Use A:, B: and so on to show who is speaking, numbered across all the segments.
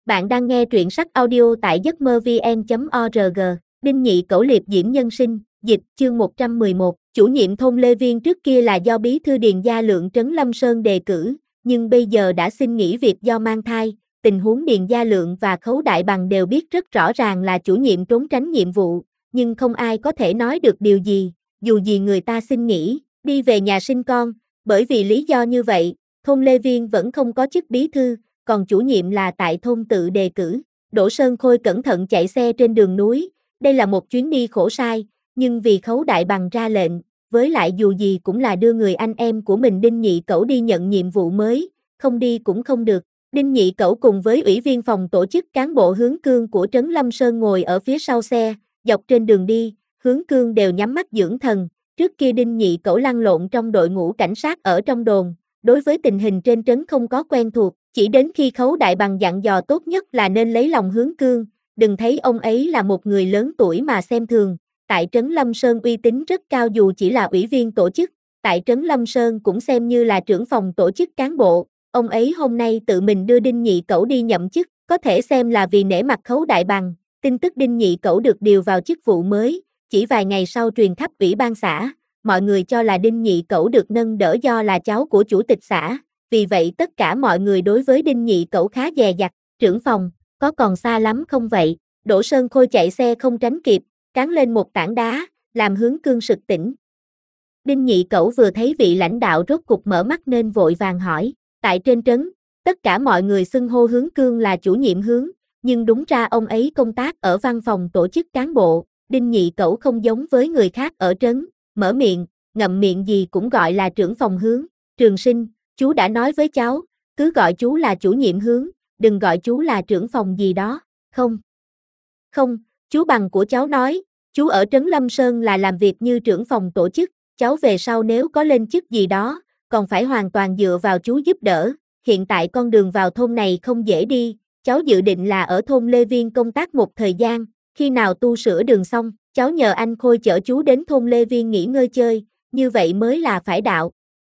A: Bạn đang nghe truyện sách audio tại giấc mơ vn.org. Đinh Nhị Cẩu liệp diễm nhân sinh, dịch, chương 111. Chủ nhiệm thôn Lê Viên trước kia là do bí thư Điền Gia Lượng trấn Lâm Sơn đề cử, nhưng bây giờ đã xin nghỉ việc do mang thai. Tình huống Điền Gia Lượng và Khấu Đại Bằng đều biết rất rõ ràng là chủ nhiệm trốn tránh nhiệm vụ, nhưng không ai có thể nói được điều gì, dù gì người ta xin nghỉ, đi về nhà sinh con. Bởi vì lý do như vậy, thôn Lê Viên vẫn không có chức bí thư, còn chủ nhiệm là tại thôn tự đề cử. Đỗ Sơn Khôi cẩn thận chạy xe trên đường núi, đây là một chuyến đi khổ sai, nhưng vì Khấu Đại Bằng ra lệnh, với lại dù gì cũng là đưa người anh em của mình Đinh Nhị Cẩu đi nhận nhiệm vụ mới, không đi cũng không được. Đinh Nhị Cẩu cùng với ủy viên phòng tổ chức cán bộ Hướng Cương của trấn Lâm Sơn ngồi ở phía sau xe, dọc trên đường đi, Hướng Cương đều nhắm mắt dưỡng thần. Trước kia Đinh Nhị Cẩu lăn lộn trong đội ngũ cảnh sát ở trong đồn, đối với tình hình trên trấn không có quen thuộc, chỉ đến khi Khấu Đại Bằng dặn dò tốt nhất là nên lấy lòng Hướng Cương, đừng thấy ông ấy là một người lớn tuổi mà xem thường. Tại trấn Lâm Sơn uy tín rất cao, dù chỉ là ủy viên tổ chức, tại trấn Lâm Sơn cũng xem như là trưởng phòng tổ chức cán bộ. Ông ấy hôm nay tự mình đưa Đinh Nhị Cẩu đi nhậm chức, có thể xem là vì nể mặt Khấu Đại Bằng. Tin tức Đinh Nhị Cẩu được điều vào chức vụ mới, chỉ vài ngày sau truyền khắp ủy ban xã. Mọi người cho là Đinh Nhị Cẩu được nâng đỡ do là cháu của chủ tịch xã, vì vậy tất cả mọi người đối với Đinh Nhị Cẩu khá dè dặt. Trưởng phòng, có còn xa lắm không vậy? Đỗ Sơn Khôi chạy xe không tránh kịp, cán lên một tảng đá, làm Hướng Cương sực tỉnh. Đinh Nhị Cẩu vừa thấy vị lãnh đạo rốt cục mở mắt nên vội vàng hỏi. Tại trên trấn, tất cả mọi người xưng hô Hướng Cương là chủ nhiệm Hướng, nhưng đúng ra ông ấy công tác ở văn phòng tổ chức cán bộ. Đinh Nhị Cẩu không giống với người khác ở trấn, mở miệng, ngậm miệng gì cũng gọi là trưởng phòng Hướng. Trường Sinh, chú đã nói với cháu, cứ gọi chú là chủ nhiệm Hướng, đừng gọi chú là trưởng phòng gì đó. Không, chú Bằng của cháu nói, chú ở trấn Lâm Sơn là làm việc như trưởng phòng tổ chức, cháu về sau nếu có lên chức gì đó, còn phải hoàn toàn dựa vào chú giúp đỡ. Hiện tại con đường vào thôn này không dễ đi, cháu dự định là ở thôn Lê Viên công tác một thời gian, khi nào tu sửa đường xong, cháu nhờ anh Khôi chở chú đến thôn Lê Viên nghỉ ngơi chơi, như vậy mới là phải đạo.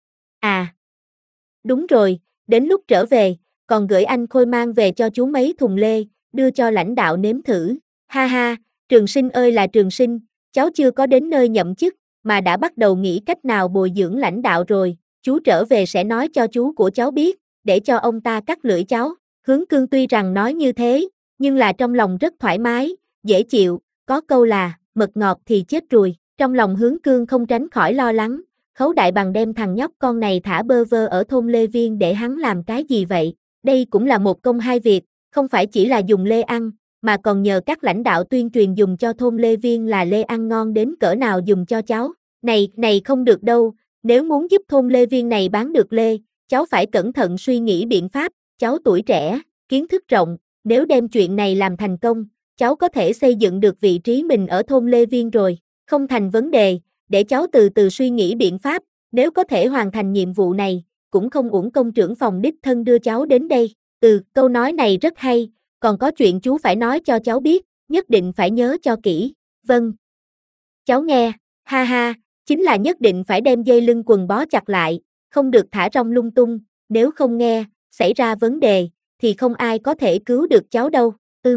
A: À, đúng rồi, đến lúc trở về, còn gửi anh Khôi mang về cho chú mấy thùng lê, đưa cho lãnh đạo nếm thử. Ha ha, Trường Sinh ơi là Trường Sinh, cháu chưa có đến nơi nhậm chức, mà đã bắt đầu nghĩ cách nào bồi dưỡng lãnh đạo rồi, chú trở về sẽ nói cho chú của cháu biết, để cho ông ta cắt lưỡi cháu. Hướng Cương tuy rằng nói như thế, nhưng là trong lòng rất thoải mái, dễ chịu, có câu là, mật ngọt thì chết ruồi. Trong lòng Hướng Cương không tránh khỏi lo lắng, Khấu Đại Bằng đem thằng nhóc con này thả bơ vơ ở thôn Lê Viên để hắn làm cái gì vậy? Đây cũng là một công hai việc, không phải chỉ là dùng lê ăn, mà còn nhờ các lãnh đạo tuyên truyền dùng cho thôn Lê Viên là lê ăn ngon đến cỡ nào dùng cho cháu. Này không được đâu, nếu muốn giúp thôn Lê Viên này bán được lê, cháu phải cẩn thận suy nghĩ biện pháp, cháu tuổi trẻ, kiến thức rộng, nếu đem chuyện này làm thành công, cháu có thể xây dựng được vị trí mình ở thôn Lê Viên rồi. Không thành vấn đề, để cháu từ từ suy nghĩ biện pháp, nếu có thể hoàn thành nhiệm vụ này, cũng không uổng công trưởng phòng đích thân đưa cháu đến đây. Câu nói này rất hay, còn có chuyện chú phải nói cho cháu biết, nhất định phải nhớ cho kỹ. Vâng. Cháu nghe, ha ha, chính là nhất định phải đem dây lưng quần bó chặt lại, không được thả rong lung tung, nếu không nghe, xảy ra vấn đề, thì không ai có thể cứu được cháu đâu.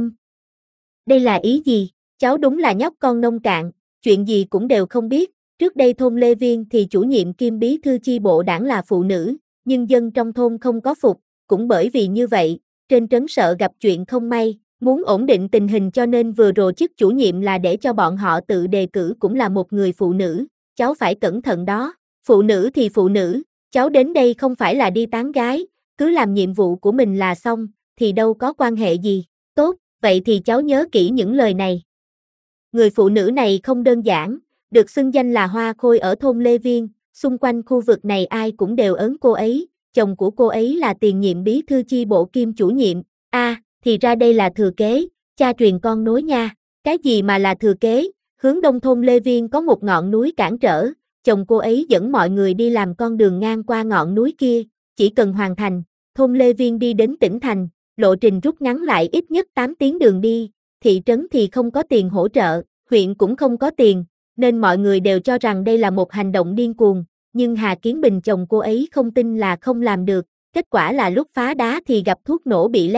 A: Đây là ý gì? Cháu đúng là nhóc con nông cạn, chuyện gì cũng đều không biết. Trước đây thôn Lê Viên thì chủ nhiệm kiêm bí thư chi bộ đảng là phụ nữ, nhưng dân trong thôn không có phục, cũng bởi vì như vậy, trên trấn sợ gặp chuyện không may, muốn ổn định tình hình cho nên vừa rồi chức chủ nhiệm là để cho bọn họ tự đề cử cũng là một người phụ nữ, cháu phải cẩn thận đó. Phụ nữ thì phụ nữ, cháu đến đây không phải là đi tán gái, cứ làm nhiệm vụ của mình là xong, thì đâu có quan hệ gì. Tốt, vậy thì cháu nhớ kỹ những lời này. Người phụ nữ này không đơn giản, được xưng danh là Hoa Khôi ở thôn Lê Viên, xung quanh khu vực này ai cũng đều ớn cô ấy, chồng của cô ấy là tiền nhiệm bí thư chi bộ kiêm chủ nhiệm. Thì ra đây là thừa kế, cha truyền con nối nha. Cái gì mà là thừa kế? Hướng đông thôn Lê Viên có một ngọn núi cản trở, chồng cô ấy dẫn mọi người đi làm con đường ngang qua ngọn núi kia, chỉ cần hoàn thành, thôn Lê Viên đi đến tỉnh thành, lộ trình rút ngắn lại ít nhất 8 tiếng đường đi, thị trấn thì không có tiền hỗ trợ, huyện cũng không có tiền, nên mọi người đều cho rằng đây là một hành động điên cuồng, nhưng Hà Kiến Bình chồng cô ấy không tin là không làm được, kết quả là lúc phá đá thì gặp thuốc nổ bị lép,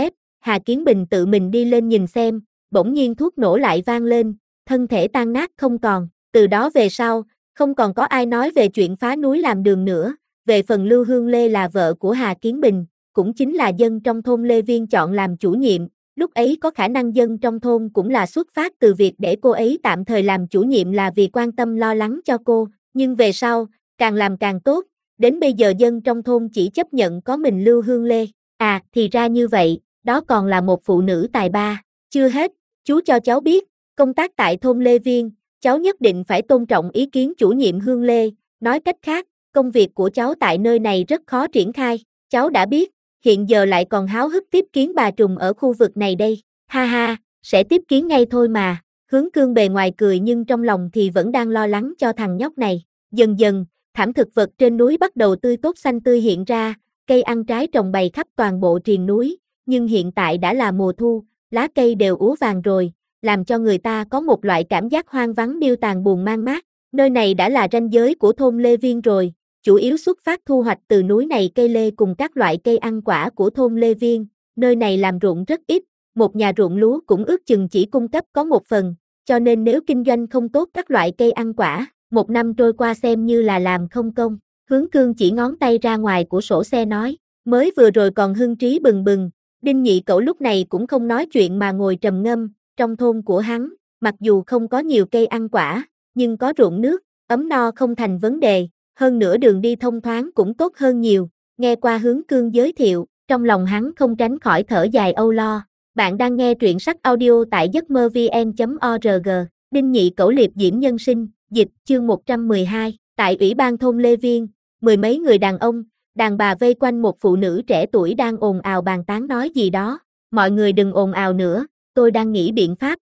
A: Hà Kiến Bình tự mình đi lên nhìn xem, bỗng nhiên thuốc nổ lại vang lên, thân thể tan nát không còn, từ đó về sau, không còn có ai nói về chuyện phá núi làm đường nữa, về phần Lưu Hương Lê là vợ của Hà Kiến Bình, cũng chính là dân trong thôn Lê Viên chọn làm chủ nhiệm, lúc ấy có khả năng dân trong thôn cũng là xuất phát từ việc để cô ấy tạm thời làm chủ nhiệm là vì quan tâm lo lắng cho cô, nhưng về sau, càng làm càng tốt, đến bây giờ dân trong thôn chỉ chấp nhận có mình Lưu Hương Lê, à thì ra như vậy, đó còn là một phụ nữ tài ba, chưa hết, chú cho cháu biết, công tác tại thôn Lê Viên, cháu nhất định phải tôn trọng ý kiến chủ nhiệm Hương Lê, nói cách khác, công việc của cháu tại nơi này rất khó triển khai, cháu đã biết, hiện giờ lại còn háo hức tiếp kiến bà trùm ở khu vực này đây, ha ha, sẽ tiếp kiến ngay thôi mà, Hướng Cương bề ngoài cười nhưng trong lòng thì vẫn đang lo lắng cho thằng nhóc này, dần dần, thảm thực vật trên núi bắt đầu tươi tốt xanh tươi hiện ra, cây ăn trái trồng bày khắp toàn bộ triền núi, nhưng hiện tại đã là mùa thu, lá cây đều úa vàng rồi, làm cho người ta có một loại cảm giác hoang vắng điêu tàn buồn man mác. Nơi này đã là ranh giới của thôn Lê Viên rồi, chủ yếu xuất phát thu hoạch từ núi này cây lê cùng các loại cây ăn quả của thôn Lê Viên, nơi này làm ruộng rất ít, một nhà ruộng lúa cũng ước chừng chỉ cung cấp có một phần, cho nên nếu kinh doanh không tốt các loại cây ăn quả, một năm trôi qua xem như là làm không công. Hướng Cương chỉ ngón tay ra ngoài của sổ xe nói, mới vừa rồi còn hưng trí bừng bừng, Đinh Nhị Cẩu lúc này cũng không nói chuyện mà ngồi trầm ngâm, trong thôn của hắn, mặc dù không có nhiều cây ăn quả, nhưng có ruộng nước, ấm no không thành vấn đề, hơn nữa đường đi thông thoáng cũng tốt hơn nhiều, nghe qua Hướng Cương giới thiệu, trong lòng hắn không tránh khỏi thở dài âu lo. Bạn đang nghe truyện sách audio tại giấcmơ-vn.org, Đinh Nhị Cẩu liệp diễm nhân sinh, dịch, chương 112, tại Ủy ban thôn Lê Viên, mười mấy người đàn ông, đàn bà vây quanh một phụ nữ trẻ tuổi đang ồn ào bàn tán nói gì đó, mọi người đừng ồn ào nữa, tôi đang nghĩ biện pháp.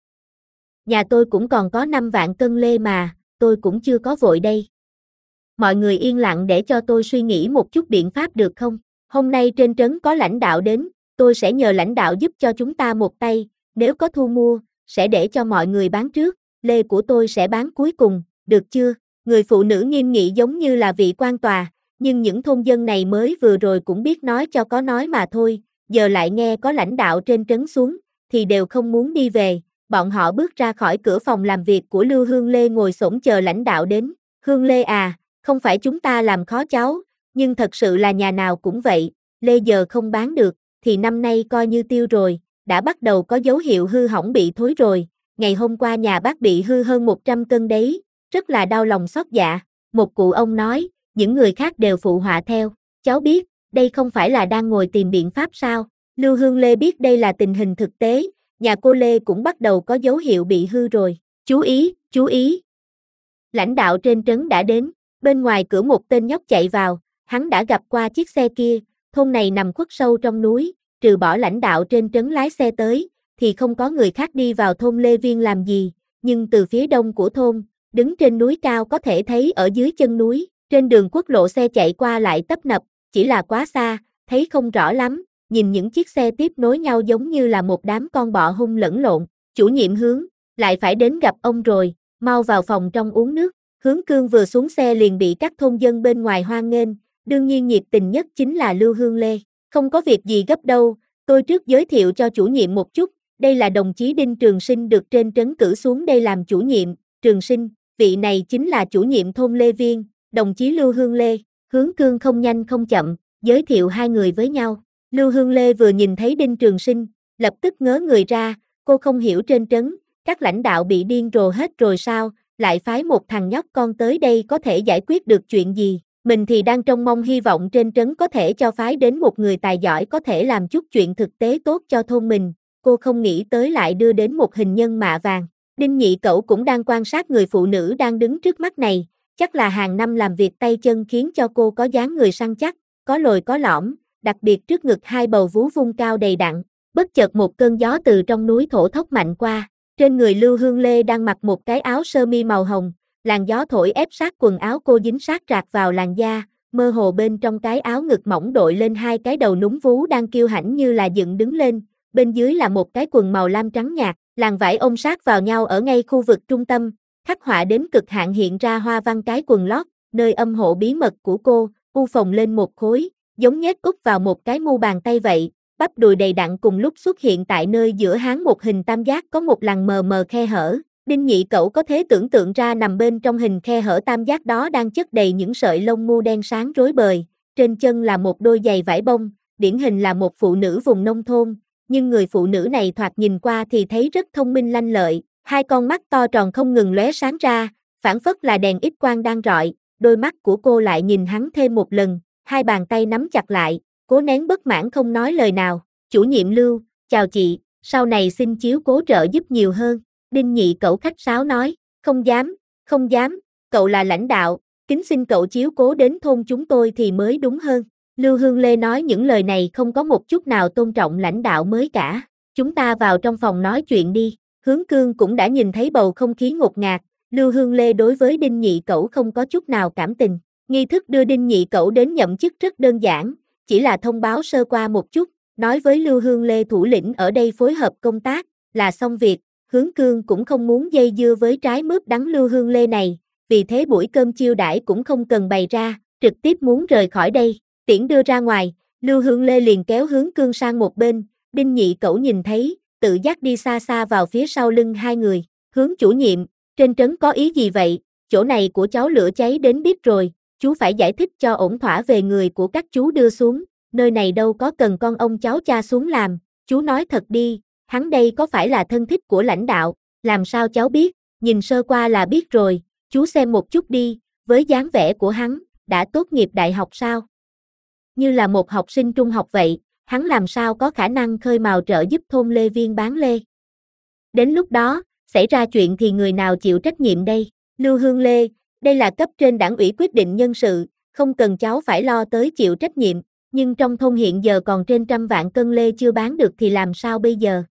A: Nhà tôi cũng còn có 5 vạn cân lê mà, tôi cũng chưa có vội đây. Mọi người yên lặng để cho tôi suy nghĩ một chút biện pháp được không? Hôm nay trên trấn có lãnh đạo đến, tôi sẽ nhờ lãnh đạo giúp cho chúng ta một tay, nếu có thu mua, sẽ để cho mọi người bán trước, lê của tôi sẽ bán cuối cùng, được chưa? Người phụ nữ nghiêm nghị giống như là vị quan tòa, nhưng những thôn dân này mới vừa rồi cũng biết nói cho có nói mà thôi, giờ lại nghe có lãnh đạo trên trấn xuống, thì đều không muốn đi về, bọn họ bước ra khỏi cửa phòng làm việc của Lưu Hương Lê ngồi xổm chờ lãnh đạo đến, Hương Lê à, không phải chúng ta làm khó cháu, nhưng thật sự là nhà nào cũng vậy, lê giờ không bán được, thì năm nay coi như tiêu rồi, đã bắt đầu có dấu hiệu hư hỏng bị thối rồi, ngày hôm qua nhà bác bị hư hơn 100 cân đấy, rất là đau lòng xót dạ, một cụ ông nói, những người khác đều phụ họa theo, cháu biết, đây không phải là đang ngồi tìm biện pháp sao, Lưu Hương Lê biết đây là tình hình thực tế, nhà cô Lê cũng bắt đầu có dấu hiệu bị hư rồi, chú ý, chú ý. Lãnh đạo trên trấn đã đến, bên ngoài cửa một tên nhóc chạy vào, hắn đã gặp qua chiếc xe kia, thôn này nằm khuất sâu trong núi, trừ bỏ lãnh đạo trên trấn lái xe tới, thì không có người khác đi vào thôn Lê Viên làm gì, nhưng từ phía đông của thôn, đứng trên núi cao có thể thấy ở dưới chân núi, trên đường quốc lộ xe chạy qua lại tấp nập, chỉ là quá xa, thấy không rõ lắm, nhìn những chiếc xe tiếp nối nhau giống như là một đám con bọ hung lẫn lộn, chủ nhiệm Hướng, lại phải đến gặp ông rồi, mau vào phòng trong uống nước, Hướng Cương vừa xuống xe liền bị các thôn dân bên ngoài hoan nghênh, đương nhiên nhiệt tình nhất chính là Lưu Hương Lê, không có việc gì gấp đâu, tôi trước giới thiệu cho chủ nhiệm một chút, đây là đồng chí Đinh Trường Sinh được trên trấn cử xuống đây làm chủ nhiệm, Trường Sinh, vị này chính là chủ nhiệm thôn Lê Viên, đồng chí Lưu Hương Lê, Hướng Cương không nhanh không chậm, giới thiệu hai người với nhau, Lưu Hương Lê vừa nhìn thấy Đinh Trường Sinh, lập tức ngớ người ra, cô không hiểu trên trấn, các lãnh đạo bị điên rồ hết rồi sao, lại phái một thằng nhóc con tới đây có thể giải quyết được chuyện gì, mình thì đang trông mong hy vọng trên trấn có thể cho phái đến một người tài giỏi có thể làm chút chuyện thực tế tốt cho thôn mình, cô không nghĩ tới lại đưa đến một hình nhân mạ vàng. Đinh Nhị Cẩu cũng đang quan sát người phụ nữ đang đứng trước mắt này, chắc là hàng năm làm việc tay chân khiến cho cô có dáng người săn chắc, có lồi có lõm, đặc biệt trước ngực hai bầu vú vung cao đầy đặn, bất chợt một cơn gió từ trong núi thổi thốc mạnh qua, trên người Lưu Hương Lê đang mặc một cái áo sơ mi màu hồng, làn gió thổi ép sát quần áo cô dính sát rạc vào làn da, mơ hồ bên trong cái áo ngực mỏng đội lên hai cái đầu núm vú đang kiêu hãnh như là dựng đứng lên, bên dưới là một cái quần màu lam trắng nhạt, làn vải ôm sát vào nhau ở ngay khu vực trung tâm, khắc họa đến cực hạn hiện ra hoa văn cái quần lót, nơi âm hộ bí mật của cô, u phồng lên một khối, giống nhét úp vào một cái mu bàn tay vậy, bắp đùi đầy đặn cùng lúc xuất hiện tại nơi giữa háng một hình tam giác có một lằn mờ mờ khe hở. Đinh Nhị Cẩu có thể tưởng tượng ra nằm bên trong hình khe hở tam giác đó đang chất đầy những sợi lông ngu đen sáng rối bời, trên chân là một đôi giày vải bông, điển hình là một phụ nữ vùng nông thôn, nhưng người phụ nữ này thoạt nhìn qua thì thấy rất thông minh lanh lợi, hai con mắt to tròn không ngừng lóe sáng ra, phảng phất là đèn X quang đang rọi, đôi mắt của cô lại nhìn hắn thêm một lần, hai bàn tay nắm chặt lại, cố nén bất mãn không nói lời nào. Chủ nhiệm Lưu, chào chị, sau này xin chiếu cố trợ giúp nhiều hơn. Đinh Nhị Cẩu khách sáo nói, không dám, cậu là lãnh đạo, kính xin cậu chiếu cố đến thôn chúng tôi thì mới đúng hơn. Lưu Hương Lê nói những lời này không có một chút nào tôn trọng lãnh đạo mới cả. Chúng ta vào trong phòng nói chuyện đi. Hướng Cương cũng đã nhìn thấy bầu không khí ngột ngạt, Lưu Hương Lê đối với Đinh Nhị Cẩu không có chút nào cảm tình. Nghi thức đưa Đinh Nhị Cẩu đến nhậm chức rất đơn giản, chỉ là thông báo sơ qua một chút, nói với Lưu Hương Lê thủ lĩnh ở đây phối hợp công tác, là xong việc. Hướng Cương cũng không muốn dây dưa với trái mướp đắng Lưu Hương Lê này, vì thế buổi cơm chiêu đãi cũng không cần bày ra, trực tiếp muốn rời khỏi đây. Tiễn đưa ra ngoài, Lưu Hương Lê liền kéo Hướng Cương sang một bên, Đinh Nhị Cẩu nhìn thấy, tự giác đi xa xa vào phía sau lưng hai người. Hướng chủ nhiệm, trên trấn có ý gì vậy? Chỗ này của cháu lửa cháy đến đít rồi, chú phải giải thích cho ổn thỏa về người của các chú đưa xuống, nơi này đâu có cần con ông cháu cha xuống làm, chú nói thật đi, hắn đây có phải là thân thích của lãnh đạo, làm sao cháu biết, nhìn sơ qua là biết rồi, chú xem một chút đi, với dáng vẻ của hắn, đã tốt nghiệp đại học sao? Như là một học sinh trung học vậy, hắn làm sao có khả năng khơi mào trợ giúp thôn Lê Viên bán lê. Đến lúc đó, xảy ra chuyện thì người nào chịu trách nhiệm đây? Lưu Hương Lê, đây là cấp trên đảng ủy quyết định nhân sự, không cần cháu phải lo tới chịu trách nhiệm, nhưng trong thôn hiện giờ còn trên 100 vạn cân lê chưa bán được thì làm sao bây giờ?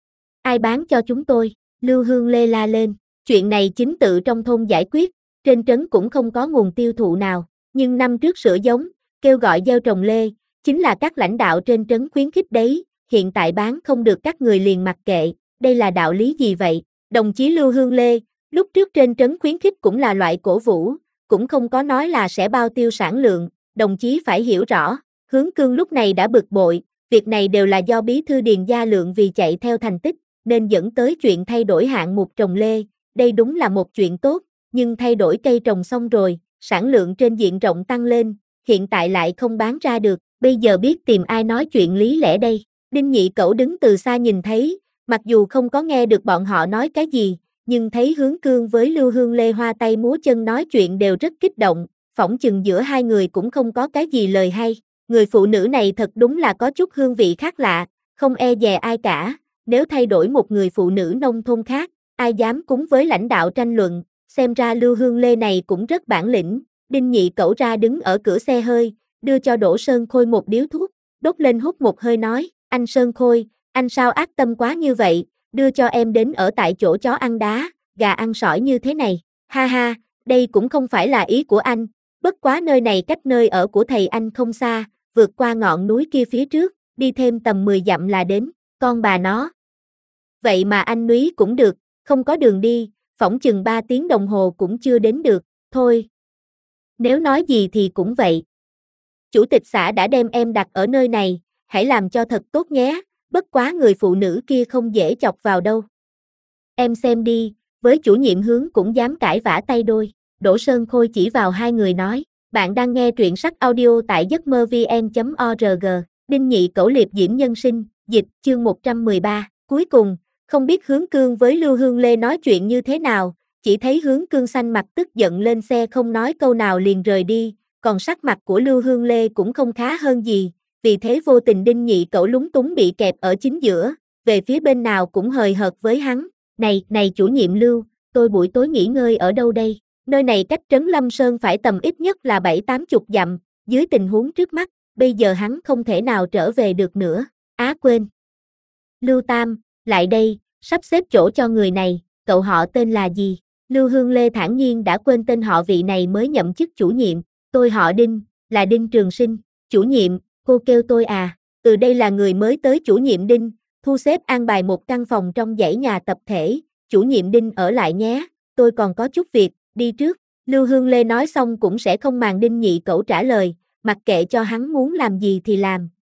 A: Ai bán cho chúng tôi? Lưu Hương Lê la lên, chuyện này chính tự trong thôn giải quyết, trên trấn cũng không có nguồn tiêu thụ nào, nhưng năm trước sửa giống, kêu gọi gieo trồng lê, chính là các lãnh đạo trên trấn khuyến khích đấy, hiện tại bán không được các người liền mặc kệ, đây là đạo lý gì vậy? Đồng chí Lưu Hương Lê, lúc trước trên trấn khuyến khích cũng là loại cổ vũ, cũng không có nói là sẽ bao tiêu sản lượng, đồng chí phải hiểu rõ. Hướng Cương lúc này đã bực bội, việc này đều là do bí thư Điền Gia Lượng vì chạy theo thành tích, nên dẫn tới chuyện thay đổi hạng mục trồng lê, đây đúng là một chuyện tốt, nhưng thay đổi cây trồng xong rồi, sản lượng trên diện rộng tăng lên, hiện tại lại không bán ra được, bây giờ biết tìm ai nói chuyện lý lẽ đây. Đinh Nhị Cẩu đứng từ xa nhìn thấy, mặc dù không có nghe được bọn họ nói cái gì, nhưng thấy Hướng Cương với Lưu Hương Lê hoa tay múa chân nói chuyện đều rất kích động, phỏng chừng giữa hai người cũng không có cái gì lời hay. Người phụ nữ này thật đúng là có chút hương vị khác lạ, không e dè ai cả, nếu thay đổi một người phụ nữ nông thôn khác, ai dám cúng với lãnh đạo tranh luận, xem ra Lưu Hương Lê này cũng rất bản lĩnh. Đinh Nhị Cẩu ra đứng ở cửa xe hơi, đưa cho Đỗ Sơn Khôi một điếu thuốc, đốt lên hút một hơi nói, anh Sơn Khôi, anh sao ác tâm quá như vậy, đưa cho em đến ở tại chỗ chó ăn đá, gà ăn sỏi như thế này, ha ha, đây cũng không phải là ý của anh, bất quá nơi này cách nơi ở của thầy anh không xa, vượt qua ngọn núi kia phía trước, đi thêm tầm 10 dặm là đến, con bà nó. Vậy mà anh núi cũng được, không có đường đi, phỏng chừng 3 tiếng đồng hồ cũng chưa đến được, thôi. Nếu nói gì thì cũng vậy. Chủ tịch xã đã đem em đặt ở nơi này, hãy làm cho thật tốt nhé, bất quá người phụ nữ kia không dễ chọc vào đâu. Em xem đi, với chủ nhiệm Hướng cũng dám cãi vã tay đôi, Đỗ Sơn Khôi chỉ vào hai người nói, bạn đang nghe truyện sách audio tại giấc mơ vn.org, Đinh Nhị Cẩu liệp diễm nhân sinh, dịch, chương 113, cuối cùng, không biết Hướng Cương với Lưu Hương Lê nói chuyện như thế nào, chỉ thấy Hướng Cương xanh mặt tức giận lên xe không nói câu nào liền rời đi, còn sắc mặt của Lưu Hương Lê cũng không khá hơn gì, vì thế vô tình Đinh Nhị Cẩu lúng túng bị kẹp ở chính giữa, về phía bên nào cũng hời hợt với hắn, này chủ nhiệm Lưu, tôi buổi tối nghỉ ngơi ở đâu đây? Nơi này cách trấn Lâm Sơn phải tầm ít nhất là 7-80 dặm, dưới tình huống trước mắt, bây giờ hắn không thể nào trở về được nữa, quên. Lưu Tam, lại đây, sắp xếp chỗ cho người này, cậu họ tên là gì? Lưu Hương Lê thản nhiên đã quên tên họ vị này mới nhậm chức chủ nhiệm, tôi họ Đinh, là Đinh Trường Sinh, chủ nhiệm, cô kêu tôi à, đây là người mới tới chủ nhiệm Đinh, thu xếp an bài một căn phòng trong dãy nhà tập thể, chủ nhiệm Đinh ở lại nhé, tôi còn có chút việc, đi trước. Lưu Hương Lê nói xong cũng sẽ không màng Đinh Nhị Cẩu trả lời, mặc kệ cho hắn muốn làm gì thì làm,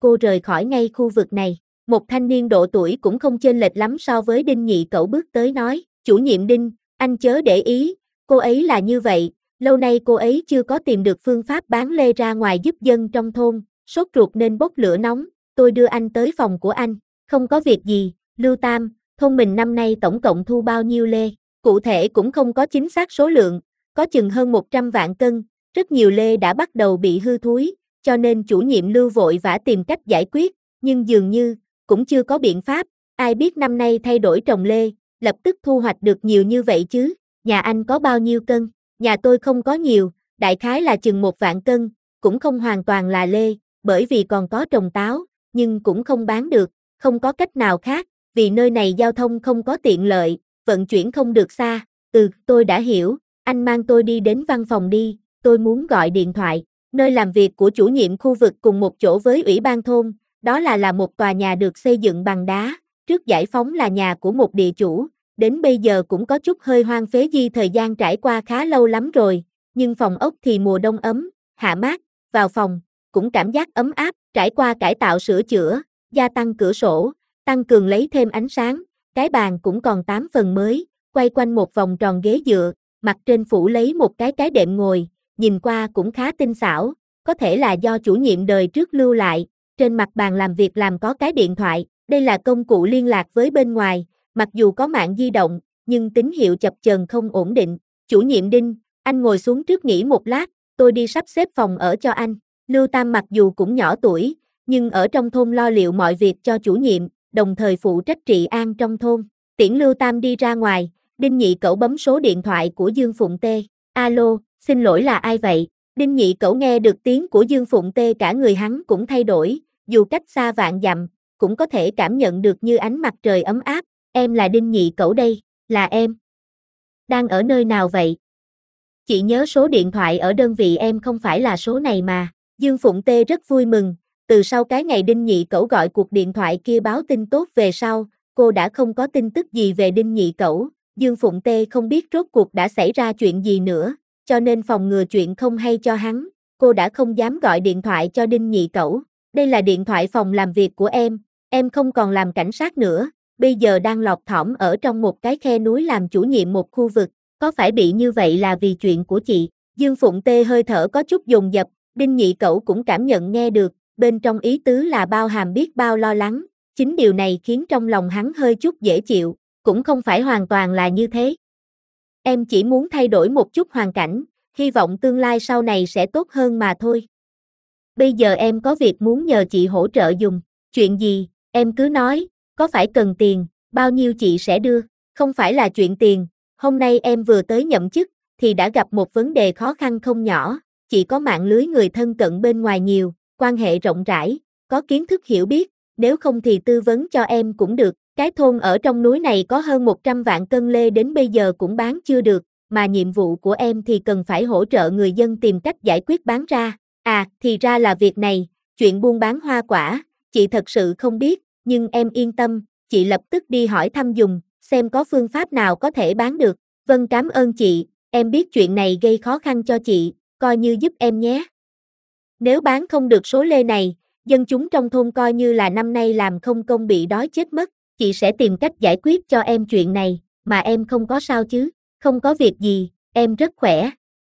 A: cô rời khỏi ngay khu vực này. Một thanh niên độ tuổi cũng không chênh lệch lắm so với Đinh Nhị Cẩu bước tới nói, chủ nhiệm Đinh, anh chớ để ý, cô ấy là như vậy, lâu nay cô ấy chưa có tìm được phương pháp bán lê ra ngoài giúp dân trong thôn, sốt ruột nên bốc lửa nóng, tôi đưa anh tới phòng của anh, không có việc gì, Lưu Tam, thôn mình năm nay tổng cộng thu bao nhiêu lê, cụ thể cũng không có chính xác số lượng, có chừng hơn 100 vạn cân, rất nhiều lê đã bắt đầu bị hư thúi, cho nên chủ nhiệm Lưu vội vã tìm cách giải quyết, nhưng dường như, cũng chưa có biện pháp, ai biết năm nay thay đổi trồng lê, lập tức thu hoạch được nhiều như vậy chứ, nhà anh có bao nhiêu cân, nhà tôi không có nhiều, đại khái là chừng 1 vạn cân, cũng không hoàn toàn là lê, bởi vì còn có trồng táo, nhưng cũng không bán được, không có cách nào khác, vì nơi này giao thông không có tiện lợi, vận chuyển không được xa, tôi đã hiểu, anh mang tôi đi đến văn phòng đi, tôi muốn gọi điện thoại, nơi làm việc của chủ nhiệm khu vực cùng một chỗ với ủy ban thôn, đó là một tòa nhà được xây dựng bằng đá, trước giải phóng là nhà của một địa chủ, đến bây giờ cũng có chút hơi hoang phế di thời gian trải qua khá lâu lắm rồi, nhưng phòng ốc thì mùa đông ấm, hạ mát, vào phòng, cũng cảm giác ấm áp, trải qua cải tạo sửa chữa, gia tăng cửa sổ, tăng cường lấy thêm ánh sáng, cái bàn cũng còn 8 phần mới, quay quanh một vòng tròn ghế dựa, mặt trên phủ lấy một cái đệm ngồi, nhìn qua cũng khá tinh xảo, có thể là do chủ nhiệm đời trước lưu lại, trên mặt bàn làm việc làm có cái điện thoại, đây là công cụ liên lạc với bên ngoài, mặc dù có mạng di động, nhưng tín hiệu chập chờn không ổn định, chủ nhiệm Đinh, anh ngồi xuống trước nghỉ một lát, tôi đi sắp xếp phòng ở cho anh, Lưu Tam mặc dù cũng nhỏ tuổi, nhưng ở trong thôn lo liệu mọi việc cho chủ nhiệm, đồng thời phụ trách trị an trong thôn, tiễn Lưu Tam đi ra ngoài, Đinh Nhị Cẩu bấm số điện thoại của Dương Phụng Tê, alo, xin lỗi là ai vậy? Đinh Nhị Cẩu nghe được tiếng của Dương Phụng Tê cả người hắn cũng thay đổi, dù cách xa vạn dặm, cũng có thể cảm nhận được như ánh mặt trời ấm áp, em là Đinh Nhị Cẩu đây, là em. Đang ở nơi nào vậy? Chị nhớ số điện thoại ở đơn vị em không phải là số này mà, Dương Phụng Tê rất vui mừng, từ sau cái ngày Đinh Nhị Cẩu gọi cuộc điện thoại kia báo tin tốt về sau, cô đã không có tin tức gì về Đinh Nhị Cẩu, Dương Phụng Tê không biết rốt cuộc đã xảy ra chuyện gì nữa, cho nên phòng ngừa chuyện không hay cho hắn, cô đã không dám gọi điện thoại cho Đinh Nhị Cẩu. Đây là điện thoại phòng làm việc của em không còn làm cảnh sát nữa, bây giờ đang lọt thỏm ở trong một cái khe núi làm chủ nhiệm một khu vực, có phải bị như vậy là vì chuyện của chị? Dương Phụng Tê hơi thở có chút dồn dập, Đinh Nhị Cẩu cũng cảm nhận nghe được, bên trong ý tứ là bao hàm biết bao lo lắng, chính điều này khiến trong lòng hắn hơi chút dễ chịu, cũng không phải hoàn toàn là như thế. Em chỉ muốn thay đổi một chút hoàn cảnh, hy vọng tương lai sau này sẽ tốt hơn mà thôi. Bây giờ em có việc muốn nhờ chị hỗ trợ dùng, chuyện gì, em cứ nói, có phải cần tiền, bao nhiêu chị sẽ đưa, không phải là chuyện tiền, hôm nay em vừa tới nhậm chức, thì đã gặp một vấn đề khó khăn không nhỏ, chị có mạng lưới người thân cận bên ngoài nhiều, quan hệ rộng rãi, có kiến thức hiểu biết, nếu không thì tư vấn cho em cũng được, cái thôn ở trong núi này có hơn 100 vạn cân lê đến bây giờ cũng bán chưa được, mà nhiệm vụ của em thì cần phải hỗ trợ người dân tìm cách giải quyết bán ra. À, thì ra là việc này, chuyện buôn bán hoa quả, chị thật sự không biết, nhưng em yên tâm, chị lập tức đi hỏi thăm dùng, xem có phương pháp nào có thể bán được. Vâng, cảm ơn chị, em biết chuyện này gây khó khăn cho chị, coi như giúp em nhé. Nếu bán không được số lê này, dân chúng trong thôn coi như là năm nay làm không công bị đói chết mất, chị sẽ tìm cách giải quyết cho em chuyện này, mà em không có sao chứ, không có việc gì, em rất khỏe.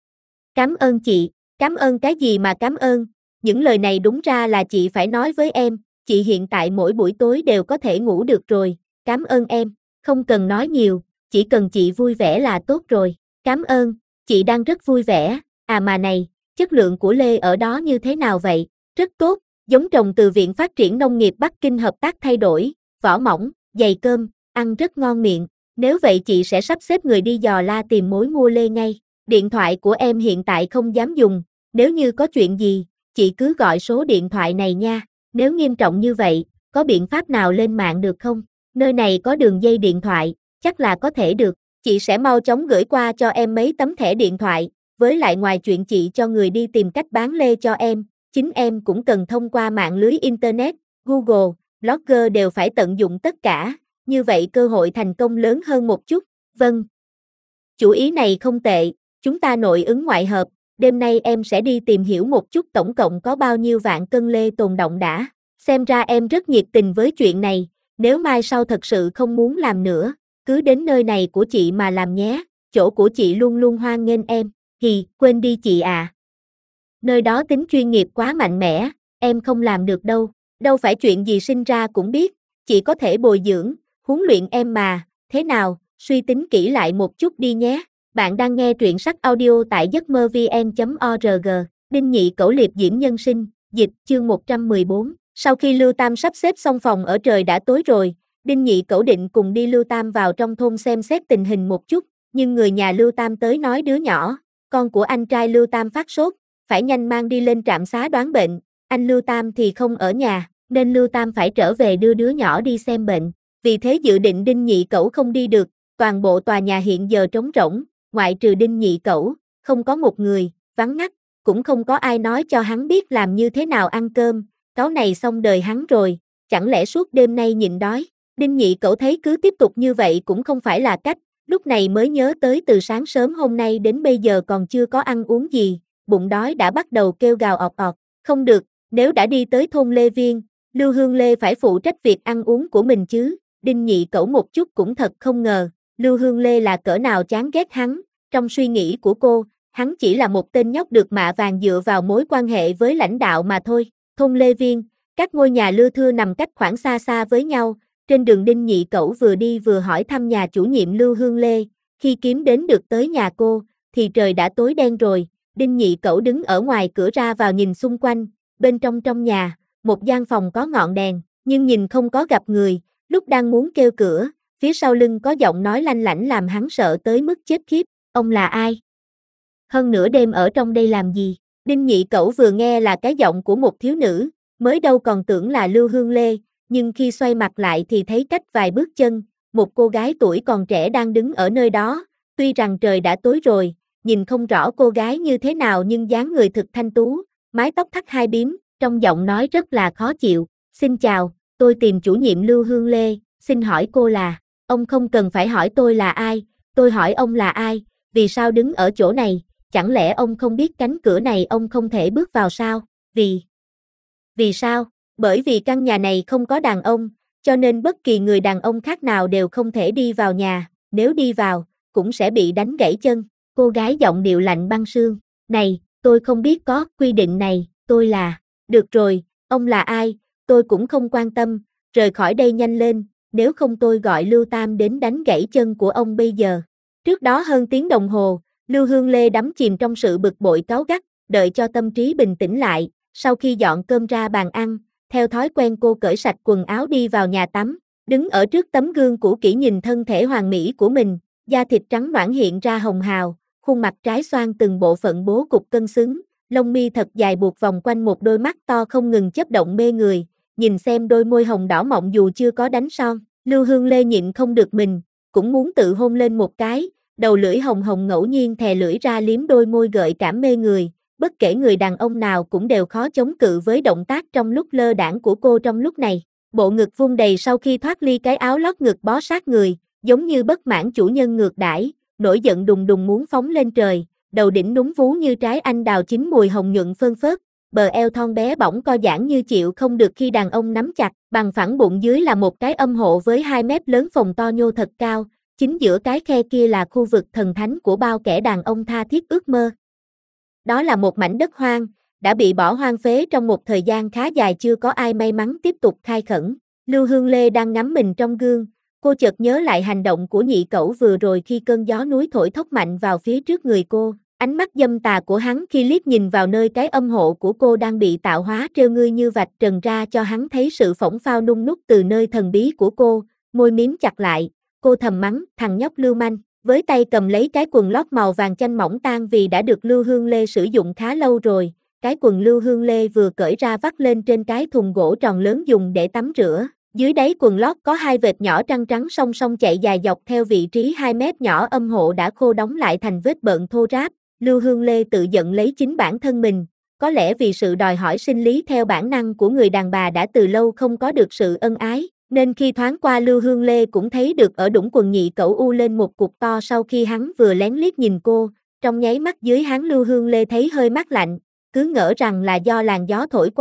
A: Cảm ơn chị. Cảm ơn cái gì mà cảm ơn, những lời này đúng ra là chị phải nói với em, chị hiện tại mỗi buổi tối đều có thể ngủ được rồi, cảm ơn em, không cần nói nhiều, chỉ cần chị vui vẻ là tốt rồi, cảm ơn, chị đang rất vui vẻ, à mà này, chất lượng của lê ở đó như thế nào vậy, rất tốt, giống trồng từ Viện Phát triển Nông nghiệp Bắc Kinh hợp tác thay đổi, vỏ mỏng, dày cơm, ăn rất ngon miệng, nếu vậy chị sẽ sắp xếp người đi dò la tìm mối mua lê ngay. Điện thoại của em hiện tại không dám dùng, nếu như có chuyện gì, chị cứ gọi số điện thoại này nha, nếu nghiêm trọng như vậy, có biện pháp nào lên mạng được không? Nơi này có đường dây điện thoại, chắc là có thể được, chị sẽ mau chóng gửi qua cho em mấy tấm thẻ điện thoại, với lại ngoài chuyện chị cho người đi tìm cách bán lê cho em, chính em cũng cần thông qua mạng lưới Internet, Google, Blogger đều phải tận dụng tất cả, như vậy cơ hội thành công lớn hơn một chút, vâng. Chủ ý này không tệ. Chúng ta nội ứng ngoại hợp, đêm nay em sẽ đi tìm hiểu một chút tổng cộng có bao nhiêu vạn cân lê tồn đọng đã. xem ra em rất nhiệt tình với chuyện này, nếu mai sau thật sự không muốn làm nữa, cứ đến nơi này của chị mà làm nhé, chỗ của chị luôn luôn hoan nghênh em, quên đi chị à. Nơi đó tính chuyên nghiệp quá mạnh mẽ, em không làm được đâu, đâu phải chuyện gì sinh ra cũng biết, chị có thể bồi dưỡng, huấn luyện em mà, thế nào, suy tính kỹ lại một chút đi nhé. Bạn đang nghe truyện sách audio tại giấc mơ vn.org, Đinh Nhị Cẩu Liệp Diễm Nhân Sinh, dịch, chương 114. Sau khi Lưu Tam sắp xếp xong phòng ở trời đã tối rồi, Đinh Nhị Cẩu định cùng đi Lưu Tam vào trong thôn xem xét tình hình một chút, nhưng người nhà Lưu Tam tới nói đứa nhỏ, con của anh trai Lưu Tam phát sốt, phải nhanh mang đi lên trạm xá đoán bệnh, anh Lưu Tam thì không ở nhà, nên Lưu Tam phải trở về đưa đứa nhỏ đi xem bệnh, vì thế dự định Đinh Nhị Cẩu không đi được, toàn bộ tòa nhà hiện giờ trống rỗng, ngoại trừ Đinh Nhị Cẩu, không có một người, vắng ngắt, cũng không có ai nói cho hắn biết làm như thế nào ăn cơm, cáu này xong đời hắn rồi, chẳng lẽ suốt đêm nay nhịn đói. Đinh Nhị Cẩu thấy cứ tiếp tục như vậy cũng không phải là cách, lúc này mới nhớ tới từ sáng sớm hôm nay đến bây giờ còn chưa có ăn uống gì, bụng đói đã bắt đầu kêu gào ọt ọt, không được, nếu đã đi tới thôn Lê Viên, Lưu Hương Lê phải phụ trách việc ăn uống của mình chứ, Đinh Nhị Cẩu một chút cũng thật không ngờ, Lưu Hương Lê là cỡ nào chán ghét hắn, trong suy nghĩ của cô, hắn chỉ là một tên nhóc được mạ vàng dựa vào mối quan hệ với lãnh đạo mà thôi. Thôn Lê Viên, các ngôi nhà lưa thưa nằm cách khoảng xa xa với nhau, trên đường Đinh Nhị Cẩu vừa đi vừa hỏi thăm nhà chủ nhiệm Lưu Hương Lê, khi kiếm đến được tới nhà cô, thì trời đã tối đen rồi, Đinh Nhị Cẩu đứng ở ngoài cửa ra vào nhìn xung quanh, bên trong nhà, một gian phòng có ngọn đèn, nhưng nhìn không có gặp người, lúc đang muốn kêu cửa, phía sau lưng có giọng nói lanh lảnh làm hắn sợ tới mức chết khiếp, ông là ai? Hơn nửa đêm ở trong đây làm gì? Đinh Nhị Cẩu vừa nghe là cái giọng của một thiếu nữ, mới đâu còn tưởng là Lưu Hương Lê, nhưng khi xoay mặt lại thì thấy cách vài bước chân, một cô gái tuổi còn trẻ đang đứng ở nơi đó, tuy rằng trời đã tối rồi, nhìn không rõ cô gái như thế nào nhưng dáng người thực thanh tú, mái tóc thắt hai bím, trong giọng nói rất là khó chịu, xin chào, tôi tìm chủ nhiệm Lưu Hương Lê, xin hỏi cô là, ông không cần phải hỏi tôi là ai, tôi hỏi ông là ai, vì sao đứng ở chỗ này, chẳng lẽ ông không biết cánh cửa này ông không thể bước vào sao, vì sao? Bởi vì căn nhà này không có đàn ông, cho nên bất kỳ người đàn ông khác nào đều không thể đi vào nhà, nếu đi vào, cũng sẽ bị đánh gãy chân. Cô gái giọng điệu lạnh băng sương, này, tôi không biết có quy định này, tôi là, được rồi, ông là ai, tôi cũng không quan tâm, rời khỏi đây nhanh lên, nếu không tôi gọi Lưu Tam đến đánh gãy chân của ông bây giờ. Trước đó hơn tiếng đồng hồ, Lưu Hương Lê đắm chìm trong sự bực bội cáu gắt, đợi cho tâm trí bình tĩnh lại, sau khi dọn cơm ra bàn ăn, theo thói quen cô cởi sạch quần áo đi vào nhà tắm, đứng ở trước tấm gương cũ kỹ nhìn thân thể hoàn mỹ của mình, da thịt trắng nõn hiện ra hồng hào, khuôn mặt trái xoan từng bộ phận bố cục cân xứng, lông mi thật dài buộc vòng quanh một đôi mắt to không ngừng chớp động mê người, nhìn xem đôi môi hồng đỏ mọng dù chưa có đánh son, Lưu Hương Lê nhịn không được mình, cũng muốn tự hôn lên một cái, đầu lưỡi hồng hồng ngẫu nhiên thè lưỡi ra liếm đôi môi gợi cảm mê người, bất kể người đàn ông nào cũng đều khó chống cự với động tác trong lúc lơ đãng của cô trong lúc này. Bộ ngực vung đầy sau khi thoát ly cái áo lót ngực bó sát người, giống như bất mãn chủ nhân ngược đãi, nổi giận đùng đùng muốn phóng lên trời, đầu đỉnh núm vú như trái anh đào chín mùi hồng nhuận phơn phớt, bờ eo thon bé bỏng co giãn như chịu không được khi đàn ông nắm chặt, bằng phẳng bụng dưới là một cái âm hộ với 2 mét lớn phồng to nhô thật cao, chính giữa cái khe kia là khu vực thần thánh của bao kẻ đàn ông tha thiết ước mơ. Đó là một mảnh đất hoang, đã bị bỏ hoang phế trong một thời gian khá dài chưa có ai may mắn tiếp tục khai khẩn. Lưu Hương Lê đang ngắm mình trong gương, cô chợt nhớ lại hành động của Nhị Cẩu vừa rồi khi cơn gió núi thổi thốc mạnh vào phía trước người cô, ánh mắt dâm tà của hắn khi liếc nhìn vào nơi cái âm hộ của cô đang bị tạo hóa trêu ngươi như vạch trần ra cho hắn thấy sự phỏng phao nung nút từ nơi thần bí của cô, môi miếm chặt lại, cô thầm mắng, thằng nhóc lưu manh. Với tay cầm lấy cái quần lót màu vàng chanh mỏng tan vì đã được Lưu Hương Lê sử dụng khá lâu rồi, cái quần Lưu Hương Lê vừa cởi ra vắt lên trên cái thùng gỗ tròn lớn dùng để tắm rửa, dưới đáy quần lót có 2 vệt nhỏ trăng trắng song song chạy dài dọc theo vị trí 2 mét nhỏ âm hộ đã khô đóng lại thành vết bợn thô ráp, Lưu Hương Lê tự giận lấy chính bản thân mình, có lẽ vì sự đòi hỏi sinh lý theo bản năng của người đàn bà đã từ lâu không có được sự ân ái. Nên khi thoáng qua Lưu Hương Lê cũng thấy được ở đũng quần Nhị Cẩu u lên một cục to sau khi hắn vừa lén liếc nhìn cô, trong nháy mắt dưới hắn Lưu Hương Lê thấy hơi mát lạnh, cứ ngỡ rằng là do làn gió thổi qua,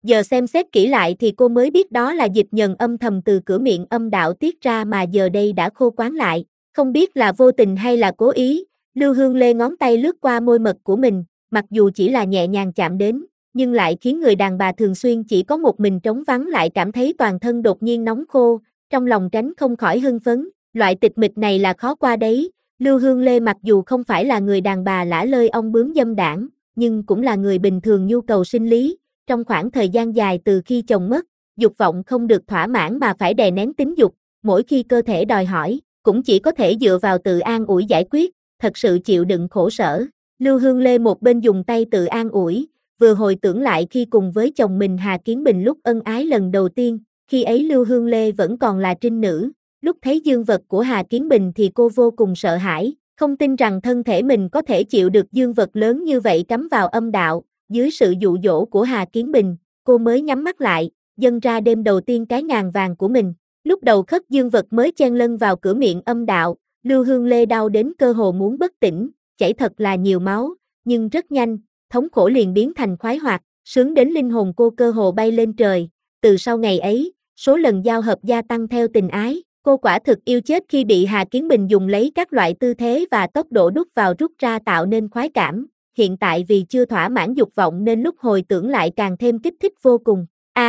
A: Giờ xem xét kỹ lại thì cô mới biết đó là dịch nhần âm thầm từ cửa miệng âm đạo tiết ra mà giờ đây đã khô quáng lại, không biết là vô tình hay là cố ý. Lưu Hương Lê ngón tay lướt qua môi mật của mình, mặc dù chỉ là nhẹ nhàng chạm đến, nhưng lại khiến người đàn bà thường xuyên chỉ có một mình trống vắng lại cảm thấy toàn thân đột nhiên nóng khô, trong lòng tránh không khỏi hưng phấn, loại tịch mịch này là khó qua đấy. Lưu Hương Lê mặc dù không phải là người đàn bà lả lơi ong bướm dâm đãng, nhưng cũng là người bình thường nhu cầu sinh lý, trong khoảng thời gian dài từ khi chồng mất, dục vọng không được thỏa mãn mà phải đè nén tính dục, mỗi khi cơ thể đòi hỏi, cũng chỉ có thể dựa vào tự an ủi giải quyết, thật sự chịu đựng khổ sở. Lưu Hương Lê một bên dùng tay tự an ủi, vừa hồi tưởng lại khi cùng với chồng mình Hà Kiến Bình lúc ân ái lần đầu tiên, khi ấy Lưu Hương Lê vẫn còn là trinh nữ, lúc thấy dương vật của Hà Kiến Bình thì cô vô cùng sợ hãi, không tin rằng thân thể mình có thể chịu được dương vật lớn như vậy cắm vào âm đạo. Dưới sự dụ dỗ của Hà Kiến Bình, cô mới nhắm mắt lại, dâng ra đêm đầu tiên cái ngàn vàng của mình. Lúc đầu khất dương vật mới chen lân vào cửa miệng âm đạo, Lưu Hương Lê đau đến cơ hồ muốn bất tỉnh, chảy thật là nhiều máu, nhưng rất nhanh, thống khổ liền biến thành khoái hoạt, sướng đến linh hồn cô cơ hồ bay lên trời. Từ sau ngày ấy, số lần giao hợp gia tăng theo tình ái, cô quả thực yêu chết khi bị Hà Kiến Bình dùng lấy các loại tư thế và tốc độ đút vào rút ra tạo nên khoái cảm. Hiện tại vì chưa thỏa mãn dục vọng nên lúc hồi tưởng lại càng thêm kích thích vô cùng.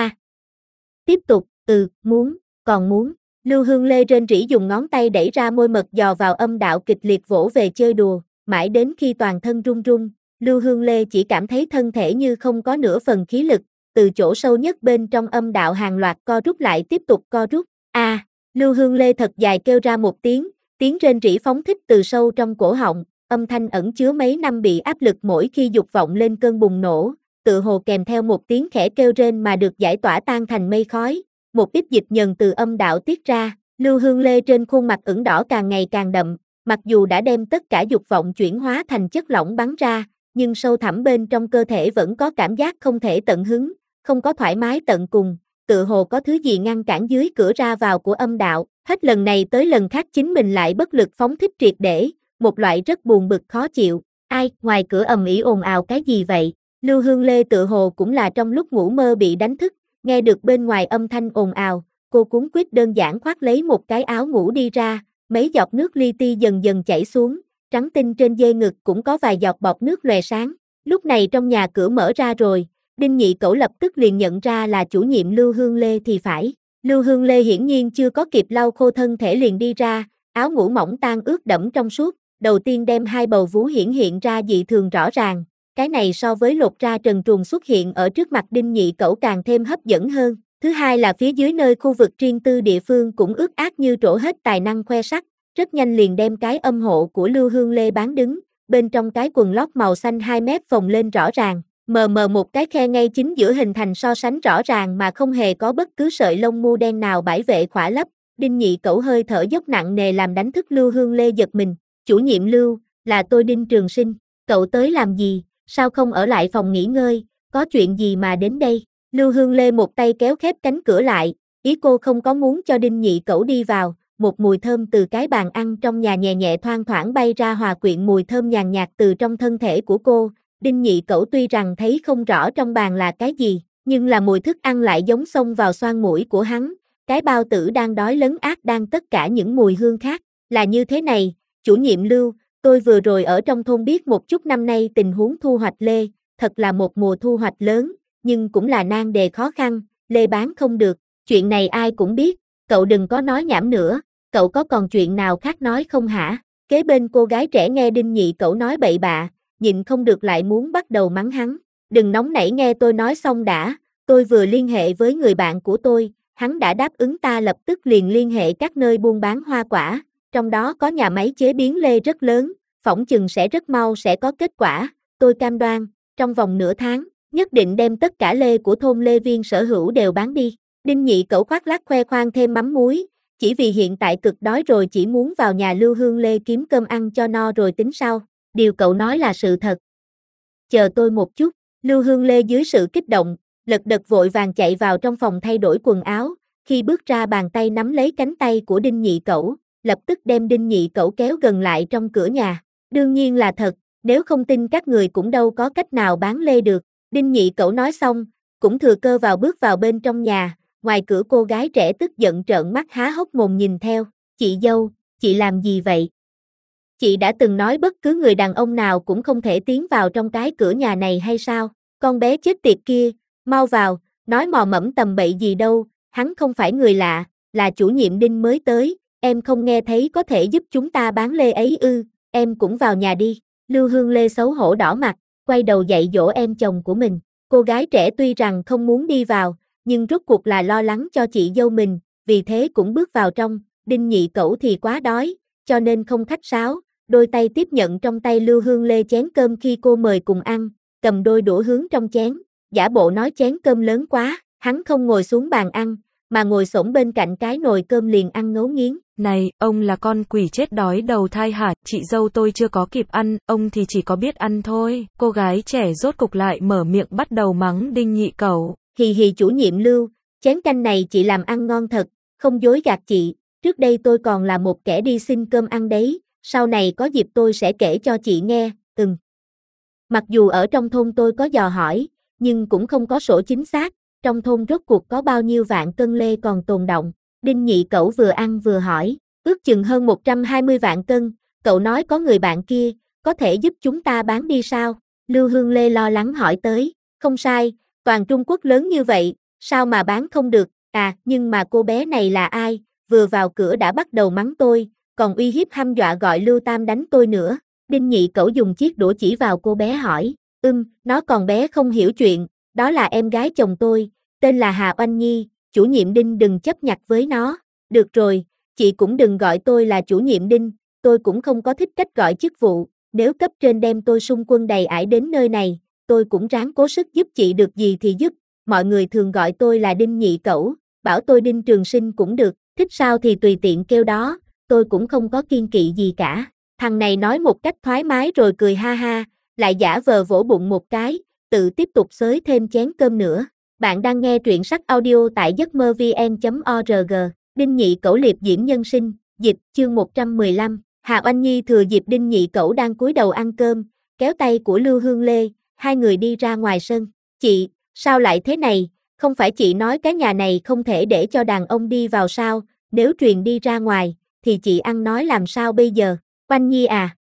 A: Tiếp tục, muốn, còn muốn. Lưu Hương Lê rên rỉ dùng ngón tay đẩy ra môi mật dò vào âm đạo kịch liệt vỗ về chơi đùa, mãi đến khi toàn thân run run, Lưu Hương Lê chỉ cảm thấy thân thể như không có nửa phần khí lực, từ chỗ sâu nhất bên trong âm đạo hàng loạt co rút lại tiếp tục co rút. Lưu Hương Lê thật dài kêu ra một tiếng rên rỉ phóng thích từ sâu trong cổ họng. Âm thanh ẩn chứa mấy năm bị áp lực mỗi khi dục vọng lên cơn bùng nổ, tự hồ kèm theo một tiếng khẽ kêu rên mà được giải tỏa tan thành mây khói, một ít dịch nhần từ âm đạo tiết ra, Lưu Hương Lê trên khuôn mặt ửng đỏ càng ngày càng đậm, mặc dù đã đem tất cả dục vọng chuyển hóa thành chất lỏng bắn ra, nhưng sâu thẳm bên trong cơ thể vẫn có cảm giác không thể tận hứng, không có thoải mái tận cùng, tự hồ có thứ gì ngăn cản dưới cửa ra vào của âm đạo, hết lần này tới lần khác chính mình lại bất lực phóng thích triệt để. Một loại rất buồn bực khó chịu. Ngoài cửa ầm ĩ ồn ào cái gì vậy? Lưu Hương Lê tự hồ cũng là trong lúc ngủ mơ bị đánh thức, nghe được bên ngoài âm thanh ồn ào, cô cuống quýt đơn giản khoác lấy một cái áo ngủ đi ra, mấy giọt nước li ti dần dần chảy xuống, trắng tinh trên dê ngực cũng có vài giọt bọt nước lòe sáng. Lúc này trong nhà cửa mở ra rồi, Đinh Nhị Cẩu lập tức liền nhận ra là chủ nhiệm Lưu Hương Lê thì phải. Lưu Hương Lê hiển nhiên chưa có kịp lau khô thân thể liền đi ra, áo ngủ mỏng tan ướt đẫm trong suốt. Đầu tiên đem hai bầu vú hiện ra dị thường rõ ràng, cái này so với lột ra trần truồng xuất hiện ở trước mặt Đinh Nhị Cẩu càng thêm hấp dẫn hơn. Thứ hai là phía dưới nơi khu vực riêng tư địa phương cũng ướt át như trổ hết tài năng khoe sắc, rất nhanh liền đem cái âm hộ của Lưu Hương Lê bán đứng, bên trong cái quần lót màu xanh 2 mét phồng lên rõ ràng, mờ mờ một cái khe ngay chính giữa hình thành so sánh rõ ràng mà không hề có bất cứ sợi lông mu đen nào bãi vệ khỏa lấp. Đinh Nhị Cẩu hơi thở dốc nặng nề làm đánh thức Lưu Hương Lê giật mình. Chủ nhiệm Lưu, là tôi Đinh Trường Sinh, cậu tới làm gì, sao không ở lại phòng nghỉ ngơi, có chuyện gì mà đến đây? Lưu Hương Lê một tay kéo khép cánh cửa lại, ý cô không có muốn cho Đinh Nhị Cẩu đi vào, một mùi thơm từ cái bàn ăn trong nhà nhẹ nhẹ thoang thoảng bay ra hòa quyện mùi thơm nhàn nhạt từ trong thân thể của cô. Đinh Nhị Cẩu tuy rằng thấy không rõ trong bàn là cái gì, nhưng là mùi thức ăn lại giống xông vào xoang mũi của hắn, cái bao tử đang đói lấn át đang tất cả những mùi hương khác, là như thế này. Chủ nhiệm Lưu, tôi vừa rồi ở trong thôn biết một chút năm nay tình huống thu hoạch lê, thật là một mùa thu hoạch lớn, nhưng cũng là nan đề khó khăn, lê bán không được, chuyện này ai cũng biết, cậu đừng có nói nhảm nữa, cậu có còn chuyện nào khác nói không hả? Kế bên cô gái trẻ nghe Đinh Nhị Cẩu nói bậy bạ, nhịn không được lại muốn bắt đầu mắng hắn, đừng nóng nảy nghe tôi nói xong đã, tôi vừa liên hệ với người bạn của tôi, hắn đã đáp ứng ta lập tức liền liên hệ các nơi buôn bán hoa quả. Trong đó có nhà máy chế biến lê rất lớn, phỏng chừng sẽ rất mau sẽ có kết quả, tôi cam đoan, trong vòng nửa tháng, nhất định đem tất cả lê của thôn Lê Viên sở hữu đều bán đi. Đinh Nhị Cẩu khoác lác khoe khoang thêm mắm muối, chỉ vì hiện tại cực đói rồi chỉ muốn vào nhà Lưu Hương Lê kiếm cơm ăn cho no rồi tính sau, điều cậu nói là sự thật. Chờ tôi một chút, Lưu Hương Lê dưới sự kích động, lật đật vội vàng chạy vào trong phòng thay đổi quần áo, khi bước ra bàn tay nắm lấy cánh tay của Đinh Nhị Cẩu, lập tức đem Đinh Nhị Cẩu kéo gần lại trong cửa nhà. Đương nhiên là thật, nếu không tin các người cũng đâu có cách nào bán lê được. Đinh Nhị Cẩu nói xong, cũng thừa cơ bước vào bên trong nhà, ngoài cửa cô gái trẻ tức giận trợn mắt há hốc mồm nhìn theo, chị dâu, chị làm gì vậy? Chị đã từng nói bất cứ người đàn ông nào cũng không thể tiến vào trong cái cửa nhà này hay sao? Con bé chết tiệt kia, mau vào, nói mò mẫm tầm bậy gì đâu, hắn không phải người lạ, là chủ nhiệm Đinh mới tới, em không nghe thấy có thể giúp chúng ta bán lê ấy ư, em cũng vào nhà đi. Lưu Hương Lê xấu hổ đỏ mặt, quay đầu dạy dỗ em chồng của mình. Cô gái trẻ tuy rằng không muốn đi vào, nhưng rốt cuộc là lo lắng cho chị dâu mình, vì thế cũng bước vào trong. Đinh Nhị Cẩu thì quá đói, cho nên không khách sáo, đôi tay tiếp nhận trong tay Lưu Hương Lê chén cơm khi cô mời cùng ăn, cầm đôi đũa hướng trong chén, giả bộ nói chén cơm lớn quá, hắn không ngồi xuống bàn ăn, mà ngồi xổm bên cạnh cái nồi cơm liền ăn ngấu nghiến.
B: Này, ông là con quỷ chết đói đầu thai hả? Chị dâu tôi chưa có kịp ăn, ông thì chỉ có biết ăn thôi. Cô gái trẻ rốt cục lại mở miệng bắt đầu mắng Đinh Nhị Cẩu.
A: Hì hì chủ nhiệm Lưu, chén canh này chị làm ăn ngon thật, không dối gạt chị, trước đây tôi còn là một kẻ đi xin cơm ăn đấy, sau này có dịp tôi sẽ kể cho chị nghe, Mặc dù ở trong thôn tôi có dò hỏi, nhưng cũng không có sổ chính xác, trong thôn rốt cuộc có bao nhiêu vạn cân lê còn tồn đọng. Đinh Nhị Cẩu vừa ăn vừa hỏi, ước chừng hơn 120 vạn cân, cậu nói có người bạn kia, có thể giúp chúng ta bán đi sao? Lưu Hương Lê lo lắng hỏi tới, không sai, toàn Trung Quốc lớn như vậy, sao mà bán không được, nhưng mà cô bé này là ai, vừa vào cửa đã bắt đầu mắng tôi, còn uy hiếp hăm dọa gọi Lưu Tam đánh tôi nữa. Đinh Nhị Cẩu dùng chiếc đũa chỉ vào cô bé hỏi, nó còn bé không hiểu chuyện, đó là em gái chồng tôi, tên là Hà Oanh Nhi, chủ nhiệm Đinh đừng chấp nhặt với nó, được rồi, chị cũng đừng gọi tôi là chủ nhiệm Đinh, tôi cũng không có thích cách gọi chức vụ, nếu cấp trên đem tôi xung quân đầy ải đến nơi này, tôi cũng ráng cố sức giúp chị được gì thì giúp, mọi người thường gọi tôi là Đinh Nhị Cẩu, bảo tôi Đinh Trường Sinh cũng được, thích sao thì tùy tiện kêu đó, tôi cũng không có kiêng kỵ gì cả. Thằng này nói một cách thoải mái rồi cười ha ha, lại giả vờ vỗ bụng một cái, tự tiếp tục xới thêm chén cơm nữa. Bạn đang nghe truyện sách audio tại giấc mơ vn.org. Đinh Nhị Cẩu liệp diễm nhân sinh, dịch, chương 115. Hà Oanh Nhi thừa dịp Đinh Nhị Cẩu đang cúi đầu ăn cơm, kéo tay của Lưu Hương Lê, hai người đi ra ngoài sân. Chị, sao lại thế này, không phải chị nói cái nhà này không thể để cho đàn ông đi vào sao, nếu truyền đi ra ngoài, thì chị ăn nói làm sao bây giờ? Oanh Nhi à?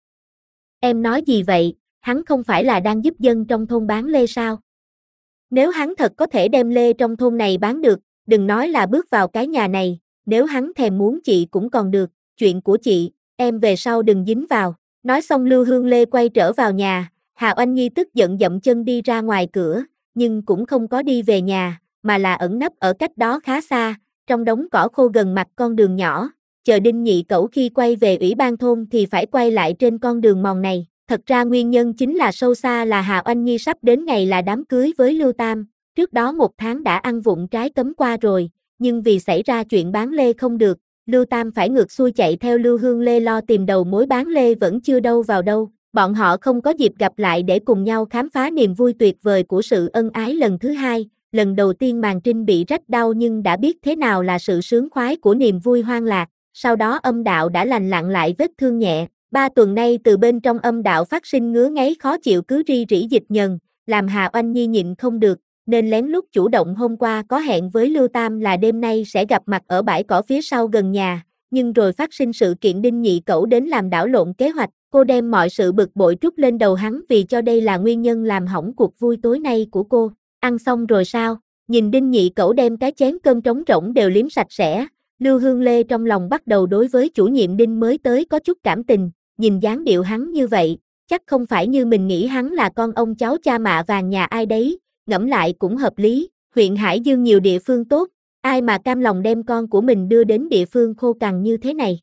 A: Em nói gì vậy, hắn không phải là đang giúp dân trong thôn bán lê sao? Nếu hắn thật có thể đem lê trong thôn này bán được, đừng nói là bước vào cái nhà này, nếu hắn thèm muốn chị cũng còn được, chuyện của chị, em về sau đừng dính vào. Nói xong Lưu Hương Lê quay trở vào nhà, Hà Oanh Nhi tức giận dậm chân đi ra ngoài cửa, nhưng cũng không có đi về nhà, mà là ẩn nấp ở cách đó khá xa, trong đống cỏ khô gần mặt con đường nhỏ. Chờ Đinh Nhị Cẩu khi quay về ủy ban thôn thì phải quay lại trên con đường mòn này. Thật ra nguyên nhân chính là sâu xa là Hà Oanh Nhi sắp đến ngày là đám cưới với Lưu Tam, trước đó 1 tháng đã ăn vụng trái cấm qua rồi, nhưng vì xảy ra chuyện bán lê không được, Lưu Tam phải ngược xuôi chạy theo Lưu Hương Lê lo tìm đầu mối bán lê vẫn chưa đâu vào đâu, bọn họ không có dịp gặp lại để cùng nhau khám phá niềm vui tuyệt vời của sự ân ái lần thứ hai. Lần đầu tiên màn trinh bị rách đau nhưng đã biết thế nào là sự sướng khoái của niềm vui hoang lạc, sau đó âm đạo đã lành lặn lại vết thương nhẹ. 3 tuần nay từ bên trong âm đạo phát sinh ngứa ngáy khó chịu cứ ri rỉ dịch nhần, làm Hà Oanh Nhi nhịn không được, nên lén lút chủ động hôm qua có hẹn với Lưu Tam là đêm nay sẽ gặp mặt ở bãi cỏ phía sau gần nhà, nhưng rồi phát sinh sự kiện Đinh Nhị Cẩu đến làm đảo lộn kế hoạch, cô đem mọi sự bực bội trút lên đầu hắn vì cho đây là nguyên nhân làm hỏng cuộc vui tối nay của cô. Ăn xong rồi sao? Nhìn Đinh Nhị Cẩu đem cái chén cơm trống rỗng đều liếm sạch sẽ, Lưu Hương Lê trong lòng bắt đầu đối với chủ nhiệm Đinh mới tới có chút cảm tình. Nhìn dáng điệu hắn như vậy, chắc không phải như mình nghĩ hắn là con ông cháu cha mạ vàng nhà ai đấy, ngẫm lại cũng hợp lý, huyện Hải Dương nhiều địa phương tốt, ai mà cam lòng đem con của mình đưa đến địa phương khô cằn như thế này,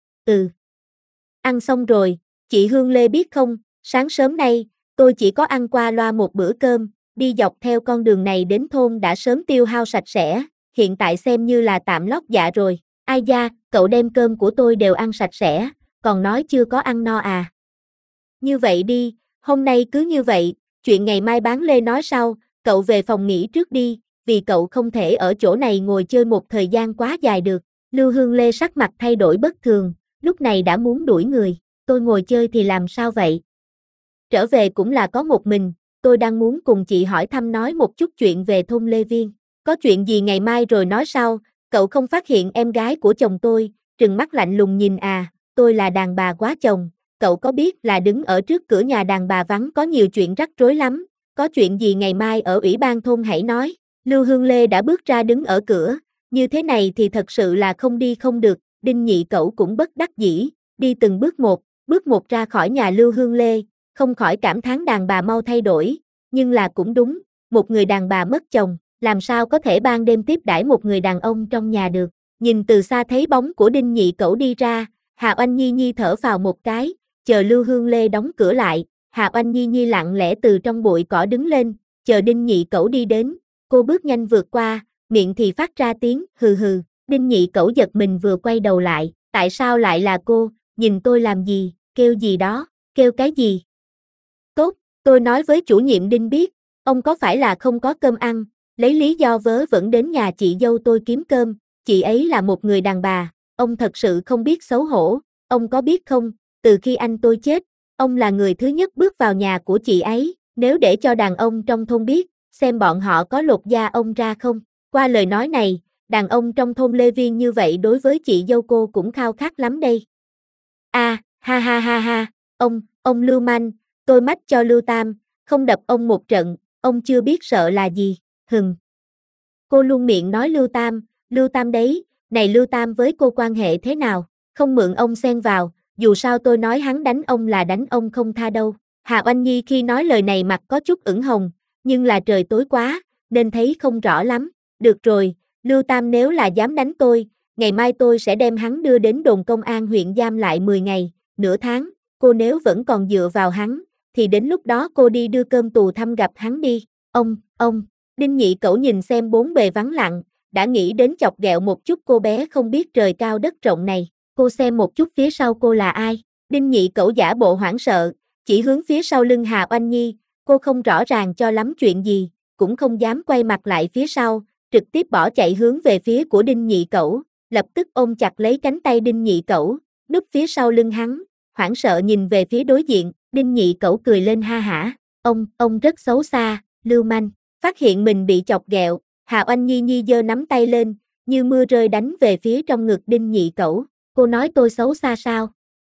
A: Ăn xong rồi, chị Hương Lê biết không, sáng sớm nay, tôi chỉ có ăn qua loa một bữa cơm, đi dọc theo con đường này đến thôn đã sớm tiêu hao sạch sẽ, hiện tại xem như là tạm lót dạ rồi, ai da, cậu đem cơm của tôi đều ăn sạch sẽ. Còn nói chưa có ăn no à? Như vậy đi, hôm nay cứ như vậy, chuyện ngày mai bán lê nói sau, cậu về phòng nghỉ trước đi, vì cậu không thể ở chỗ này ngồi chơi một thời gian quá dài được. Lưu Hương Lê sắc mặt thay đổi bất thường, lúc này đã muốn đuổi người, tôi ngồi chơi thì làm sao vậy? Trở về cũng là có một mình, tôi đang muốn cùng chị hỏi thăm nói một chút chuyện về thôn Lê Viên. Có chuyện gì ngày mai rồi nói sau, cậu không phát hiện em gái của chồng tôi, trừng mắt lạnh lùng nhìn tôi là đàn bà quá chồng, cậu có biết là đứng ở trước cửa nhà đàn bà vắng có nhiều chuyện rắc rối lắm, có chuyện gì ngày mai ở ủy ban thôn hãy nói. Lưu Hương Lê đã bước ra đứng ở cửa, như thế này thì thật sự là không đi không được, Đinh Nhị Cẩu cũng bất đắc dĩ, đi từng bước một ra khỏi nhà Lưu Hương Lê, không khỏi cảm thán đàn bà mau thay đổi, nhưng là cũng đúng, một người đàn bà mất chồng, làm sao có thể ban đêm tiếp đãi một người đàn ông trong nhà được. Nhìn từ xa thấy bóng của Đinh Nhị Cẩu đi ra, Hạ Oanh Nhi Nhi thở phào một cái, chờ Lưu Hương Lê đóng cửa lại, Hạ Oanh Nhi Nhi lặng lẽ từ trong bụi cỏ đứng lên, chờ Đinh Nhị Cẩu đi đến, cô bước nhanh vượt qua, miệng thì phát ra tiếng hừ hừ. Đinh Nhị Cẩu giật mình vừa quay đầu lại, tại sao lại là cô, nhìn tôi làm gì, kêu gì đó, kêu cái gì? Tốt, tôi nói với chủ nhiệm Đinh biết, ông có phải là không có cơm ăn, lấy lý do vớ vẩn đến nhà chị dâu tôi kiếm cơm, chị ấy là một người đàn bà, ông thật sự không biết xấu hổ, ông có biết không, từ khi anh tôi chết, ông là người thứ nhất bước vào nhà của chị ấy, nếu để cho đàn ông trong thôn biết, xem bọn họ có lột da ông ra không. Qua lời nói này, đàn ông trong thôn Lê Viên như vậy đối với chị dâu cô cũng khao khát lắm đây. Ha ha ha ha, ông Lưu Manh, tôi mách cho Lưu Tam, không đập ông một trận, ông chưa biết sợ là gì, hừng. Cô luôn miệng nói Lưu Tam đấy, này Lưu Tam với cô quan hệ thế nào, không mượn ông xen vào, dù sao tôi nói hắn đánh ông là đánh ông không tha đâu. Hạ Oanh Nhi khi nói lời này mặt có chút ửng hồng, nhưng là trời tối quá, nên thấy không rõ lắm. Được rồi, Lưu Tam nếu là dám đánh tôi, ngày mai tôi sẽ đem hắn đưa đến đồn công an huyện giam lại 10 ngày, nửa tháng, cô nếu vẫn còn dựa vào hắn, thì đến lúc đó cô đi đưa cơm tù thăm gặp hắn đi. Ông, Đinh Nhị Cẩu nhìn xem bốn bề vắng lặng, đã nghĩ đến chọc ghẹo một chút cô bé không biết trời cao đất rộng này, cô xem một chút phía sau cô là ai. Đinh Nhị Cẩu giả bộ hoảng sợ, chỉ hướng phía sau lưng Hà Oanh Nhi, cô không rõ ràng cho lắm chuyện gì, cũng không dám quay mặt lại phía sau, trực tiếp bỏ chạy hướng về phía của Đinh Nhị Cẩu, lập tức ôm chặt lấy cánh tay Đinh Nhị Cẩu, núp phía sau lưng hắn, hoảng sợ nhìn về phía đối diện, Đinh Nhị Cẩu cười lên ha hả, ông rất xấu xa, lưu manh. Phát hiện mình bị chọc ghẹo, Hà Oanh Nhi Nhi giơ nắm tay lên, như mưa rơi đánh về phía trong ngực Đinh Nhị Cẩu, cô nói tôi xấu xa sao?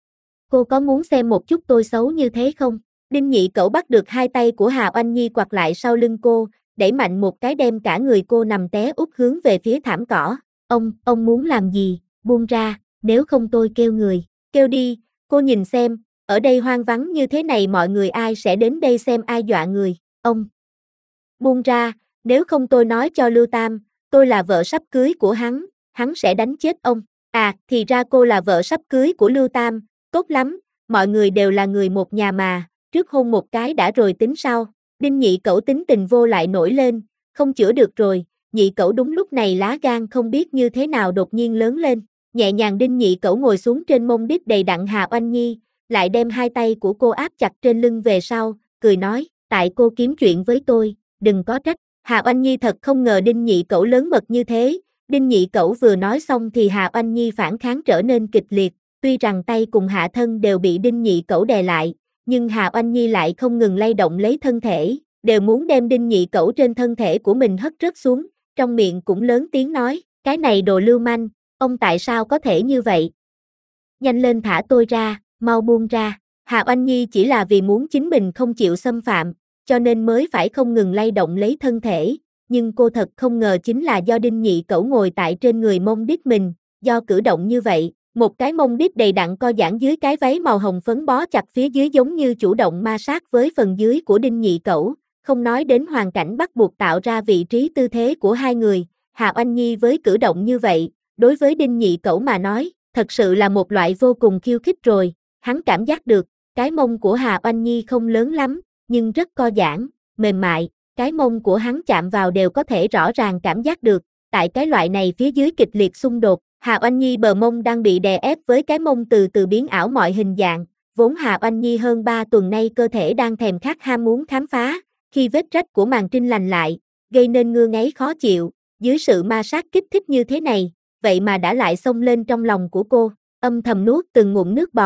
A: Cô có muốn xem một chút tôi xấu như thế không? Đinh Nhị Cẩu bắt được hai tay của Hà Oanh Nhi quặt lại sau lưng cô, đẩy mạnh một cái đem cả người cô nằm té úp hướng về phía thảm cỏ. Ông muốn làm gì? Buông ra, nếu không tôi kêu người. Kêu đi, cô nhìn xem, ở đây hoang vắng như thế này mọi người ai sẽ đến đây xem ai dọa người. Ông buông ra, nếu không tôi nói cho Lưu Tam, tôi là vợ sắp cưới của hắn sẽ đánh chết ông. À, thì ra cô là vợ sắp cưới của Lưu Tam, tốt lắm, mọi người đều là người một nhà mà, trước hôn một cái đã rồi tính sau. Đinh Nhị Cẩu tính tình vô lại nổi lên, không chữa được rồi, Nhị Cẩu đúng lúc này lá gan không biết như thế nào đột nhiên lớn lên, nhẹ nhàng Đinh Nhị Cẩu ngồi xuống trên mông đít đầy đặn Hà Oanh Nhi, lại đem hai tay của cô áp chặt trên lưng về sau, cười nói, tại cô kiếm chuyện với tôi, đừng có trách. Hà Oanh Nhi thật không ngờ Đinh Nhị Cẩu lớn mật như thế, Đinh Nhị Cẩu vừa nói xong thì Hà Oanh Nhi phản kháng trở nên kịch liệt, tuy rằng tay cùng hạ thân đều bị Đinh Nhị Cẩu đè lại, nhưng Hà Oanh Nhi lại không ngừng lay động lấy thân thể, đều muốn đem Đinh Nhị Cẩu trên thân thể của mình hất rớt xuống, trong miệng cũng lớn tiếng nói, cái này đồ lưu manh, ông tại sao có thể như vậy? Nhanh lên thả tôi ra, mau buông ra. Hà Oanh Nhi chỉ là vì muốn chính mình không chịu xâm phạm, cho nên mới phải không ngừng lay động lấy thân thể, nhưng cô thật không ngờ chính là do Đinh Nhị Cẩu ngồi tại trên người mông đít mình, do cử động như vậy, một cái mông đít đầy đặn co giãn dưới cái váy màu hồng phấn bó chặt phía dưới giống như chủ động ma sát với phần dưới của Đinh Nhị Cẩu, không nói đến hoàn cảnh bắt buộc tạo ra vị trí tư thế của hai người, Hà Oanh Nhi với cử động như vậy, đối với Đinh Nhị Cẩu mà nói, thật sự là một loại vô cùng khiêu khích rồi, hắn cảm giác được, cái mông của Hà Oanh Nhi không lớn lắm, nhưng rất co giãn, mềm mại, cái mông của hắn chạm vào đều có thể rõ ràng cảm giác được, tại cái loại này phía dưới kịch liệt xung đột, Hà Oanh Nhi bờ mông đang bị đè ép với cái mông từ từ biến ảo mọi hình dạng, vốn Hà Oanh Nhi hơn 3 tuần nay cơ thể đang thèm khát ham muốn khám phá, khi vết rách của màng trinh lành lại, gây nên ngứa ngáy khó chịu, dưới sự ma sát kích thích như thế này, vậy mà đã lại xông lên trong lòng của cô, âm thầm nuốt từng ngụm nước bọt,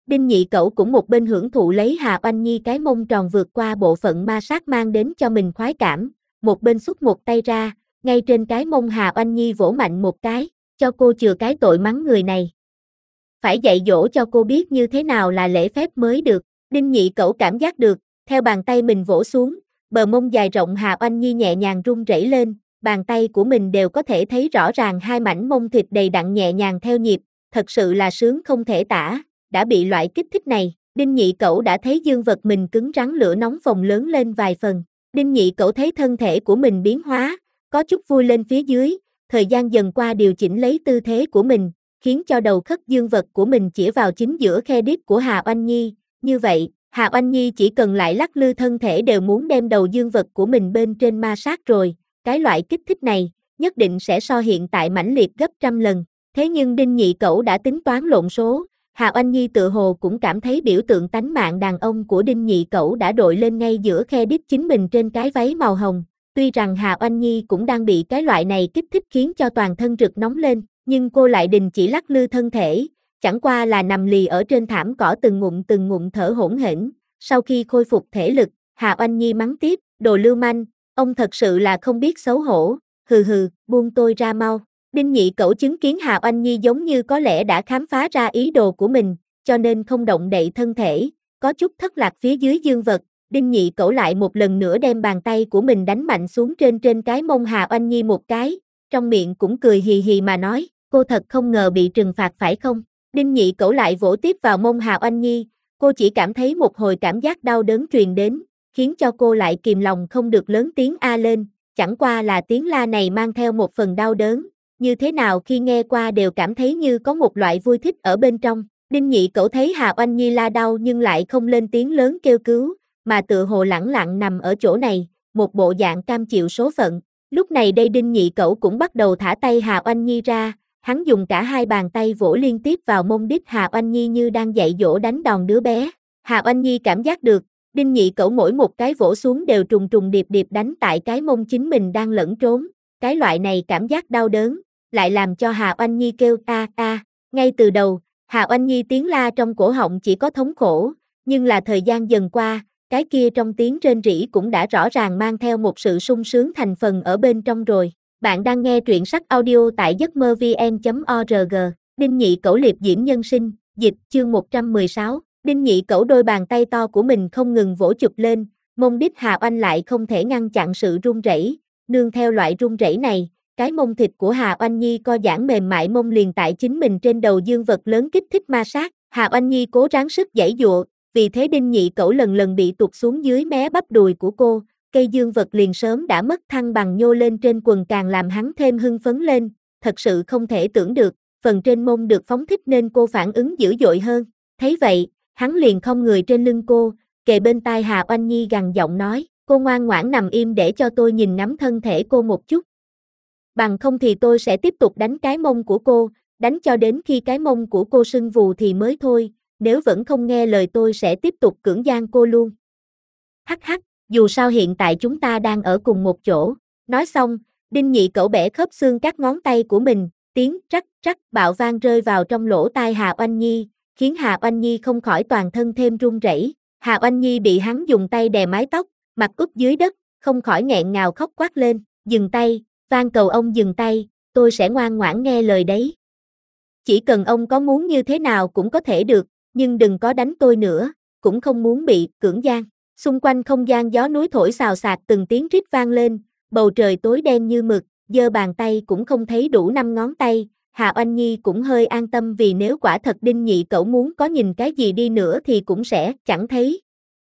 A: Đinh Nhị Cẩu cũng một bên hưởng thụ lấy Hà Oanh Nhi cái mông tròn vượt qua bộ phận ma sát mang đến cho mình khoái cảm, một bên xúc một tay ra, ngay trên cái mông Hà Oanh Nhi vỗ mạnh một cái, cho cô chừa cái tội mắng người này. Phải dạy dỗ cho cô biết như thế nào là lễ phép mới được. Đinh Nhị Cẩu cảm giác được, theo bàn tay mình vỗ xuống, bờ mông dài rộng Hà Oanh Nhi nhẹ nhàng rung rẩy lên, bàn tay của mình đều có thể thấy rõ ràng hai mảnh mông thịt đầy đặn nhẹ nhàng theo nhịp, thật sự là sướng không thể tả. Đã bị loại kích thích này, Đinh Nhị Cẩu đã thấy dương vật mình cứng rắn lửa nóng phồng lớn lên vài phần. Đinh Nhị Cẩu thấy thân thể của mình biến hóa, có chút vui lên phía dưới, thời gian dần qua điều chỉnh lấy tư thế của mình, khiến cho đầu khớp dương vật của mình chĩa vào chính giữa khe đít của Hà Oanh Nhi. Như vậy, Hà Oanh Nhi chỉ cần lại lắc lư thân thể đều muốn đem đầu dương vật của mình bên trên ma sát rồi. Cái loại kích thích này, nhất định sẽ so hiện tại mãnh liệt gấp trăm lần. Thế nhưng Đinh Nhị Cẩu đã tính toán lộn số. Hà Oanh Nhi tự hồ cũng cảm thấy biểu tượng tánh mạng đàn ông của Đinh Nhị Cẩu đã đội lên ngay giữa khe đít chính mình trên cái váy màu hồng. Tuy rằng Hà Oanh Nhi cũng đang bị cái loại này kích thích khiến cho toàn thân rực nóng lên, nhưng cô lại đình chỉ lắc lư thân thể, chẳng qua là nằm lì ở trên thảm cỏ từng ngụm thở hổn hển. Sau khi khôi phục thể lực, Hà Oanh Nhi mắng tiếp, đồ lưu manh, ông thật sự là không biết xấu hổ, hừ, buông tôi ra mau. Đinh Nhị Cẩu chứng kiến Hà Oanh Nhi giống như có lẽ đã khám phá ra ý đồ của mình, cho nên không động đậy thân thể, có chút thất lạc phía dưới dương vật. Đinh Nhị Cẩu lại một lần nữa đem bàn tay của mình đánh mạnh xuống trên cái mông Hà Oanh Nhi một cái, trong miệng cũng cười hì hì mà nói, cô thật không ngờ bị trừng phạt phải không? Đinh Nhị Cẩu lại vỗ tiếp vào mông Hà Oanh Nhi, cô chỉ cảm thấy một hồi cảm giác đau đớn truyền đến, khiến cho cô lại kìm lòng không được lớn tiếng a lên, chẳng qua là tiếng la này mang theo một phần đau đớn, như thế nào khi nghe qua đều cảm thấy như có một loại vui thích ở bên trong. Đinh Nhị Cẩu thấy Hà Oanh Nhi la đau nhưng lại không lên tiếng lớn kêu cứu, mà tựa hồ lẳng lặng nằm ở chỗ này, một bộ dạng cam chịu số phận. Lúc này đây Đinh Nhị Cẩu cũng bắt đầu thả tay Hà Oanh Nhi ra, hắn dùng cả hai bàn tay vỗ liên tiếp vào mông đít Hà Oanh Nhi như đang dạy dỗ đánh đòn đứa bé. Hà Oanh Nhi cảm giác được, Đinh Nhị Cẩu mỗi một cái vỗ xuống đều trùng điệp đánh tại cái mông chính mình đang lẫn trốn. Cái loại này cảm giác đau đớn, lại làm cho Hà Oanh Nhi kêu a. Ngay từ đầu, Hà Oanh Nhi tiếng la trong cổ họng chỉ có thống khổ, nhưng là thời gian dần qua, cái kia trong tiếng rên rỉ cũng đã rõ ràng mang theo một sự sung sướng thành phần ở bên trong rồi. Bạn đang nghe truyện sách audio tại giấc mơ vn.org. Đinh Nhị Cẩu liệp diễm nhân sinh, dịch, chương 116. Đinh Nhị Cẩu đôi bàn tay to của mình không ngừng vỗ chụp lên, mông đít Hà Oanh lại không thể ngăn chặn sự run rẩy. Nương theo loại run rẩy này, cái mông thịt của Hà Oanh Nhi co giãn mềm mại mông liền tại chính mình trên đầu dương vật lớn kích thích ma sát. Hà Oanh Nhi cố ráng sức giãy giụa, vì thế Đinh Nhị Cẩu lần lần bị tụt xuống dưới mé bắp đùi của cô, cây dương vật liền sớm đã mất thăng bằng nhô lên trên quần càng làm hắn thêm hưng phấn lên, thật sự không thể tưởng được, phần trên mông được phóng thích nên cô phản ứng dữ dội hơn. Thấy vậy, hắn liền khom người trên lưng cô, kề bên tai Hà Oanh Nhi gằn giọng nói, cô ngoan ngoãn nằm im để cho tôi nhìn ngắm thân thể cô một chút. Bằng không thì tôi sẽ tiếp tục đánh cái mông của cô, đánh cho đến khi cái mông của cô sưng vù thì mới thôi, nếu vẫn không nghe lời tôi sẽ tiếp tục cưỡng gian cô luôn. Hắc, dù sao hiện tại chúng ta đang ở cùng một chỗ. Nói xong, Đinh Nhị Cẩu bẻ khớp xương các ngón tay của mình, tiếng trắc bạo vang rơi vào trong lỗ tai Hà Oanh Nhi, khiến Hà Oanh Nhi không khỏi toàn thân thêm run rẩy. Hà Oanh Nhi bị hắn dùng tay đè mái tóc, mặt úp dưới đất, không khỏi nghẹn ngào khóc quát lên, dừng tay, van cầu ông dừng tay, tôi sẽ ngoan ngoãn nghe lời đấy. Chỉ cần ông có muốn như thế nào cũng có thể được, nhưng đừng có đánh tôi nữa, cũng không muốn bị cưỡng gian. Xung quanh không gian gió núi thổi xào xạc từng tiếng rít vang lên, bầu trời tối đen như mực, giơ bàn tay cũng không thấy đủ 5 ngón tay. Hà Oanh Nhi cũng hơi an tâm vì nếu quả thật Đinh Nhị Cẩu muốn có nhìn cái gì đi nữa thì cũng sẽ chẳng thấy.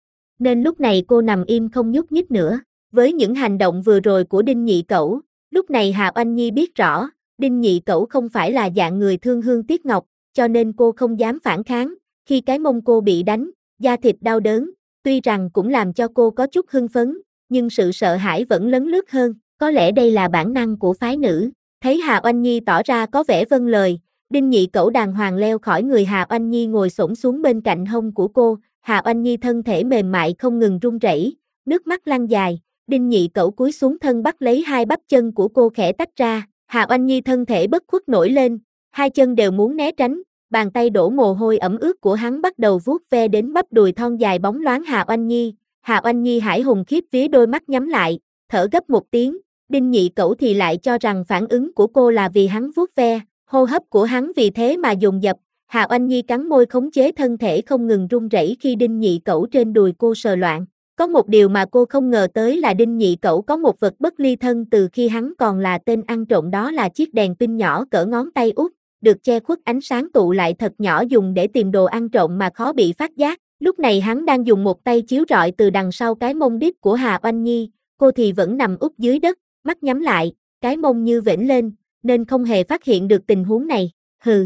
A: Nên lúc này cô nằm im không nhúc nhích nữa. Với những hành động vừa rồi của Đinh Nhị Cẩu, lúc này Hà Oanh Nhi biết rõ, Đinh Nhị Cẩu không phải là dạng người thương hương tiếc ngọc, cho nên cô không dám phản kháng. Khi cái mông cô bị đánh, da thịt đau đớn, tuy rằng cũng làm cho cô có chút hưng phấn, nhưng sự sợ hãi vẫn lấn lướt hơn, có lẽ đây là bản năng của phái nữ. Thấy Hà Oanh Nhi tỏ ra có vẻ vâng lời, Đinh Nhị Cẩu đàng hoàng leo khỏi người Hà Oanh Nhi ngồi xổm xuống bên cạnh hông của cô. Hà Oanh Nhi thân thể mềm mại không ngừng run rẩy, nước mắt lăn dài. Đinh Nhị Cẩu cúi xuống thân bắt lấy hai bắp chân của cô khẽ tách ra. Hà Oanh Nhi thân thể bất khuất nổi lên, hai chân đều muốn né tránh, bàn tay đổ mồ hôi ẩm ướt của hắn bắt đầu vuốt ve đến bắp đùi thon dài bóng loáng Hà Oanh Nhi. Hà Oanh Nhi hãi hùng khiếp vía, đôi mắt nhắm lại, thở gấp một tiếng. Đinh Nhị Cẩu thì lại cho rằng phản ứng của cô là vì hắn vuốt ve, hô hấp của hắn vì thế mà dồn dập. Hà Oanh Nhi cắn môi khống chế thân thể không ngừng run rẩy khi Đinh Nhị Cẩu trên đùi cô sờ loạn. Có một điều mà cô không ngờ tới là Đinh Nhị Cẩu có một vật bất ly thân từ khi hắn còn là tên ăn trộm, đó là chiếc đèn pin nhỏ cỡ ngón tay út, được che khuất ánh sáng tụ lại thật nhỏ dùng để tìm đồ ăn trộm mà khó bị phát giác. Lúc này hắn đang dùng một tay chiếu rọi từ đằng sau cái mông đít của Hà Oanh Nhi, cô thì vẫn nằm úp dưới đất, mắt nhắm lại, cái mông như vểnh lên, nên không hề phát hiện được tình huống này. Hừ.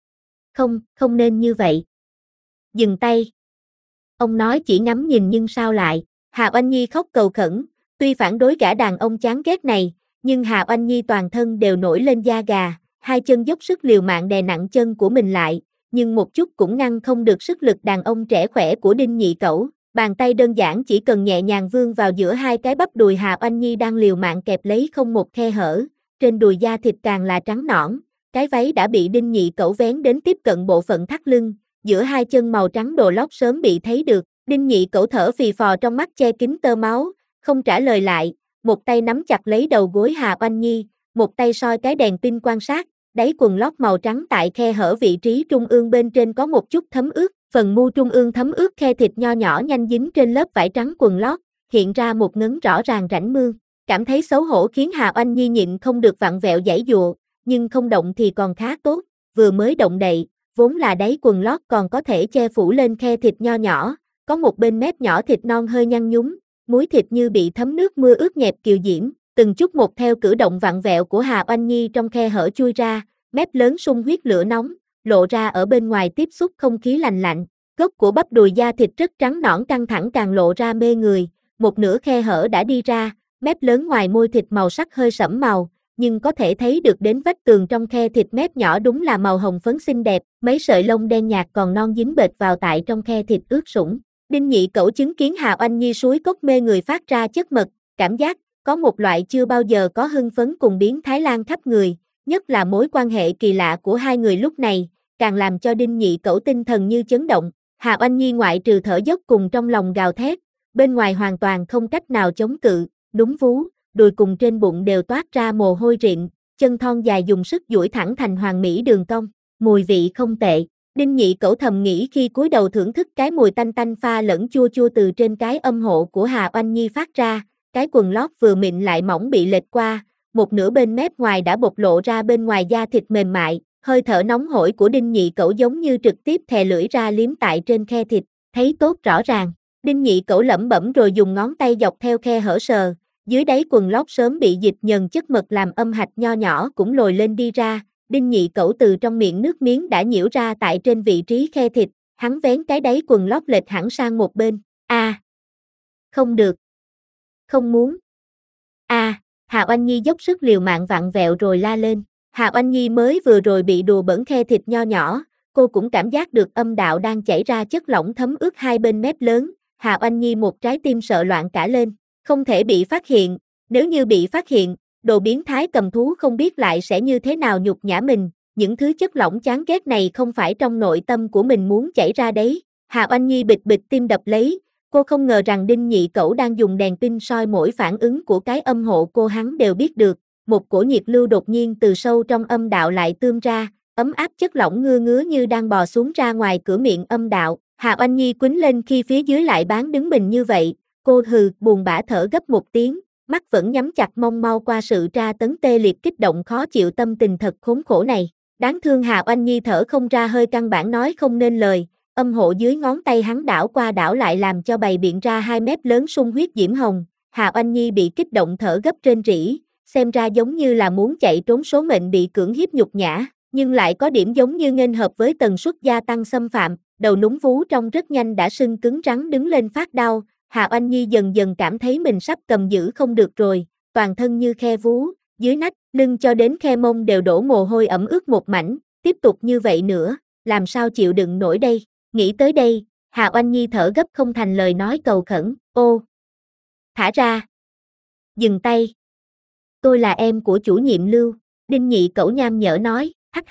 A: Không nên như vậy. Dừng tay. Ông nói chỉ ngắm nhìn nhưng sao lại. Hà Oanh Nhi khóc cầu khẩn, tuy phản đối gã đàn ông chán ghét này, nhưng Hà Oanh Nhi toàn thân đều nổi lên da gà, hai chân dốc sức liều mạng đè nặng chân của mình lại, nhưng một chút cũng ngăn không được sức lực đàn ông trẻ khỏe của Đinh Nhị Cẩu. Bàn tay đơn giản chỉ cần nhẹ nhàng vươn vào giữa hai cái bắp đùi Hà Oanh Nhi đang liều mạng kẹp lấy không một khe hở, trên đùi da thịt càng là trắng nõn, cái váy đã bị Đinh Nhị Cẩu vén đến tiếp cận bộ phận thắt lưng, giữa hai chân màu trắng đồ lót sớm bị thấy được. Đinh Nhị Cẩu thở phì phò trong mắt che kín tơ máu, không trả lời lại, một tay nắm chặt lấy đầu gối Hà Oanh Nhi, một tay soi cái đèn pin quan sát, đáy quần lót màu trắng tại khe hở vị trí trung ương bên trên có một chút thấm ướt, phần mu trung ương thấm ướt, khe thịt nho nhỏ nhanh dính trên lớp vải trắng quần lót, hiện ra một ngấn rõ ràng rãnh mương. Cảm thấy xấu hổ khiến Hà Oanh Nhi nhịn không được vặn vẹo giãy giụa, nhưng không động thì còn khá tốt, vừa mới động đậy, vốn là đáy quần lót còn có thể che phủ lên khe thịt nho nhỏ, có một bên mép nhỏ thịt non hơi nhăn nhúm, múi thịt như bị thấm nước mưa ướt nhẹp kiều diễm, từng chút một theo cử động vặn vẹo của Hà Oanh Nhi trong khe hở chui ra, mép lớn sung huyết lửa nóng, lộ ra ở bên ngoài tiếp xúc không khí lành lạnh, gốc của bắp đùi da thịt rất trắng nõn căng thẳng càng lộ ra mê người, một nửa khe hở đã đi ra, mép lớn ngoài môi thịt màu sắc hơi sẫm màu, nhưng có thể thấy được đến vách tường trong khe thịt mép nhỏ đúng là màu hồng phấn xinh đẹp, mấy sợi lông đen nhạt còn non dính bệt vào tại trong khe thịt ướt sũng. Đinh Nhị Cẩu chứng kiến Hà Oanh Nhi suối cốc mê người phát ra chất mật, cảm giác có một loại chưa bao giờ có hưng phấn cùng biến thái lan khắp người, nhất là mối quan hệ kỳ lạ của hai người lúc này, càng làm cho Đinh Nhị Cẩu tinh thần như chấn động. Hà Oanh Nhi ngoại trừ thở dốc cùng trong lòng gào thét, bên ngoài hoàn toàn không cách nào chống cự, đúng vú, đùi cùng trên bụng đều toát ra mồ hôi rịn, chân thon dài dùng sức duỗi thẳng thành hoàn mỹ đường cong, mùi vị không tệ. Đinh Nhị Cẩu thầm nghĩ khi cúi đầu thưởng thức cái mùi tanh tanh pha lẫn chua chua từ trên cái âm hộ của Hà Oanh Nhi phát ra, cái quần lót vừa mịn lại mỏng bị lệch qua, một nửa bên mép ngoài đã bộc lộ ra bên ngoài da thịt mềm mại, hơi thở nóng hổi của Đinh Nhị Cẩu giống như trực tiếp thè lưỡi ra liếm tại trên khe thịt, thấy tốt rõ ràng. Đinh Nhị Cẩu lẩm bẩm rồi dùng ngón tay dọc theo khe hở sờ, dưới đáy quần lót sớm bị dịch nhờn chất mật làm âm hạch nho nhỏ cũng lồi lên đi ra. Đinh Nhị Cẩu từ trong miệng nước miếng đã nhiễu ra tại trên vị trí khe thịt, hắn vén cái đáy quần lót lệch hẳn sang một bên. Không được. Không muốn. Hà Oanh Nhi dốc sức liều mạng vặn vẹo rồi la lên. Hà Oanh Nhi mới vừa rồi bị đùa bẩn khe thịt nho nhỏ, cô cũng cảm giác được âm đạo đang chảy ra chất lỏng thấm ướt hai bên mép lớn. Hà Oanh Nhi một trái tim sợ loạn cả lên, không thể bị phát hiện, nếu như bị phát hiện, đồ biến thái cầm thú không biết lại sẽ như thế nào nhục nhã mình, những thứ chất lỏng chán ghét này không phải trong nội tâm của mình muốn chảy ra đấy. Hà Oanh Nhi bịch bịch tim đập lấy, cô không ngờ rằng Đinh Nhị Cẩu đang dùng đèn pin soi mỗi phản ứng của cái âm hộ cô hắn đều biết được, một cổ nhiệt lưu đột nhiên từ sâu trong âm đạo lại tươm ra, ấm áp chất lỏng ngưa ngứa như đang bò xuống ra ngoài cửa miệng âm đạo. Hà Oanh Nhi quýnh lên khi phía dưới lại bán đứng mình như vậy, cô hừ buồn bã thở gấp một tiếng, mắt vẫn nhắm chặt mong mau qua sự tra tấn tê liệt kích động khó chịu tâm tình thật khốn khổ này. Đáng thương Hà Oanh Nhi thở không ra hơi, căn bản nói không nên lời, âm hộ dưới ngón tay hắn đảo qua đảo lại làm cho bày biện ra hai mép lớn sung huyết diễm hồng. Hà Oanh Nhi bị kích động thở gấp rên rỉ, xem ra giống như là muốn chạy trốn số mệnh bị cưỡng hiếp nhục nhã, nhưng lại có điểm giống như nghênh hợp với tần suất gia tăng xâm phạm, đầu núm vú trong rất nhanh đã sưng cứng rắn đứng lên phát đau. Hà Oanh Nhi dần dần cảm thấy mình sắp cầm giữ không được rồi, toàn thân như khe vú, dưới nách, lưng cho đến khe mông đều đổ mồ hôi ẩm ướt một mảnh, tiếp tục như vậy nữa, làm sao chịu đựng nổi đây. Nghĩ tới đây, Hà Oanh Nhi thở gấp không thành lời nói cầu khẩn, ô, thả ra, dừng tay. Tôi là em của chủ nhiệm Lưu, Đinh Nhị Cẩu nham nhở nói, hắc hắc,